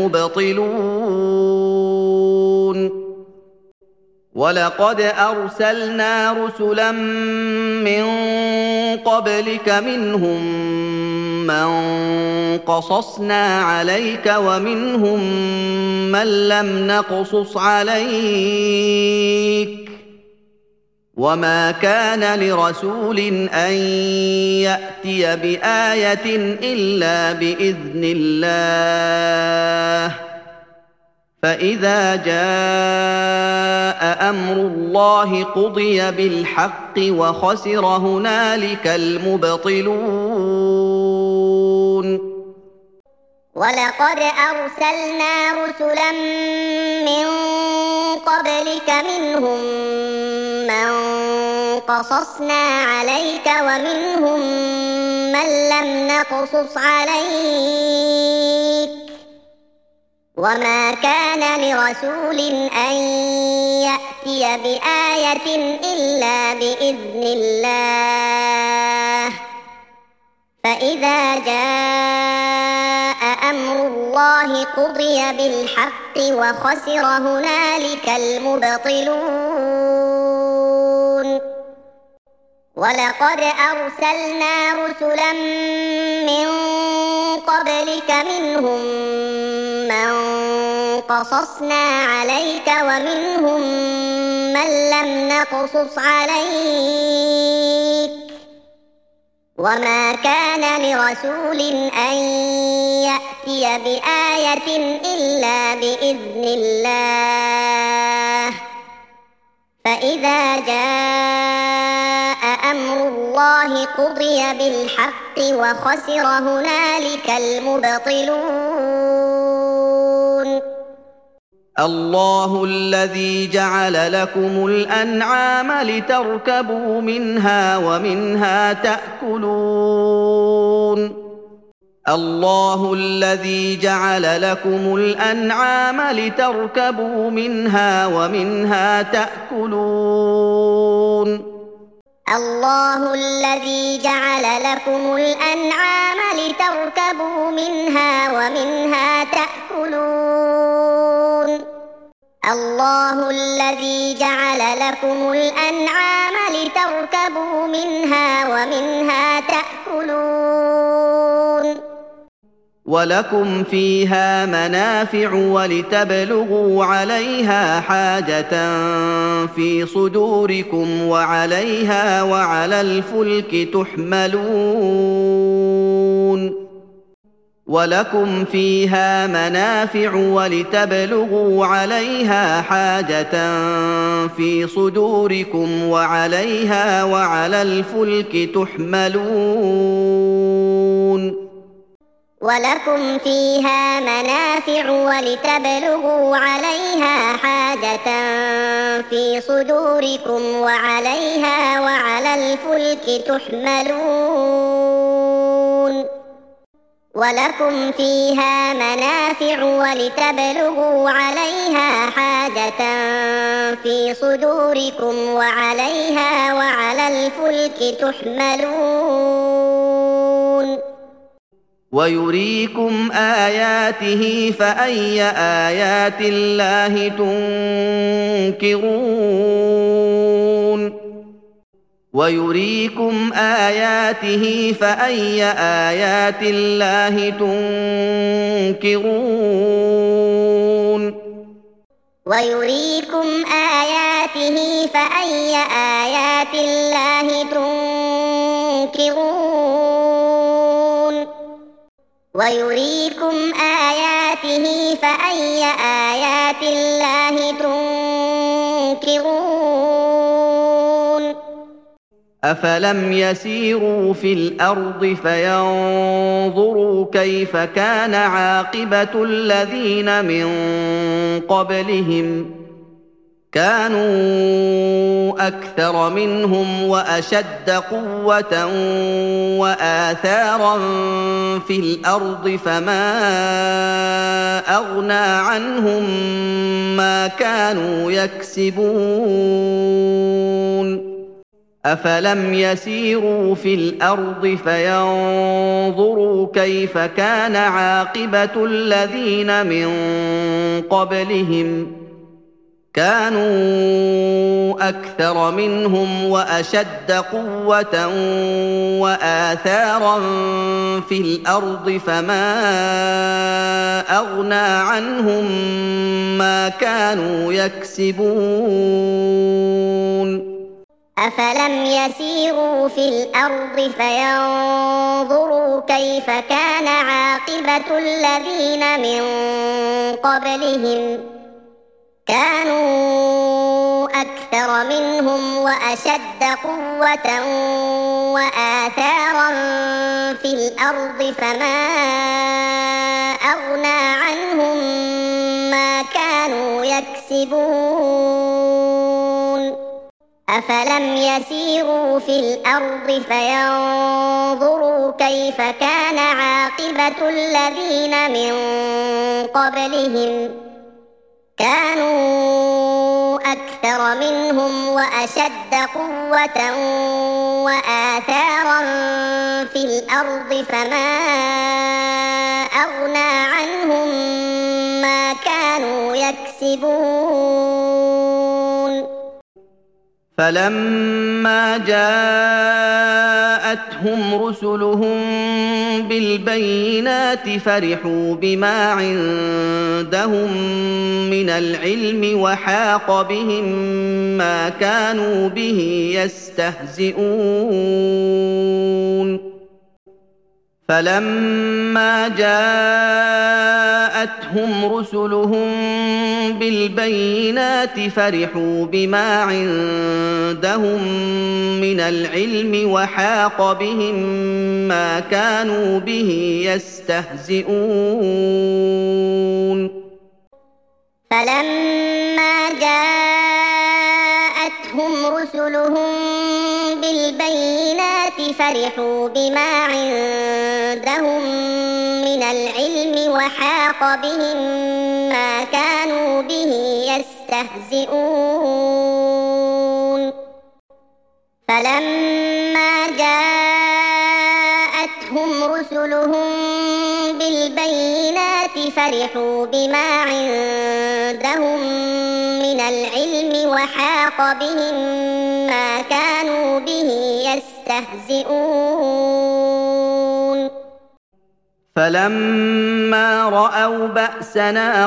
المبطلون ولقد أرسلنا رسلا من قبلك منهم من قصصنا عليك ومنهم من لم نقصص عليك وما كان لرسول أن يأتي بآية إلا بإذن الله فإذا جاء أمر الله قضي بالحق وخسر هنالك المبطلون. ولقد أرسلنا رسلا من قبلك منهم من قصصنا عليك ومنهم من لم نقصص عليك وما كان لرسول أن يأتي بآية إلا بإذن الله فإذا جاء أمر الله قضي بالحق وخسر هنالك المبطلون. ولقد أرسلنا رسلا من قبلك منهم من قصصنا عليك ومنهم من لم نقصص عليك وما كان لرسول أن يأتي بآية إلا بإذن الله فإذا جاء أمر الله قضي بالحق وخسر هنالك المبطلون. الله الذي جعل لكم الأنعام لتركبوا منها ومنها تأكلون. الله الذي جعل لكم الأنعام لتركبوا منها ومنها تأكلون. الله الذي جعل لكم الأنعام لتركبوا منها ومنها تأكلون. الله الذي جعل لكم الأنعام لتركبوا منها ومنها تأكلون. ولكم فيها منافع ولتبلغوا عليها حاجة في صدوركم وعليها وعلى الفلك تحملون. ولكم فيها منافع ولتبلغوا عليها حاجة في صدوركم وعليها وعلى الفلك تحملون. ولكم فيها منافع ولتبلغوا عليها حاجة في صدوركم وعليها وعلى الفلك تحملون. ولكم فيها منافع ولتبلغوا عليها حاجة في صدوركم وعليها وعلى الفلك تحملون. ويريكم آياته فأي آيات الله تنكرون. ويريكم آياته فأي آيات الله تنكرون. ويريكم آياته فأي آيات الله تنكرون. ويريكم آياته فأي آيات الله تنكرون. أفلم يسيروا في الأرض فينظروا كيف كان عاقبة الذين من قبلهم كانوا أكثر منهم وأشد قوة وآثارا في الأرض فما أغنى عنهم ما كانوا يكسبون. أفلم يسيروا في الأرض فينظروا كيف كان عاقبة الذين من قبلهم كانوا أكثر منهم وأشد قوة وآثارا في الأرض فما أغنى عنهم ما كانوا يكسبون. أفلم يسيروا في الأرض فينظروا كيف كان عاقبة الذين من قبلهم كانوا أكثر منهم وأشد قوة وآثارا في الأرض فما أغنى عنهم ما كانوا يكسبون أفلم يسيروا في الأرض فينظروا كيف كان عاقبة الذين من قبلهم كانوا أكثر منهم وأشد قوة وآثارا في الأرض فما أغنى عنهم ما كانوا يكسبون فلما جاءتهم رسلهم بالبينات فرحوا بما عندهم من العلم وحاق بهم ما كانوا به يستهزئون فلما جاءتهم رسلهم بالبينات فرحوا بما عندهم من العلم وحاق بهم ما كانوا به يستهزئون فلما جاءتهم رسلهم بالبينات فرحوا بما عندهم من العلم وحاق بهم ما كانوا به يستهزئون فلما جاءتهم رسلهم بالبينات فرحوا بما عندهم من العلم وحاق بهم ما كانوا به يستهزئون فلما رأوا بأسنا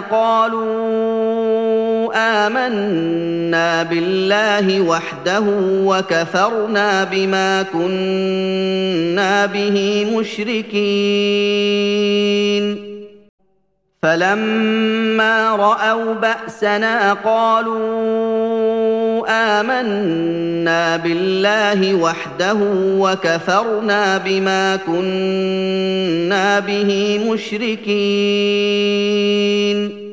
قالوا آمنا بالله وحده وكفرنا بما كنا به مشركين فلما رأوا بأسنا قالوا آمنا بالله وحده وكفرنا بما كنا به مشركين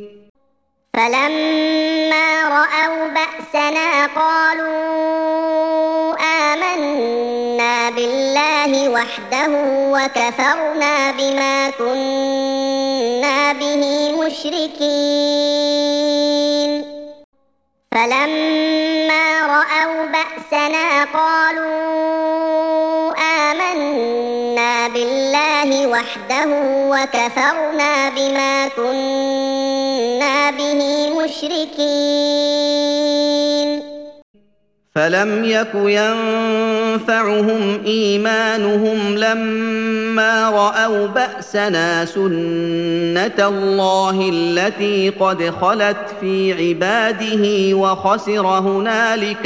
فلما رأوا بأسنا قالوا آمنا بالله وحده وكفرنا بما كنا به مشركين فلما رأوا بأسنا قالوا آمنا بالله وحده وكفرنا بما كنا به مشركين فلم يك ينفعهم إيمانهم لما رأوا بأسنا سنة الله التي قد خلت في عباده وخسر هنالك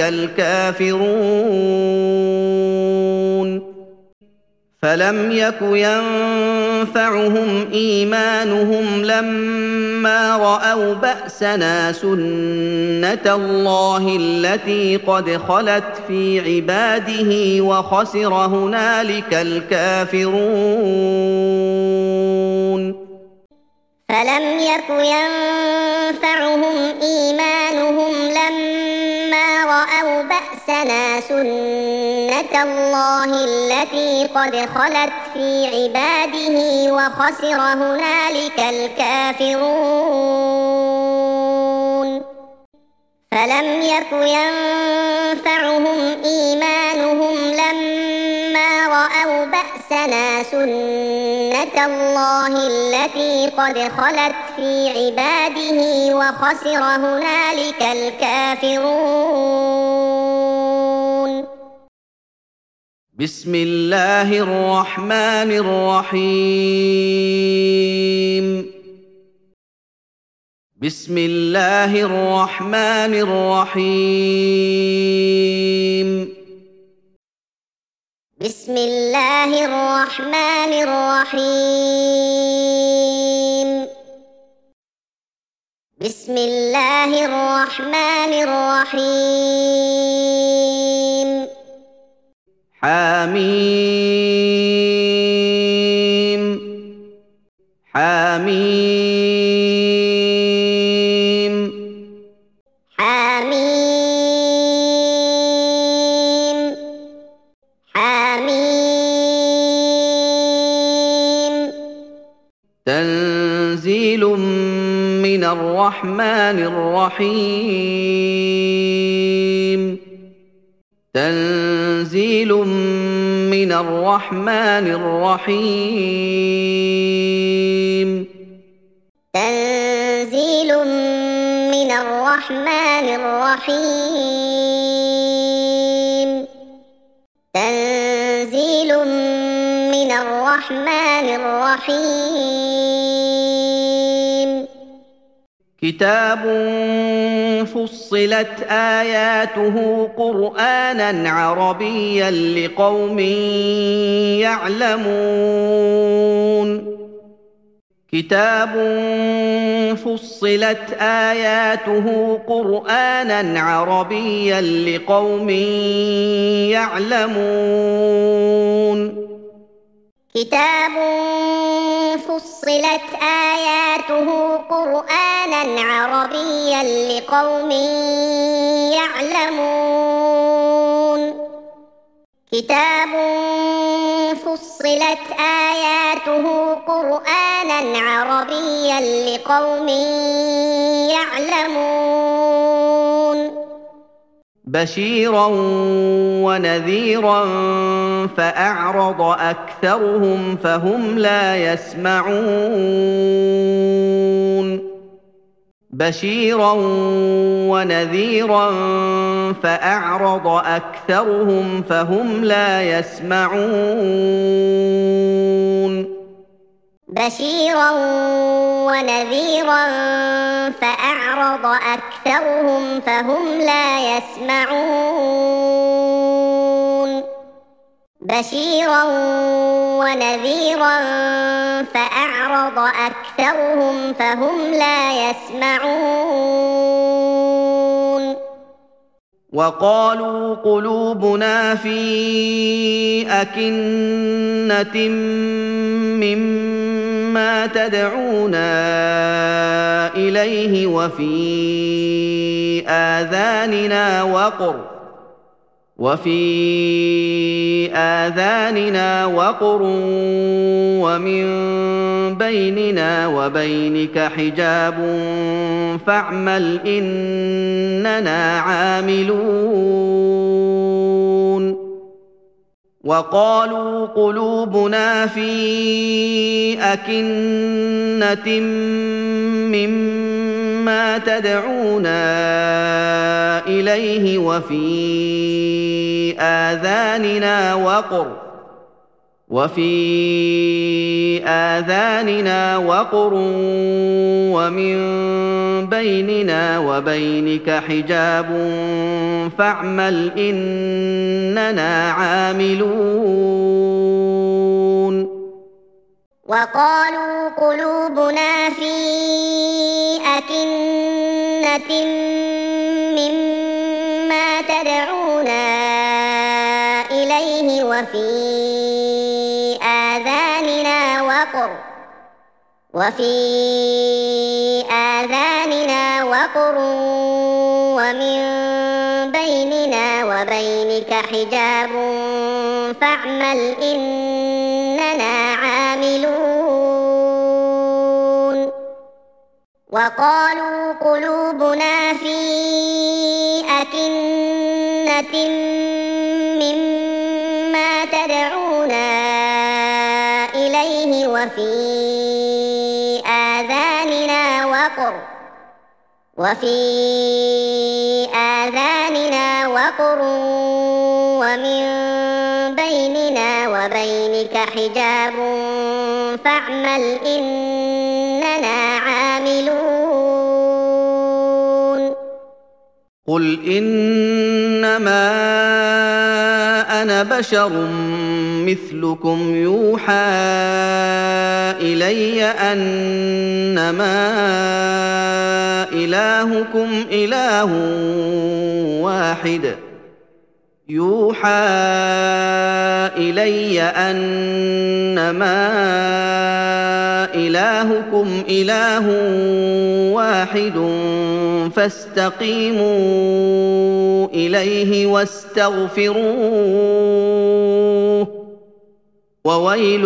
الكافرون فلم يك ينفعهم إيمانهم لما رأوا بأسنا سنة الله التي قد خلت في عباده وخسر هنالك الكافرون فلم يك ينفعهم إيمانهم لما رأوا بأسنا سنة الله التي قد خلت في عباده وخسر هنالك الكافرون فلم يك ينفعهم إيمانهم لما رأوا بأسنا سنة الله التي قد خلت في عباده وخسر هنالك الكافرون بسم الله الرحمن الرحيم بسم الله الرحمن الرحيم بسم الله الرحمن الرحيم بسم الله الرحمن الرحيم حميم حميم حميم حميم تنزيل من الرحمن الرحيم تنزيل من الرحمن الرحيم تنزيل من الرحمن الرحيم تنزيل من الرحمن الرحيم كتاب فصلت آياته قرآنا عربيا لقوم يعلمون كتاب فصلت آياته قرآنا عربيا لقوم يعلمون كتاب فصلت آياته قرآنا عربيا لقوم يعلمون كتاب فصلت آياته قرآنا عربيا لقوم يعلمون بشيرا ونذيرا فأعرض أكثرهم فهم لا يسمعون بشيرا ونذيرا فأعرض أكثرهم فهم لا يسمعون بشيرا ونذيرا فأعرض أكثرهم فهم لا يسمعون بشيرا ونذيرا فأعرض أكثرهم فهم لا يسمعون وقالوا قلوبنا في أكنة مما تدعونا إليه وفي آذاننا وقر وفي آذاننا وقر ومن بيننا وبينك حجاب فاعمل إننا عاملون وقالوا قلوبنا في أكنة مما تدعونا إليه وفي آذاننا وقر وفي آذاننا وقر ومن بيننا وبينك حجاب فاعمل إننا عاملون وقالوا قلوبنا في أكنة مما تدعونا إليه وفي آذاننا وقر وفي آذاننا وقر ومن بيننا وبينك حجاب فاعمل إننا عاملون وقالوا قلوبنا في أكنة مما تدعونا إليه وفي آذاننا وقر وفي آذاننا وقر ومن بيننا وبينك حجاب فاعمل إننا عاملون قل إنما أنا بشر مثلكم يوحى إلي أنما إلهكم إله واحد يوحى إلي أنما إلهكم إله واحد فاستقيموا إليه واستغفروه وويل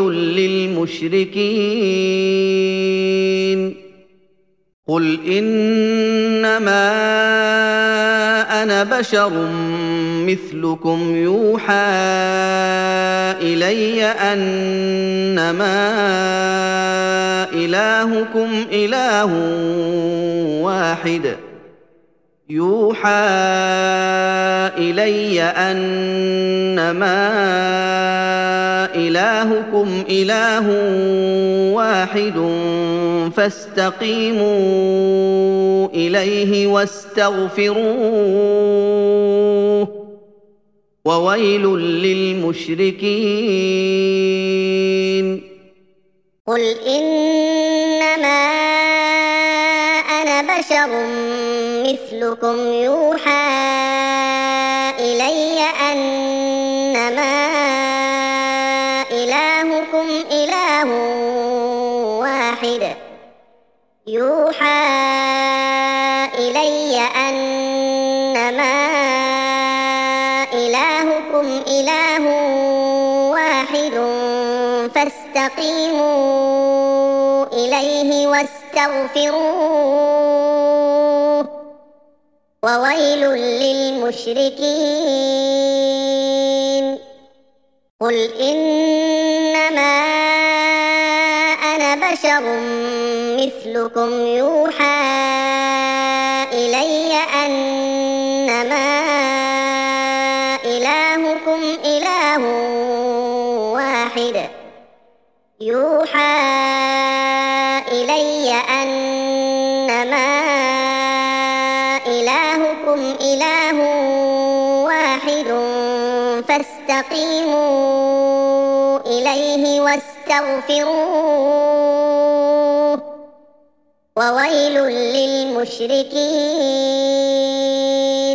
للمشركين قل إنما أنا بشر مثلكم يوحى إلي أنما إلهكم إله واحد يوحى إلي أنما إلهكم إله واحد فاستقيموا إليه واستغفروه وويل للمشركين قل إنما أنا بشر مثلكم يوحى إلي أنما إلهكم إله واحد يوحى إلي أنما إلهكم إله واحد فاستقيموا إليه واستغفروه وويل للمشركين قل إنما أنا بشر مثلكم يوحى إلي أنما إلهكم إله واحد يوحى إلي أنما إلهكم إله واحد فاستقيموا إليه واستغفروه وويل للمشركين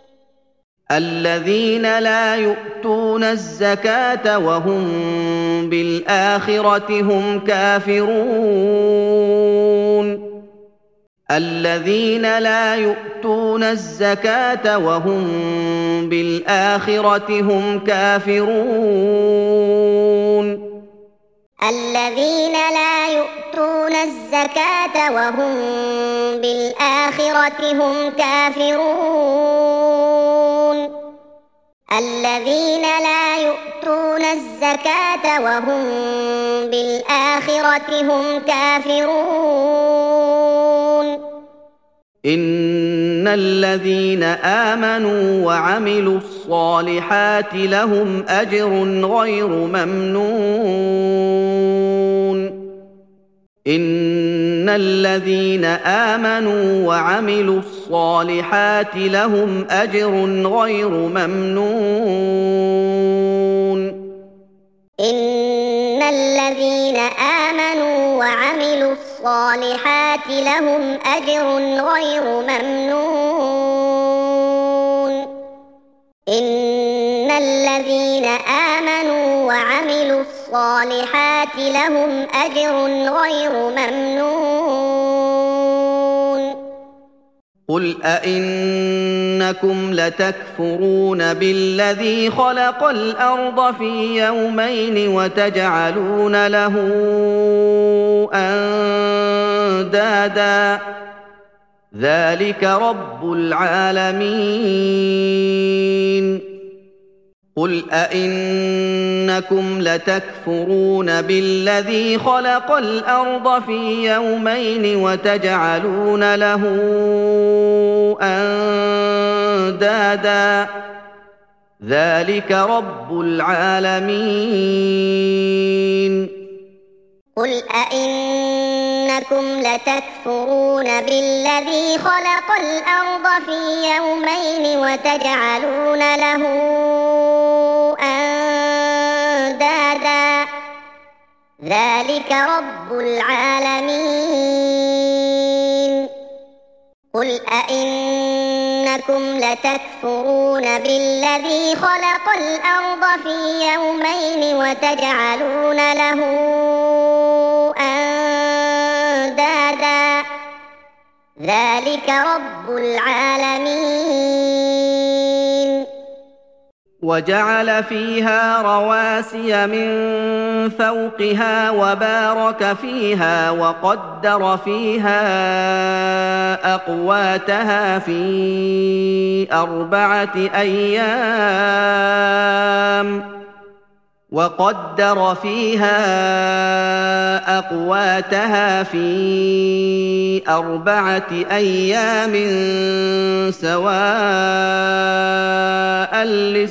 الذين لا يؤتون الزكاة وهم بالآخرة هم كافرون الذين لا يؤتون الزكاة وهم بالآخرة هم كافرون الذين لا يؤتون الزكاة وهم بالآخرة هم كافرون الذين لا يؤتون الزكاة وهم بالآخرة هم كافرون إن الذين آمنوا وعملوا الصالحات لهم أجر غير ممنون إن الذين آمنوا وعملوا الصالحات لهم أجر غير ممنون إن الذين آمنوا وعملوا الصالحات لهم أجر غير ممنون إن الذين آمنوا وعملوا الصالحات لهم أجر غير ممنون قل أئنكم لتكفرون بالذي خلق الأرض في يومين وتجعلون له أندادا ذلك رب العالمين قل أئنكم لتكفرون بالذي خلق الأرض في يومين وتجعلون له أندادا ذلك رب العالمين قل أئنكم لتكفرون بالذي خلق الأرض في يومين وتجعلون له أندادا ذلك رب العالمين قل أئنكم لتكفرون بالذي خلق الأرض في يومين وتجعلون له أندادا ذلك رب العالمين وجعل فيها رواسي من فوقها وبارك فيها وقدر فيها أقواتها في أربعة أيام وقدر فيها أقواتها في أربعة أيام سواء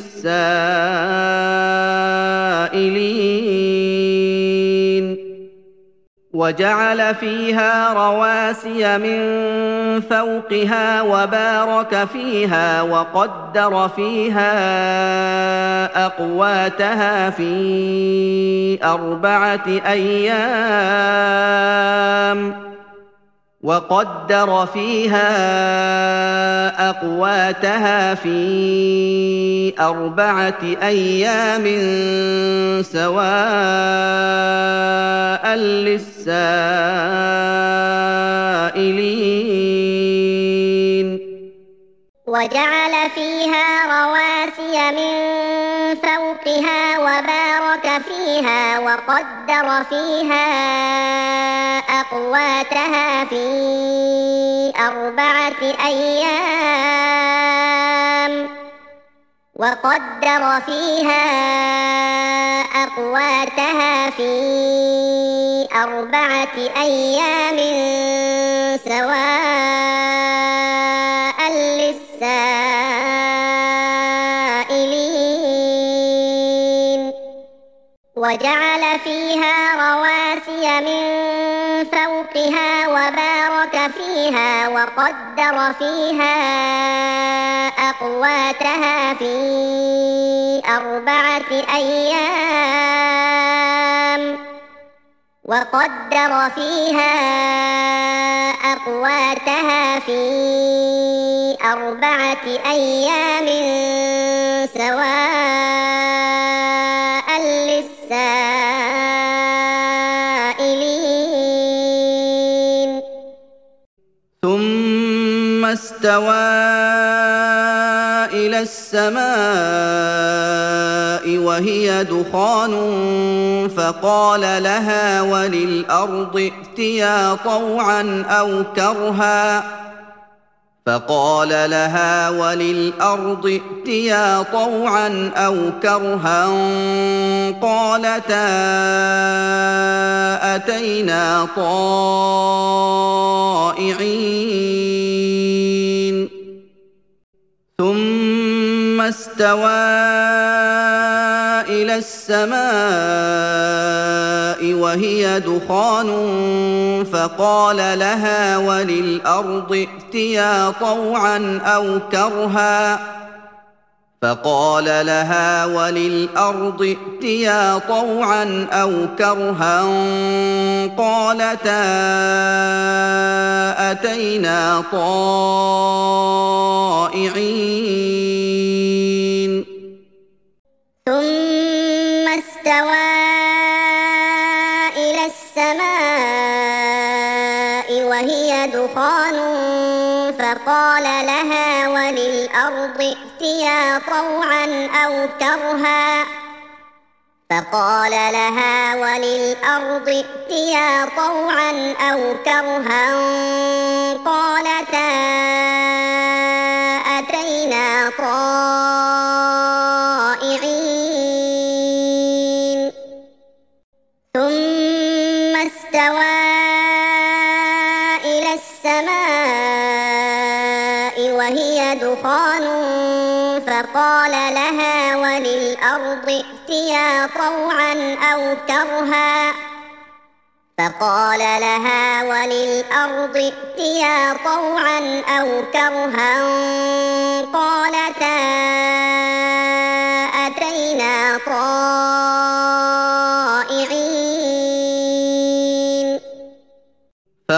للسائلين وجعل فيها رواسي من فوقها وبارك فيها وقدر فيها أقواتها في أربعة أيام وقدر فيها أقواتها في أربعة أيام سواء للسائلين وجعل فيها رواسي من فوقها وبارك فيها وقدر فيها أقواتها في أربعة أيام وقدر فيها أقواتها في أربعة أيام سواء للسائلين وجعل فيها رواسي من فوقها وبارك فيها وقدر فيها أقواتها في أربعة أيام وقدر فيها أقواتها في أربعة أيام سواء للسائلين ثم استوى إلى السماء وهي دخان فقال لها وللأرض ائتيا طوعا أو كرها فقال لها وللأرض ائتيا طوعا أو كرها قالتا أتينا طائعين ثم استوى إلى السماء وهي دخان فقال لها وللأرض ائتيا طوعا أو كرها فقال لها وللأرض ائتيا طوعا أو كرها قالتا أتينا طائعين ثم استوى إلى السماء وهي دخان فقال لها وللأرض ائتيا طوعا أو كرها فقال لها وللأرض ائتيا طوعا أو كرها قالتا أتينا طائعين ثم استوى إلى السماء وهي دخان فقال لها وللأرض ائتيا طوعا أو كرها فقال لها وللأرض ائتيا طوعا أو كرها قالتا أتينا طائعين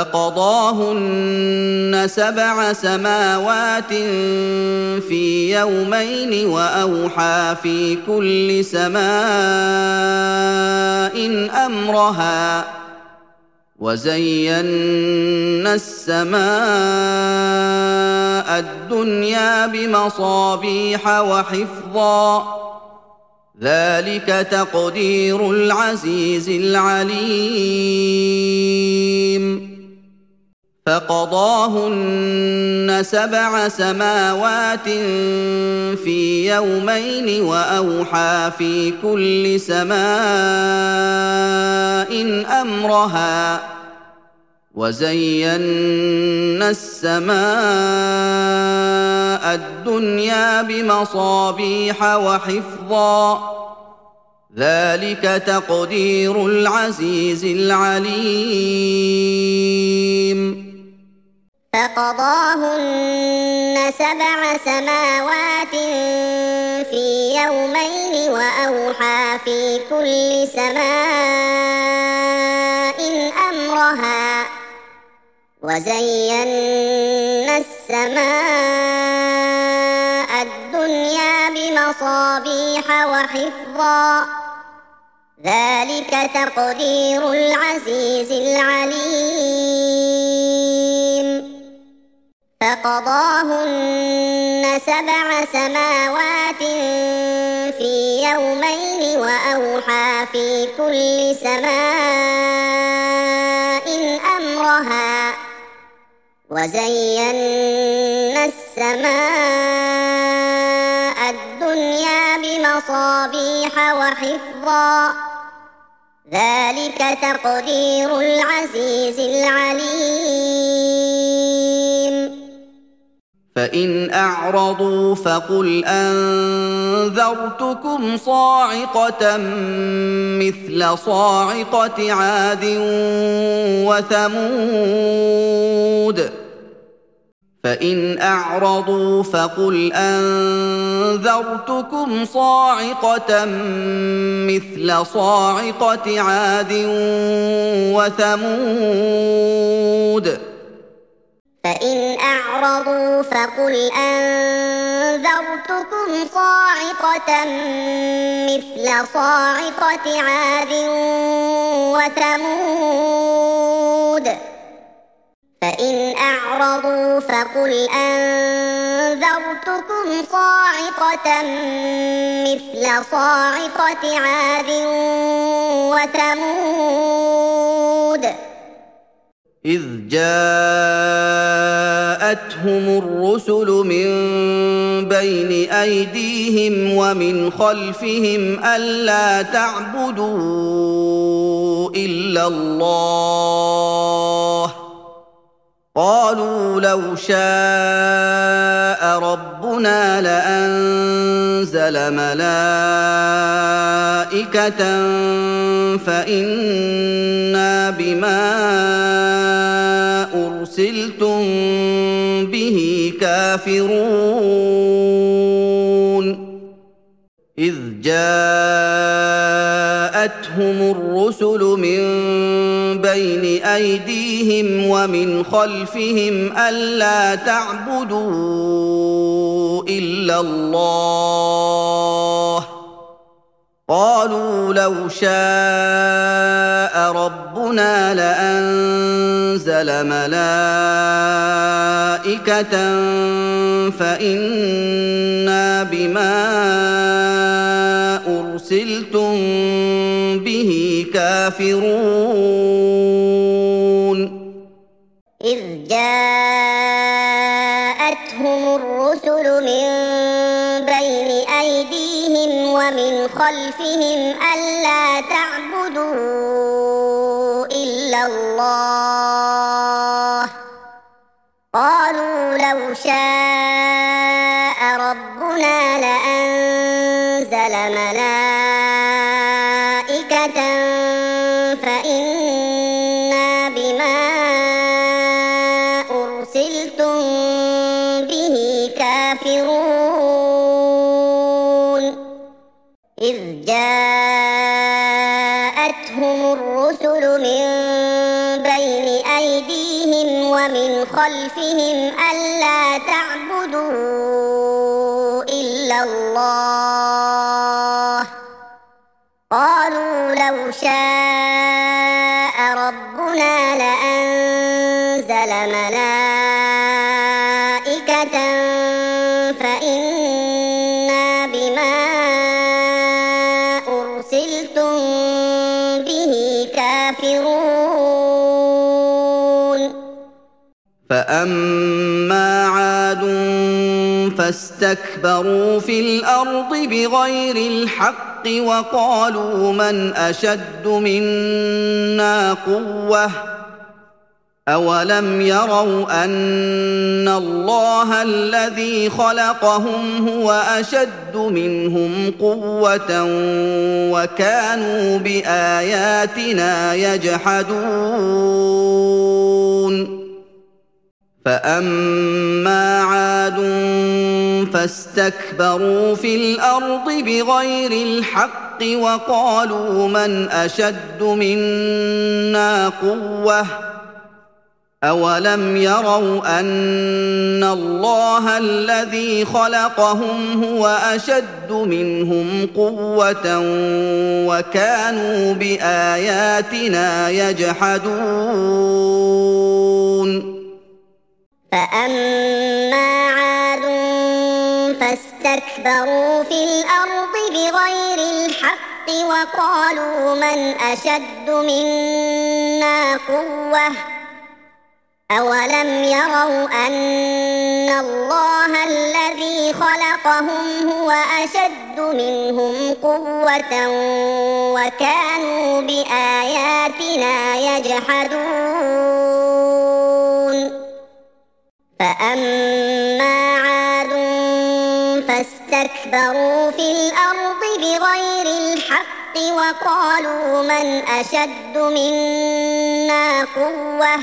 فقضاهن سبع سماوات في يومين وأوحى في كل سماء أمرها وزينا السماء الدنيا بمصابيح وحفظا ذلك تقدير العزيز العليم فقضاهن سبع سماوات في يومين وأوحى في كل سماء أمرها وزينا السماء الدنيا بمصابيح وحفظا ذلك تقدير العزيز العليم فقضاهن سبع سماوات في يومين وأوحى في كل سماء أمرها وزينا السماء الدنيا بمصابيح وحفظا ذلك تقدير العزيز العليم فقضاهن سبع سماوات في يومين وأوحى في كل سماء أمرها وزينا السماء الدنيا بمصابيح وحفظا ذلك تقدير العزيز العليم فإن أعرضوا فقل أنذرتكم صاعقة مثل صاعقة عاد وثمود فإن أعرضوا فقل أنذرتكم صاعقة مثل صاعقة عاد وثمود فإن أعرضوا فقل أنذرتكم صاعقة مثل صاعقة عاد وثمود فإن أعرضوا فقل أنذرتكم صاعقة مثل صاعقة عاد وثمود إذ جاءتهم الرسل من بين أيديهم ومن خلفهم ألا تعبدوا إلا الله قالوا لو شاء ربنا لأنزل ملائكة فإنا بما أرسلتم به كافرون إذ جاءتهم الرسل من بين أيديهم ومن خلفهم ألا تعبدوا إلا الله قالوا لو شاء ربنا لأنزل ملائكة فإنا بما أرسلتم به كافرون إذ جاءتهم الرسل من بين أيديهم ومن خلفهم ألا تعبدوا إلا الله قالوا لو شاء ربنا لأنزل ملائكة فإنا بما أرسلتم به كافرون إذ جاءتهم الرسل من بين أيديهم ومن خلفهم ألا تعبدوا إلا الله قالوا لو شاء ربنا لأنزل ملائكة فإنا بما أرسلتم به كافرون فأما عاد فاستكبروا في الأرض بغير الحق وقالوا من أشد منا قوة أولم يروا أن الله الذي خلقهم هو أشد منهم قوة وكانوا بآياتنا يجحدون فأما عاد فاستكبروا في الأرض بغير الحق وقالوا من أشد منا قوة أولم يروا أن الله الذي خلقهم هو أشد منهم قوة وكانوا بآياتنا يجحدون فأما عاد فاستكبروا في الأرض بغير الحق وقالوا من أشد منا قوة أولم يروا أن الله الذي خلقهم هو أشد منهم قوة وكانوا بآياتنا يجحدون فأما عاد فاستكبروا في الأرض بغير الحق وقالوا من أشد منا قوة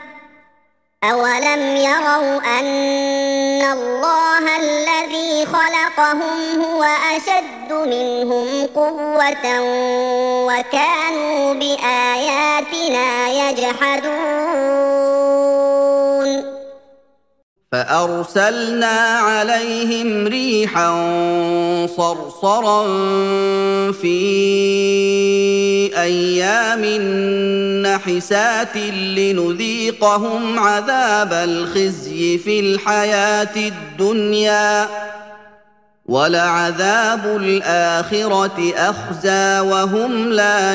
أولم يروا أن الله الذي خلقهم هو أشد منهم قوة وكانوا بآياتنا يجحدون فأرسلنا عليهم ريحا صرصرا في أيام نحسات لنذيقهم عذاب الخزي في الحياة الدنيا ولعذاب الآخرة أخزى وهم لا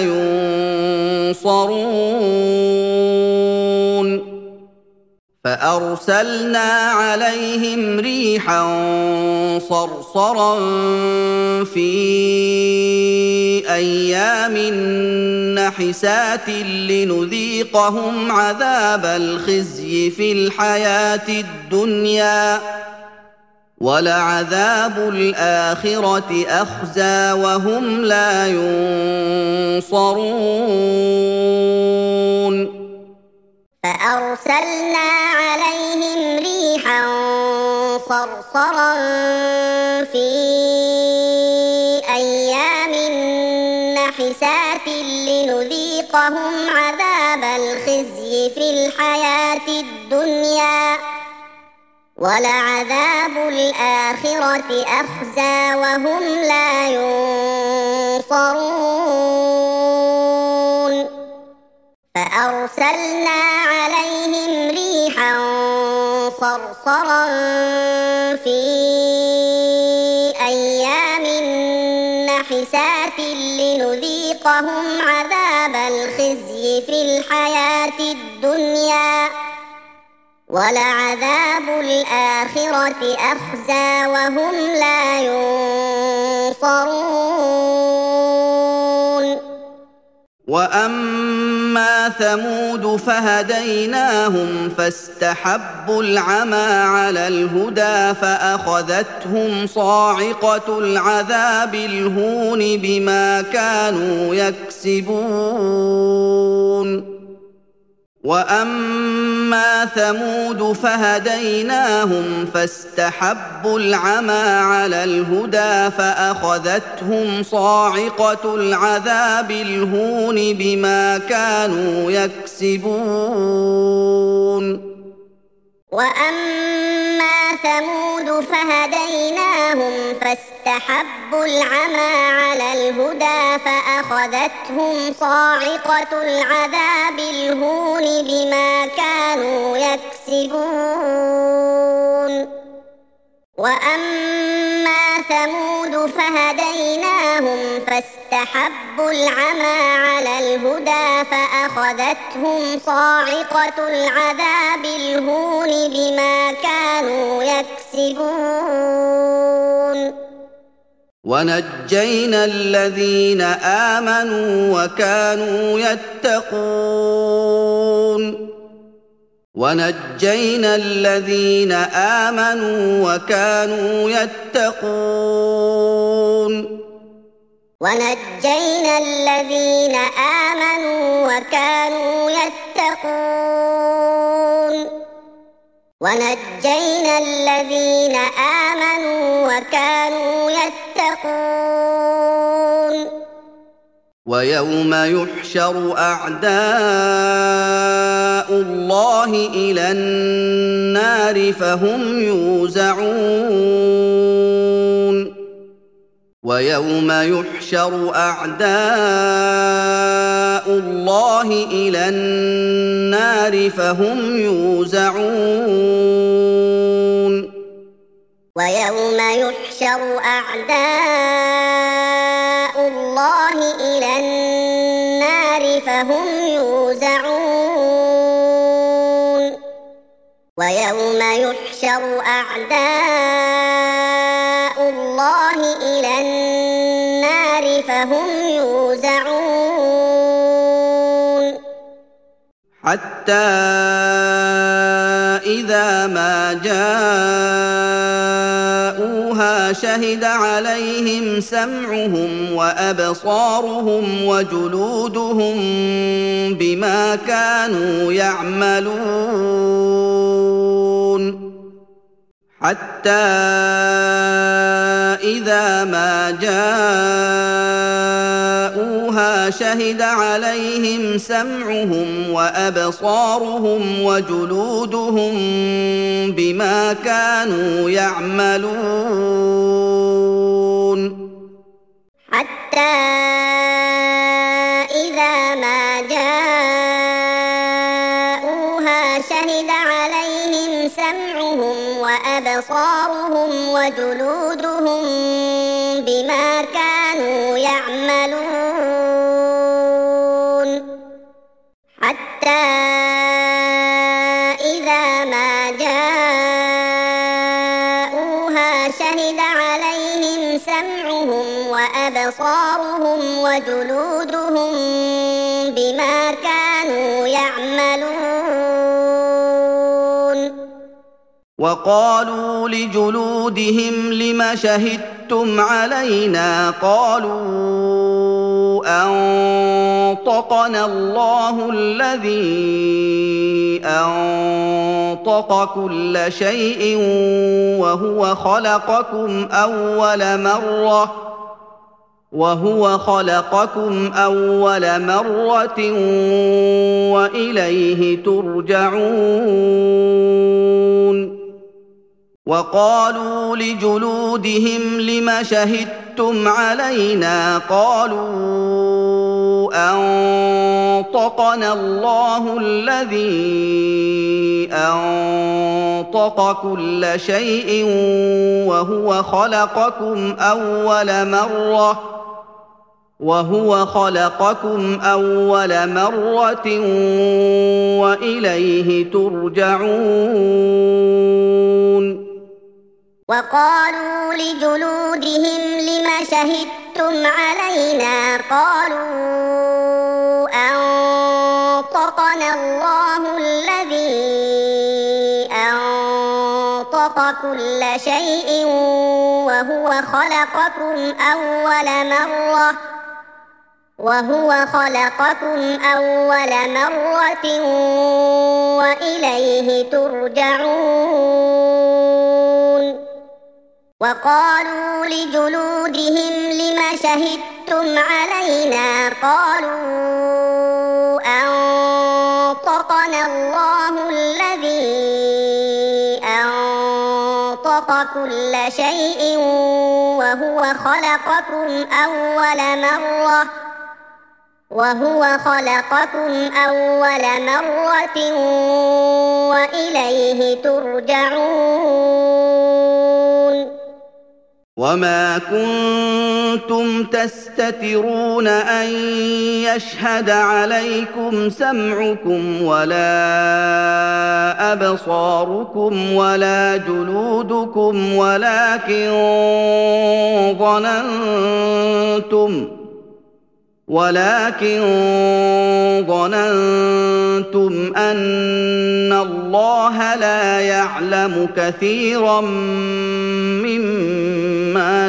ينصرون فأرسلنا عليهم ريحا صرصرا في أيام نحسات لنذيقهم عذاب الخزي في الحياة الدنيا ولعذاب الآخرة أخزى وهم لا ينصرون فأرسلنا عليهم ريحا صرصرا في أيام نحسات لنذيقهم عذاب الخزي في الحياة الدنيا ولعذاب الآخرة أخزى وهم لا ينصرون فأرسلنا عليهم ريحا صرصرا في أيام نحسات لنذيقهم عذاب الخزي في الحياة الدنيا ولعذاب الآخرة أخزى وهم لا ينصرون وأما ثمود فهديناهم فاستحبوا العمى على الهدى فأخذتهم صاعقة العذاب الهون بما كانوا يكسبون وأما ثمود فهديناهم فاستحبوا العمى على الهدى فأخذتهم صاعقة العذاب الهون بما كانوا يكسبون وأما ثمود فهديناهم فاستحبوا العمى على الهدى فأخذتهم صاعقة العذاب الهون بما كانوا يكسبون وأما ثمود فهديناهم فاستحبوا العمى على الهدى فأخذتهم صاعقة العذاب الهون بما كانوا يكسبون ونجينا الذين آمنوا وكانوا يتقون ونجينا الذين آمنوا وكانوا يتقون ونجينا الذين آمنوا وكانوا يتقون ونجينا الذين آمنوا وكانوا يتقون ويوم يحشر أعداء الله إلى النار فهم يوزعون ويوم يحشر أعداء الله إلى النار فهم يوزعون ويوم يحشر أعداء الله إلى النار فهم يوزعون ويوم يحشر أعداء الله إلى النار فهم يوزعون حتى إذا ما جاءوها شهد عليهم سمعهم وأبصارهم وجلودهم بما كانوا يعملون حتى إذا ما جاءوها شهد عليهم سمعهم وأبصارهم وجلودهم بما كانوا يعملون حتى إذا ما جاءوها شهد عليهم سمعهم وأبصارهم وجلودهم بما كانوا يعملون حتى إذا ما جاءوها شهد عليهم سمعهم وأبصارهم وجلودهم بما كانوا يعملون وقالوا لجلودهم لم شهدتم علينا قالوا أنطقنا الله الذي أنطق كل شيء وهو خلقكم أول مرة وهو خلقكم أول مرة وإليه ترجعون وقالوا لجلودهم لم شهدتم علينا قالوا أنطقنا الله الذي أنطق كل شيء وهو خلقكم أول مرة وهو خلقكم أول مرة وإليه ترجعون وقالوا لجلودهم لم شهدتم علينا قالوا أنطقنا الله الذي أنطق كل شيء وهو خلقكم أول مرة وهو خلقكم أول مرة وإليه ترجعون وقالوا لجلودهم لم شهدتم علينا قالوا أنطقنا الله الذي كل شيء وهو خلقكم أول مرة وهو خلقكم أول مرة وإليه ترجعون وما كنتم تستترون أن يشهد عليكم سمعكم ولا أبصاركم ولا جلودكم ولكن ظننتم ولكن ظننتم أن الله لا يعلم كثيرا مما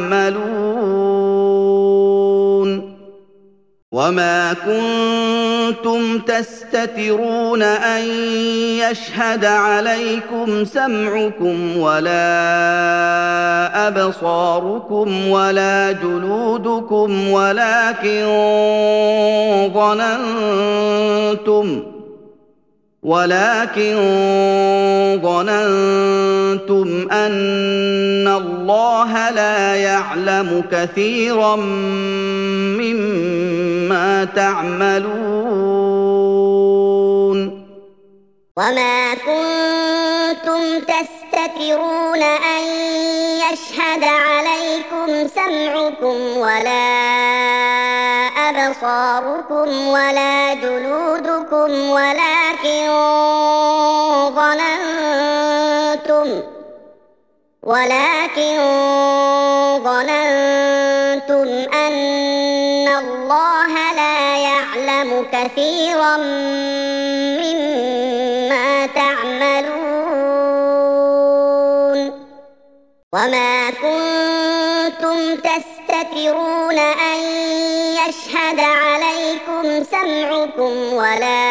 تعملون وما كنتم تستترون أن يشهد عليكم سمعكم ولا أبصاركم ولا جلودكم ولكن ظننتم ولكن ظننتم أن الله لا يعلم كثيرا مما تعملون وما كنتم تستترون أن يشهد عليكم سمعكم ولا أبصاركم ولا جلودكم ولكن ظننتم ولكن ظننتم أن الله لا يعلم كثيرا مما تعملون وما كنتم تستترون أن يشهد عليكم سمعكم ولا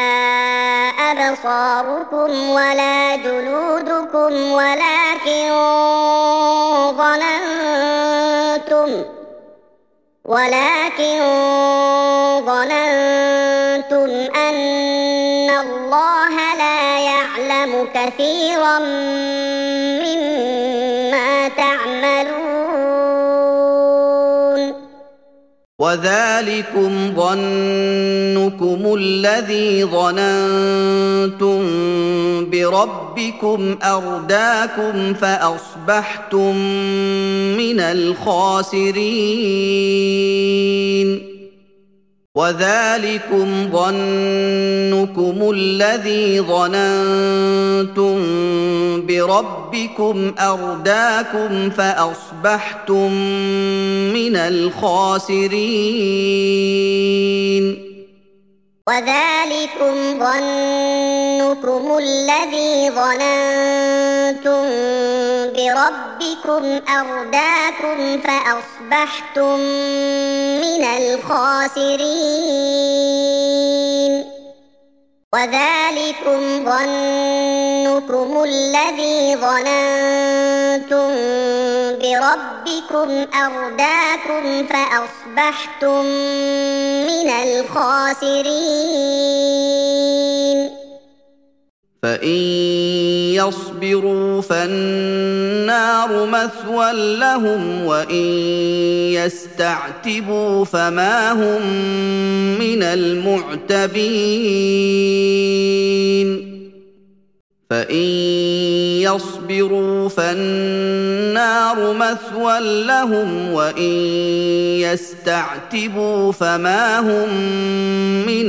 أبصاركم ولا جلودكم ولكن ظننتم ولكن ظننتم أن الله لا يعلم كثيرا مما تعملون وذلكم ظنكم الذي ظننتم بربكم أرداكم فأصبحتم من الخاسرين وذلكم ظنكم الذي ظننتم بربكم أرداكم فأصبحتم من الخاسرين وذلكم ظنكم الذي ظننتم بربكم أرداكم فأصبحتم من الخاسرين وذلكم ظنكم الذي ظننتم بربكم أرداكم فأصبحتم من الخاسرين فإن يصبروا فالنار مثوى لهم وإن يستعتبوا فما هم من المعتبين فإن يصبروا فالنار مثوى لهم وإن يستعتبوا فما هم من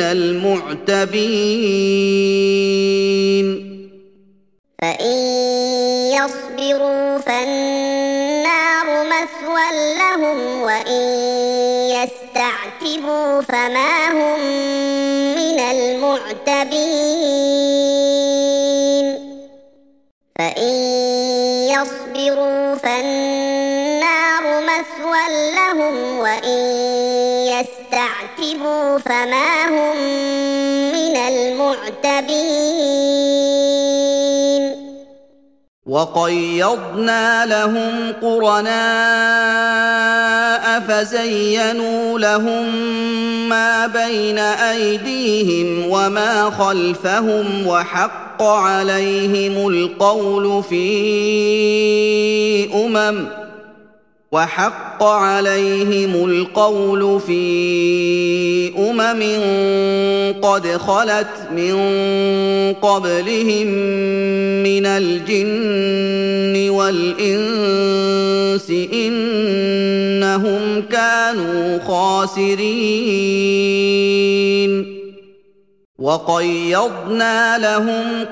المعتبين فإن يصبروا فالنار مثوى لهم وإن يستعتبوا فما هم من المعتبين فإن يصبروا فالنار مثوى لهم وإن يستعتبوا فما هم من المعتبين وقيضنا لهم قرناء فزينوا لهم ما بين أيديهم وما خلفهم وحق عليهم القول في أمم وحق عليهم القول في أمم قد خلت من قبلهم من الجن والإنس إنهم كانوا خاسرين وقيضنا لهم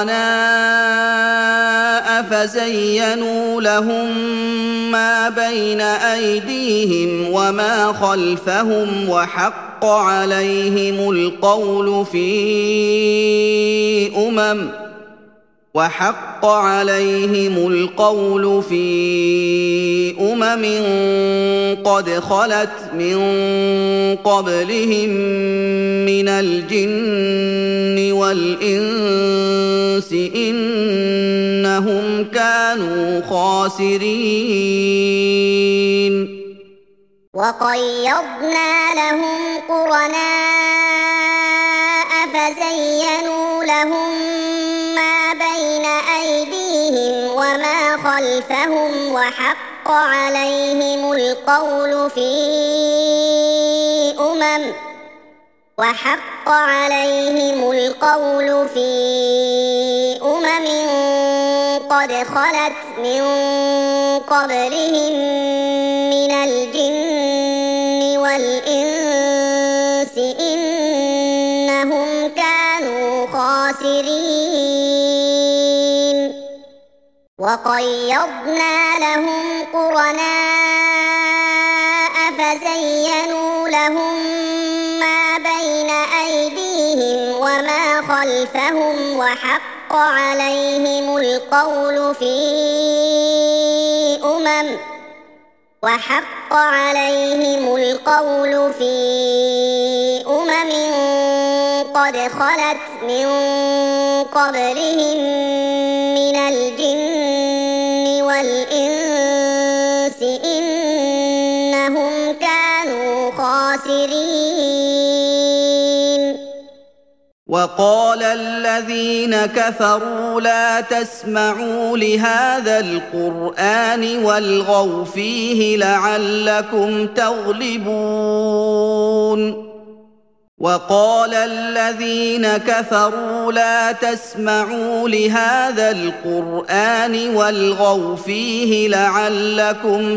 قرناء فزينوا لهم ما بين أيديهم وما خلفهم وحق عليهم القول في أمم وحق عليهم القول في أمم قد خلت من قبلهم من الجن والإنس إنهم كانوا خاسرين وقيضنا لهم قرناء فزينوا لهم ما بين أيديهم وما خلفهم وحق عليهم القول في أمم وحق عليهم القول في أمم قد خلت من قبلهم من الجن والإنس إنهم كانوا خاسرين وقيضنا لهم قرناء فزينوا لهم ما بين أيديهم وما خلفهم وحق عليهم القول في أمم وحق عليهم القول في أمم قد خلت من قبلهم من الجن والإنس إنهم كانوا خاسرين وقال الذين كفروا لا تسمعوا لهذا القرآن والغوا فيه لعلكم تغلبون وقال الذين كفروا لا تسمعوا لهذا القرآن والغوا فيه لعلكم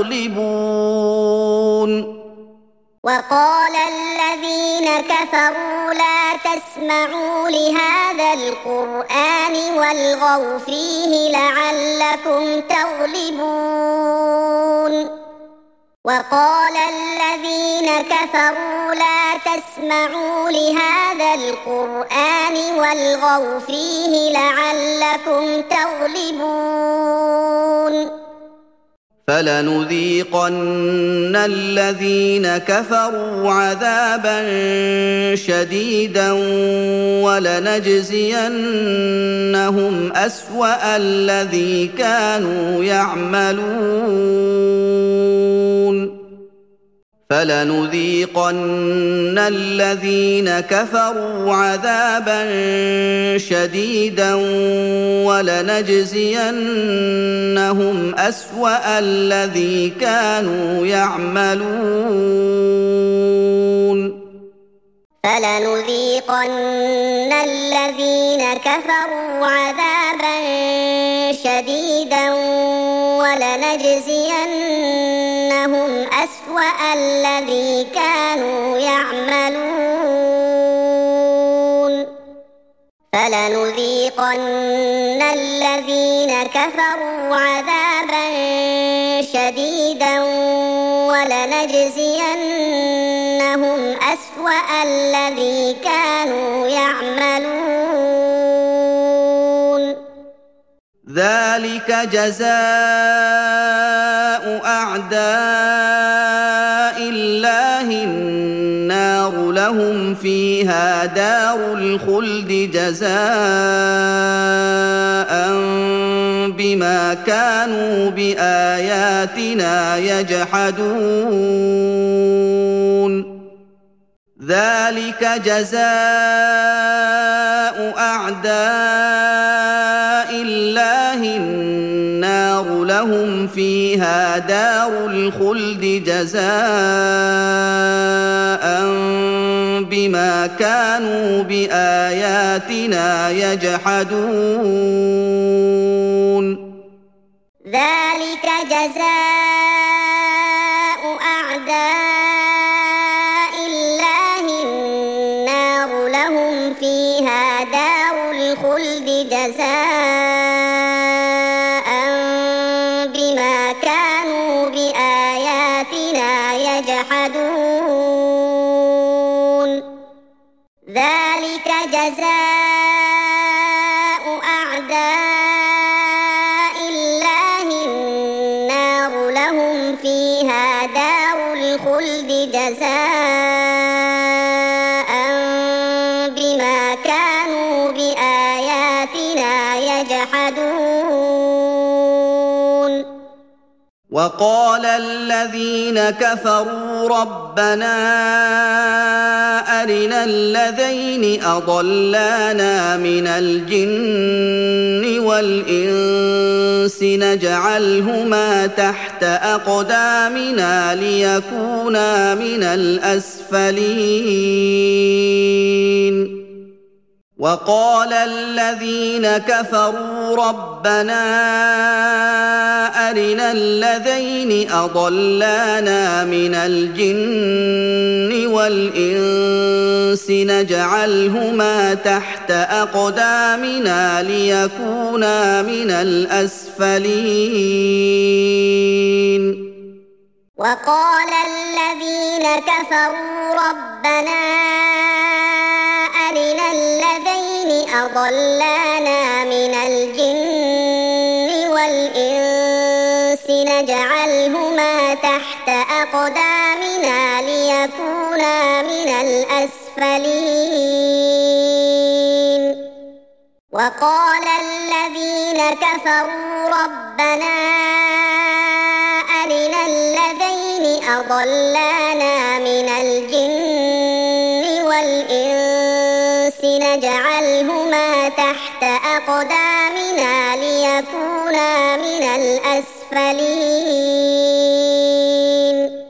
تغلبون وقال الذين كفروا لا تسمعوا لهذا القرآن والغوا فيه لعلكم تغلبون وقال الذين كفروا لا تسمعوا لهذا القرآن والغوا فيه لعلكم تغلبون فلنذيقن الذين كفروا عذابا شديدا ولنجزينهم أسوأ الذي كانوا يعملون فلنذيقن الذين كفروا عذابا شديدا ولنجزينهم أسوأ الذي كانوا يعملون فلنذيقن الذين كفروا عذابا شديدا ولنجزينهم أسوأ الذي كانوا يعملون فلنذيقن الذين كفروا عذابا شديدا ولنجزينهم أسوأ الذي كانوا يعملون ذلك جزاء أعداء الله النار لهم فيها دار الخلد جزاء بما كانوا بآياتنا يجحدون ذلك جزاء أعداء الله النار لهم فيها دار الخلد جزاء بما كانوا بآياتنا يجحدون ذلك جزاء أعداء الله النار لهم فيها دار الخلد جزاء بما كانوا بآياتنا يجحدون ذلك جزاء أعداء الله النار لهم فيها دار الخلد جزاء بما كانوا بآياتنا يجحدون وقال الذين كفروا ربنا أرنا الذين أضلانا من الجن والإنس نجعلهما تحت أقدامنا ليكونا من الأسفلين وقال الذين كفروا ربنا أرنا الذين أضلانا من الجن والإنس نجعلهما تحت أقدامنا ليكونا من الأسفلين وقال الذين كفروا ربنا أرنا الذين أضلانا من الجن والإنس نجعلهما تحت أقدامنا ليكونا من الأسفلين وقال الذين كفروا ربنا أرنا الذين أضلانا من الجن والإنس نجعلهما تحت أقدامنا ليكونا من الأسفلين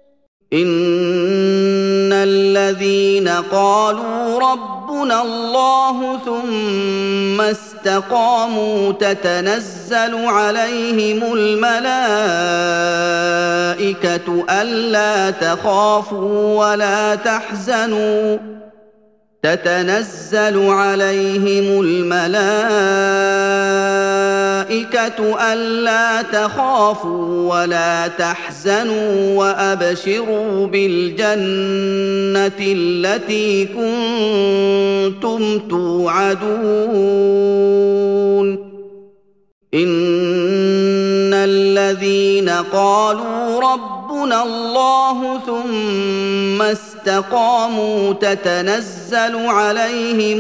إن الذين قالوا ربنا الله ثم استقاموا تتنزل عليهم الملائكة ألا تخافوا ولا تحزنوا تتنزل عليهم الملائكة ألا تخافوا ولا تحزنوا وأبشروا بالجنة التي كنتم توعدون إن الذين قالوا ربنا الله ثم استقاموا تتنزل عليهم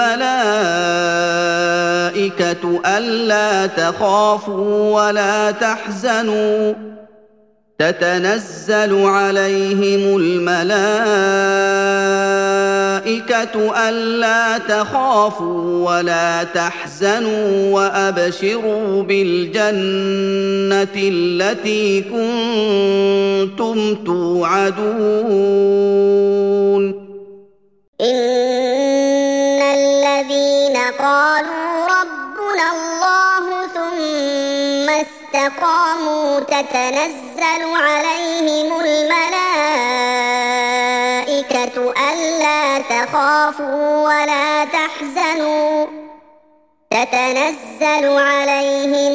الملائكة ألا تخافوا ولا تحزنوا تتنزل عليهم الملائكة ألا تخافوا ولا تحزنوا وأبشروا بالجنة التي كنتم توعدون إن الذين قالوا ربنا الله ثم استقاموا تتنزل عليهم الملائكة ألا تخافوا ولا تحزنوا تتنزل عليهم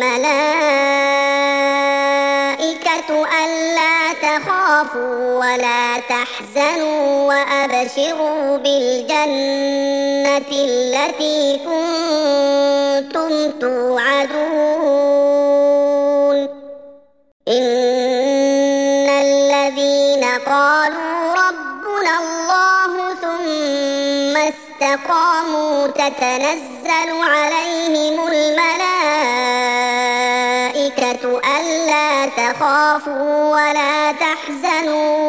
الملائكة ألا تخافوا ولا تحزنوا وأبشروا بالجنة التي كنتم توعدون إن الذين قالوا ربنا الله ثم استقاموا استقاموا تتنزل عليهم الملائكة ألا تخافوا ولا تحزنوا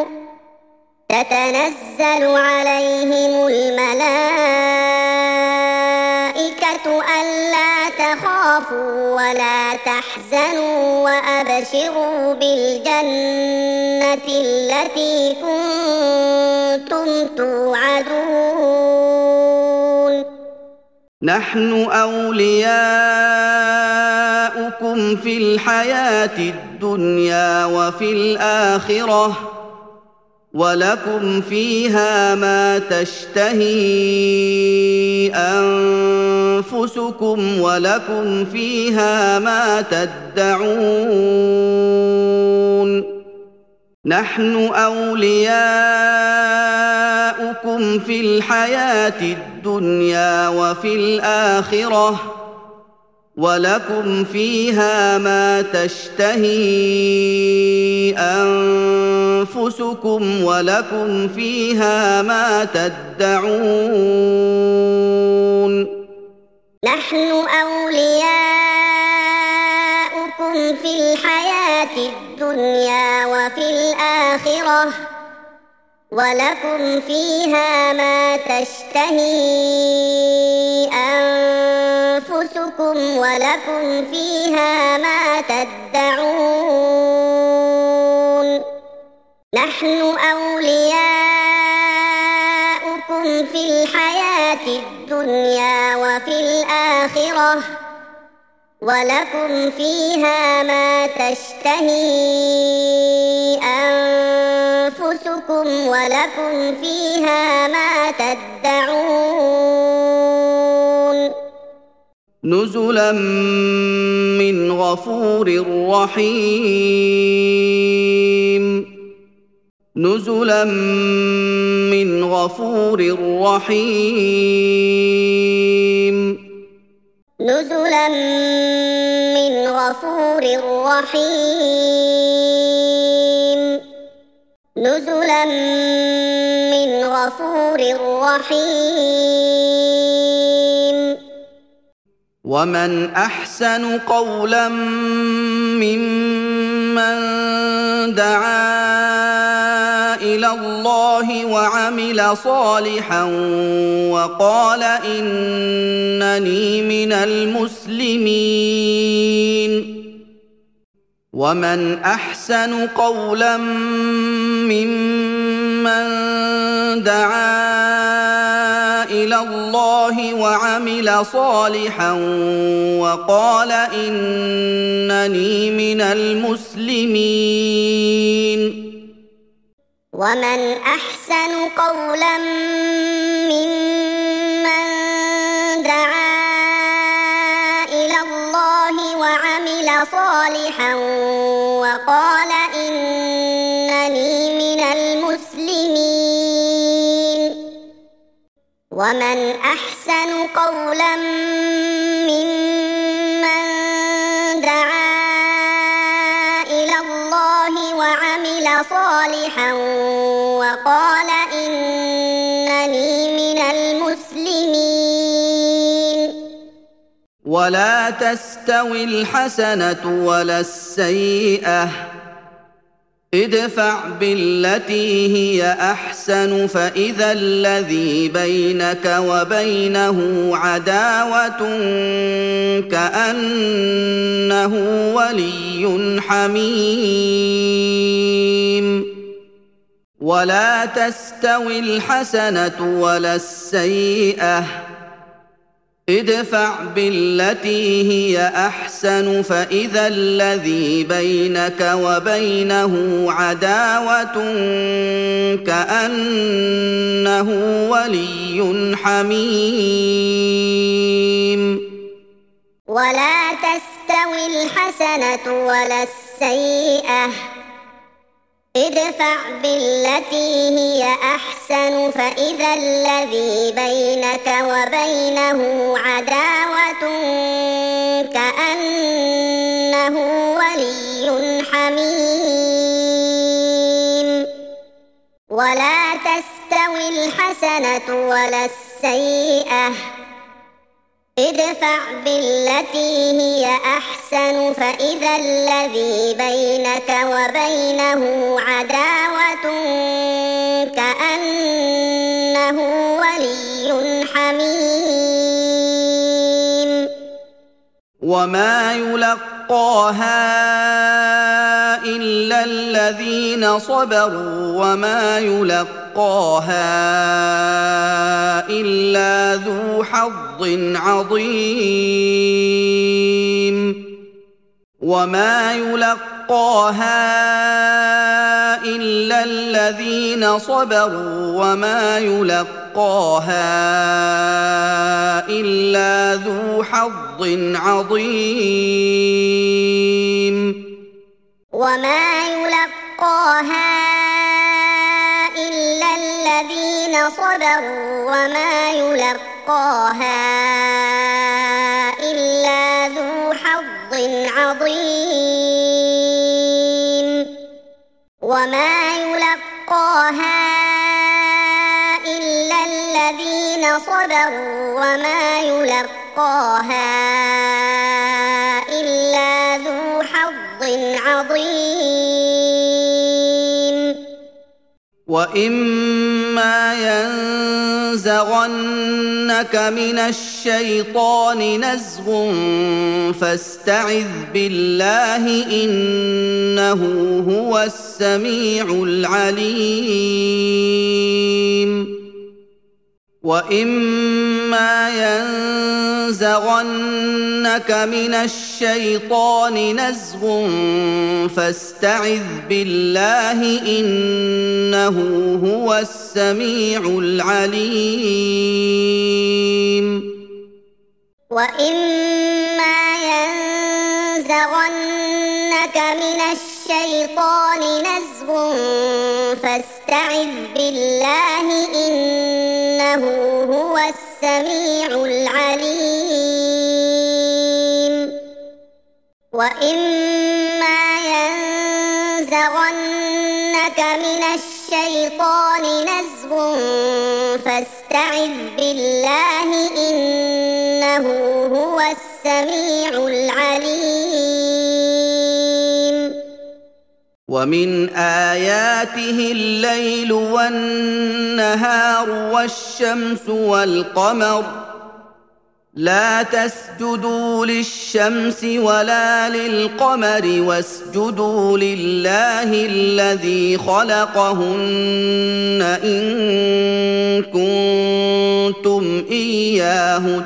تتنزل عليهم الملائكة ألا تخافوا ولا تحزنوا وأبشروا بالجنة التي كنتم توعدون نحن أولياؤكم في الحياة الدنيا وفي الآخرة ولكم فيها ما تشتهي أنفسكم ولكم فيها ما تدعون نحن أولياؤكم في الحياة الدنيا وفي الآخرة ولكم فيها ما تشتهي أنفسكم ولكم فيها ما تدعون نحن أولياؤكم في الحياة الدنيا وفي الآخرة ولكم فيها ما تشتهي أنفسكم ولكم فيها ما تدعون نحن أولياؤكم في الحياة الدنيا وفي الآخرة ولكم فيها ما تشتهي أنفسكم ولكم فيها ما تدعون نزلا من غفور رحيم نزلا من غفور رحيم نزلا من غفور رحيم نزلا من غفور رحيم ومن أحسن قولا ممن دعا إلى الله وعمل صالحا وقال إنني من المسلمين ومن أحسن قولا ممن دعا إلى الله وعمل صالحا وقال إنني من المسلمين ومن أحسن قولا ممن دعا إلى الله وعمل صالحا وقال إنني من المسلمين ومن أحسن قولا ممن دعا إلى الله وعمل صالحا وقال إنني من المسلمين ولا تستوي الحسنة ولا السيئة ادفع بالتي هي أحسن فإذا الذي بينك وبينه عداوة كأنه ولي حميم ولا تستوي الحسنة ولا السيئة ادفع بالتي هي أحسن فإذا الذي بينك وبينه عداوة كأنه ولي حميم ولا تستوي الحسنة ولا السيئة ادفع بالتي هي أحسن فإذا الذي بينك وبينه عداوة كأنه ولي حميم ولا تستوي الحسنة ولا السيئة السيئة ادفع بالتي هي أحسن فإذا الذي بينك وبينه عداوة كأنه ولي حميم وما يلقاها إلا الذين صبروا وما يلقاها إلا ذو حظ عظيم وما يلقاها إلا الذين صبروا وما يلقاها إلا ذو حظ عظيم وما يلقاها إلا الذين صبروا وما يلقاها إلا ذو حظ عظيم وما يلقاها إلا الذين صبروا وما يلقاها إلا ذو حظ عظيم وإما ينزغنك من الشيطان نزغ فاستعذ بالله إنه هو السميع العليم وإما ينزغنك من الشيطان نزغ فاستعذ بالله إنه هو السميع العليم وإما ينزغنك من الشيطان نزغ فاستعذ بالله إنه هو السميع العليم وإما ينزغنك من الشيطان نزغ فاستعذ بالله إنه هو السميع العليم ومن آياته الليل والنهار والشمس والقمر لا تسجدوا للشمس ولا للقمر واسجدوا لله الذي خلقهن إن كنتم إياه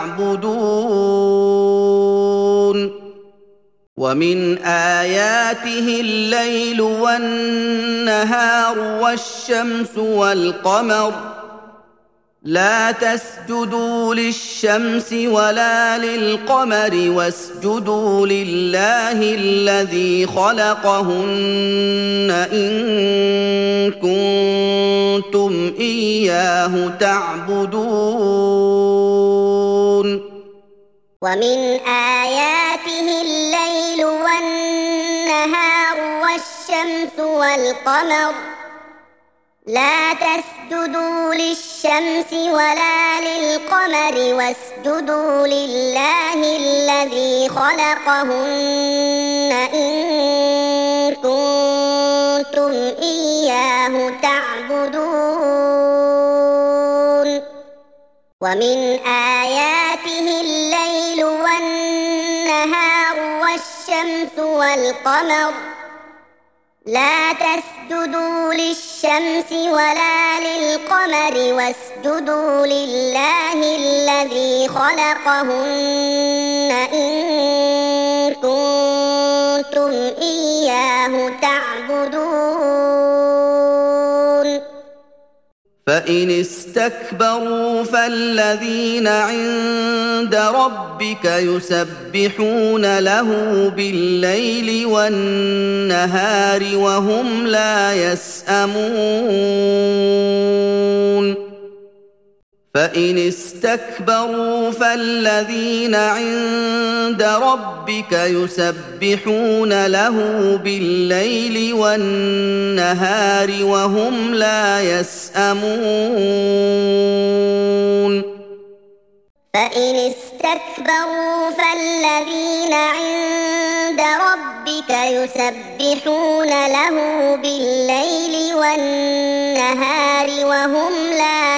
تعبدون ومن آياته الليل والنهار والشمس والقمر لا تسجدوا للشمس ولا للقمر واسجدوا لله الذي خلقهن إن كنتم إياه تعبدون ومن آياته الليل والنهار والشمس والقمر لا تسجدوا للشمس ولا للقمر واسجدوا لله الذي خلقهن إن كنتم إياه تعبدون ومن آياته الليل والنهار والشمس والقمر لا تسجدوا للشمس ولا للقمر واسجدوا لله الذي خلقهن إن كنتم إياه تعبدون فإن استكبروا فالذين عند ربك يسبحون له بالليل والنهار وهم لا يسأمون فإن استكبروا فالذين عند ربك يسبحون له بالليل والنهار وهم لا يسأمون فإن استكبروا فالذين عند ربك يسبحون له بالليل والنهار وهم لا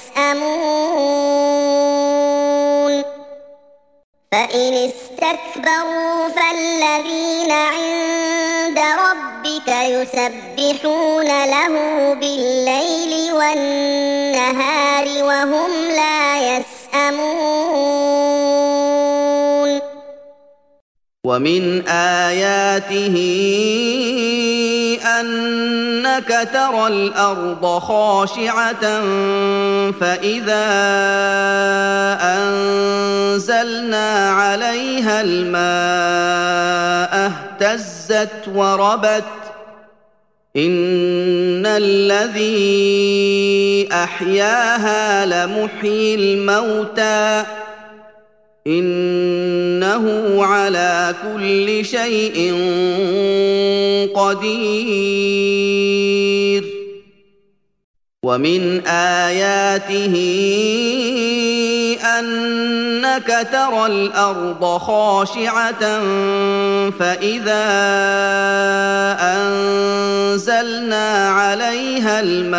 يسأمون فإن استكبروا فالذين عند ربك يسبحون له بالليل والنهار وهم لا يسأمون ومن آياته أنك ترى الأرض خاشعة فإذا أنزلنا عليها الماء اهتزت وربت إن الذي أحياها لمحيي الموتى إنه على كل شيء قدير ومن آياته أنك ترى الأرض خاشعة فإذا أنزلنا عليها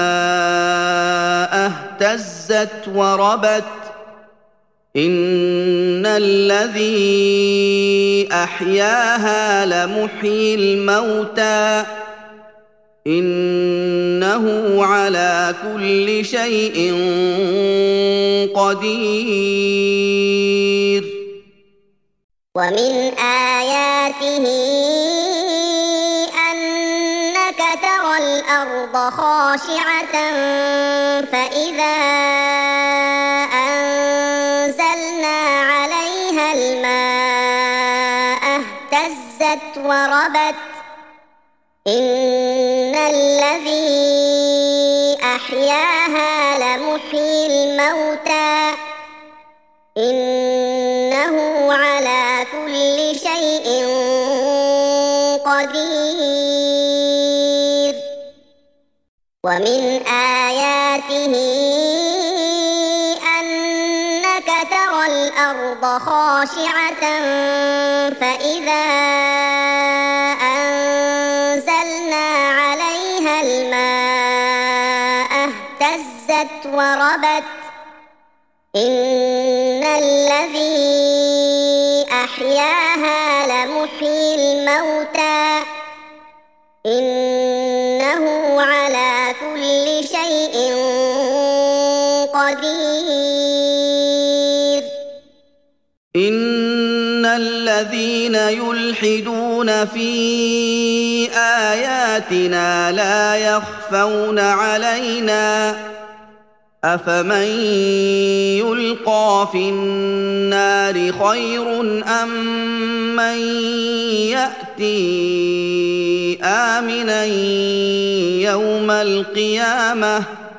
الماء اهتزت وربت إن الذي أحياها لمحيي الموتى إنه على كل شيء قدير ومن آياته أنك ترى الأرض خاشعة فإذا أنزلنا عليها الماء اهتزت وربت إن الذي أحياها لمحيي الموتى إنه على كل شيء قدير ومن آياته أنك ترى الأرض خاشعة فإذا أنزلنا عليها الماء اهتزت وربت إن الذي أحياها لمحيي الموتى إنه على كل شيء قدير إن الذين يلحدون في آياتنا لا يخفون علينا أفمن يلقى في النار خير أم من يأتي آمنا يوم القيامة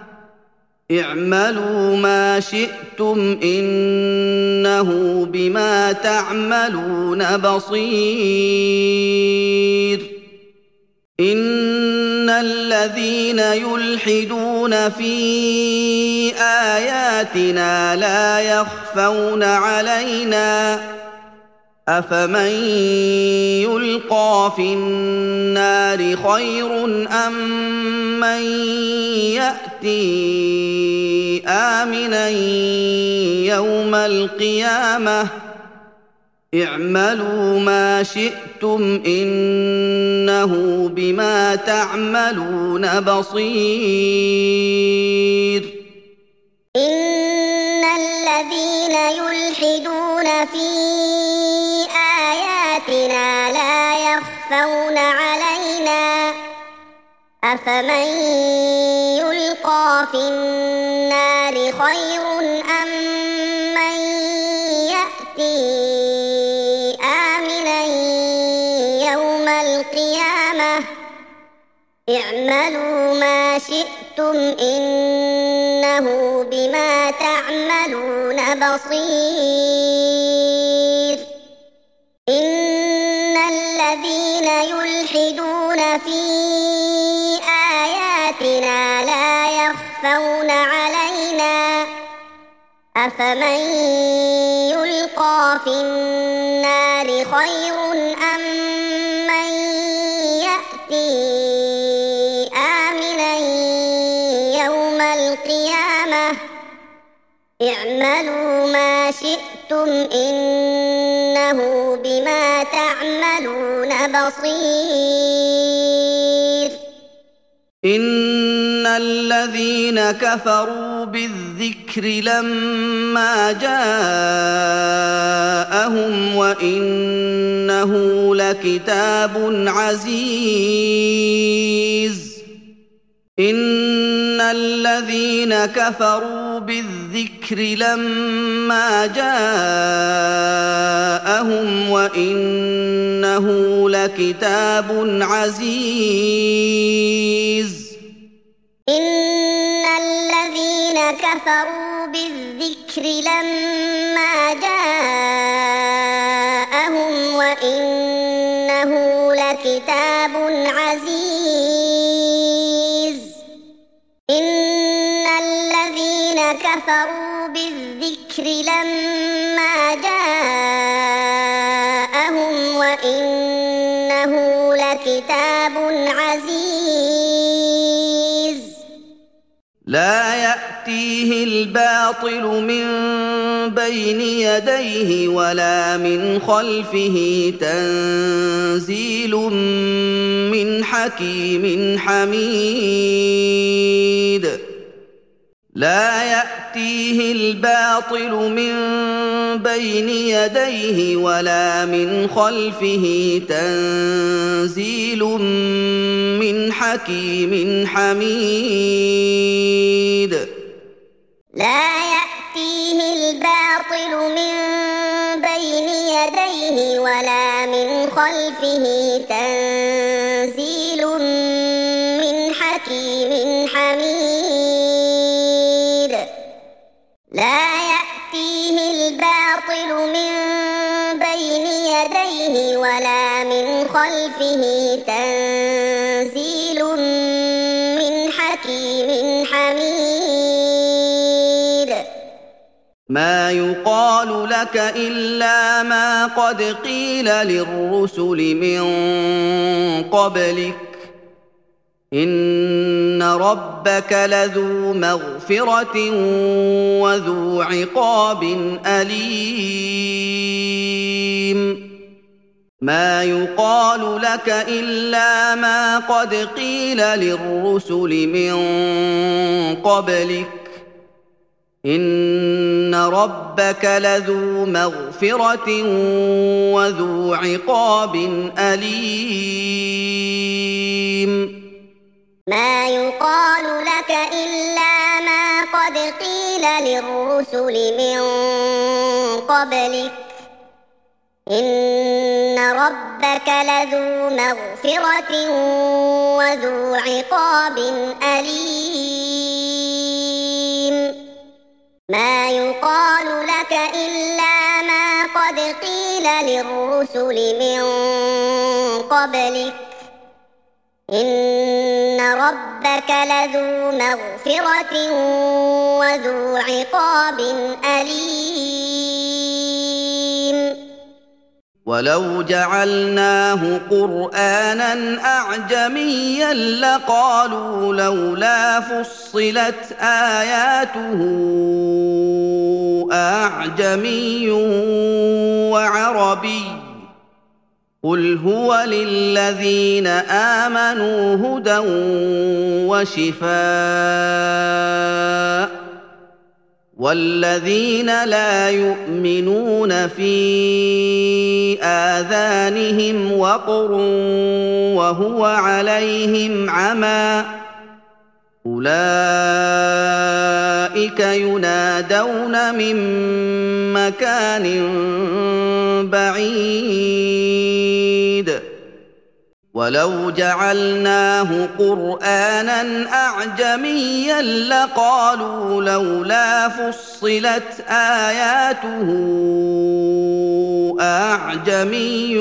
اعملوا ما شئتم إنه بما تعملون بصير إن الذين يلحدون في آياتنا لا يخفون علينا أفمن يلقى في النار خير أم من يأتي آمنا يوم القيامة اعملوا ما شئتم إنه بما تعملون بصير إن الذين يلحدون في آياتنا لا يخفون علينا أفمن يلقى في النار خير أم من يأتي آمنا يوم القيامة اعملوا ما شئتم إنه بما تعملون بصير إن الذين يلحدون في آياتنا لا يخفون علينا أفمن يلقى في النار خير أم من يأتي آمنا يوم القيامة اعملوا ما شئتم إنه بما تعملون بصير إن الذين كفروا بالذكر لما جاءهم وإنه لكتاب عزيز إن الذين كفروا بالذكر لما جاءهم وإنه لكتاب عزيز إن الذين كفروا بالذكر لما جاءهم وإنه لكتاب عزيز إن الذين كفروا بالذكر لما جاءهم وإنه لكتاب عزيز لا يأتيه الباطل من بين يديه ولا من خلفه تنزيل من حكيم حميد لا يأتيه الباطل من بين يديه ولا من خلفه تنزيل من حكيم حميد لا يأتيه الباطل من بين يديه ولا من خلفه تنزيل من حكيم حميد لا يأتيه الباطل من بين يديه ولا من خلفه تنزيل من حكيم حميد ما يقال لك إلا ما قد قيل للرسل من قبلك إن ربك لذو مغفرة وذو عقاب أليم ما يقال لك إلا ما قد قيل للرسل من قبلك إن ربك لذو مغفرة وذو عقاب أليم ما يقال لك إلا ما قد قيل للرسل من قبلك إن ربك لذو مغفرة وذو عقاب أليم ما يقال لك إلا ما قد قيل للرسل من قبلك إن ربك لذو مغفرة وذو عقاب أليم ولو جعلناه قرآنا أعجميا لقالوا لولا فصلت آياته أعجمي وعربي قل هو للذين آمنوا هدى وشفاء والذين لا يؤمنون في آذانهم وقر وهو عليهم عمى أولئك ينادون من مكان بعيد ولو جعلناه قرآنا أعجميا لقالوا لولا فصلت آياته أعجمي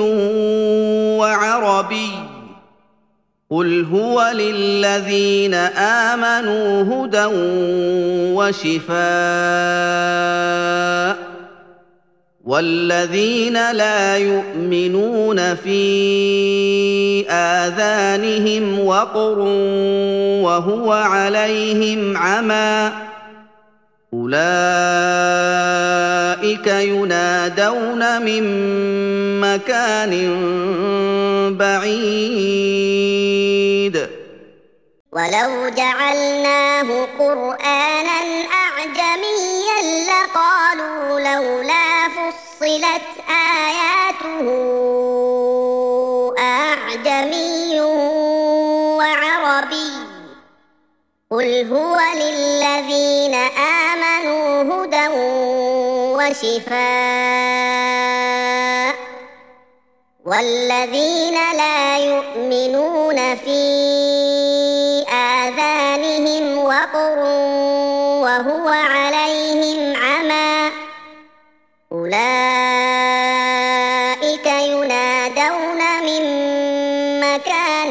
وعربي قل هو للذين آمنوا هدى وشفاء والذين لا يؤمنون في آذانهم وقر وهو عليهم عمى أولئك ينادون من مكان بعيد ولو جعلناه قرآنا أعجميا لقالوا لولا فصلت آياته أعجمي وعربي قل هو للذين آمنوا هدى وشفاء والذين لا يؤمنون في آذانهم وقر وهو عليهم عمى أولئك ينادون من مكان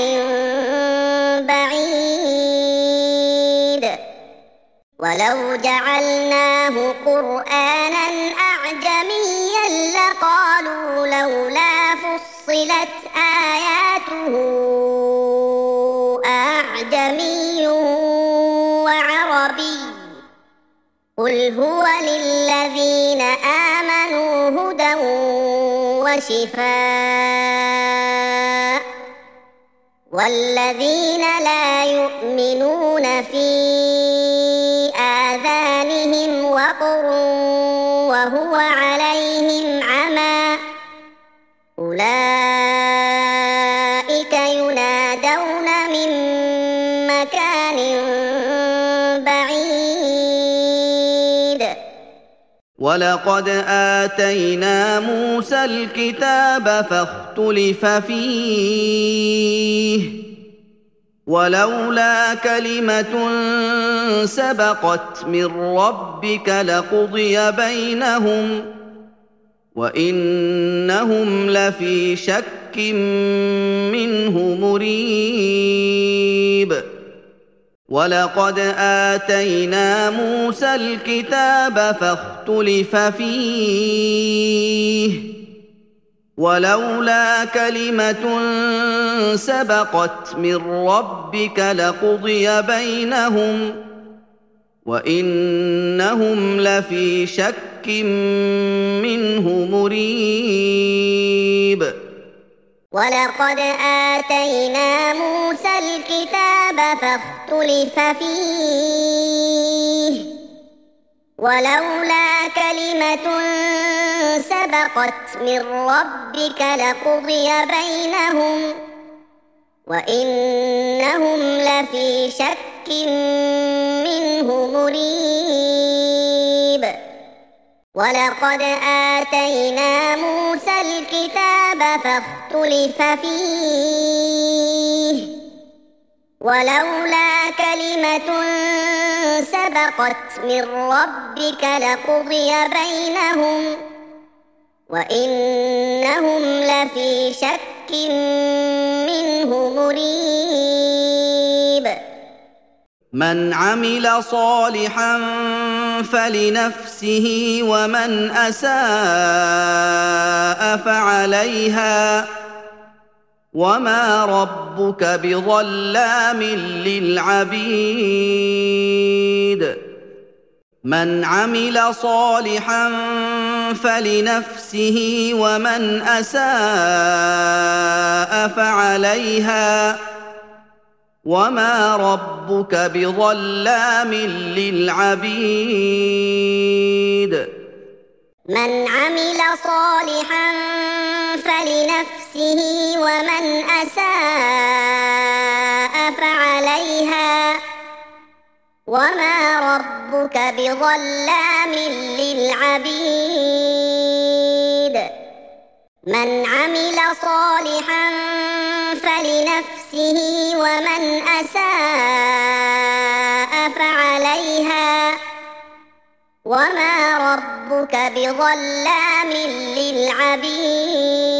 بعيد ولو جعلناه قرآنا أعجميا لقالوا لولا فصلت آياته أعجمي وعربي قل هو للذين آمنوا هدى وشفاء والذين لا يؤمنون في آذانهم وقر وهو عليهم عمى أولئك ينادون من مكان بعيد ولقد آتينا موسى الكتاب فاختلف فيه ولولا كلمة سبقت من ربك لقضي بينهم وإنهم لفي شك منه مريب ولقد آتينا موسى الكتاب فاختلف فيه ولولا كلمة سبقت من ربك لقضي بينهم وإنهم لفي شك منه مريب ولقد آتينا موسى الكتاب فاختلف فيه ولولا كلمة سبقت من ربك لقضي بينهم وإنهم لفي شك منه مريب ولقد آتينا موسى الكتاب فاختلف فيه ولولا كلمة سبقت من ربك لقضي بينهم وإنهم لفي شك منه مريب من عمل صالحا فلنفسه ومن أساء فعليها وما ربك بظلام للعبيد من عمل صالحا فلنفسه ومن أساء فعليها وما ربك بظلام للعبيد من عمل صالحا فلنفسه ومن أساء فعليها وما ربك بظلام للعبيد من عمل صالحا فلنفسه ومن أساء فعليها وما ربك بظلام للعبيد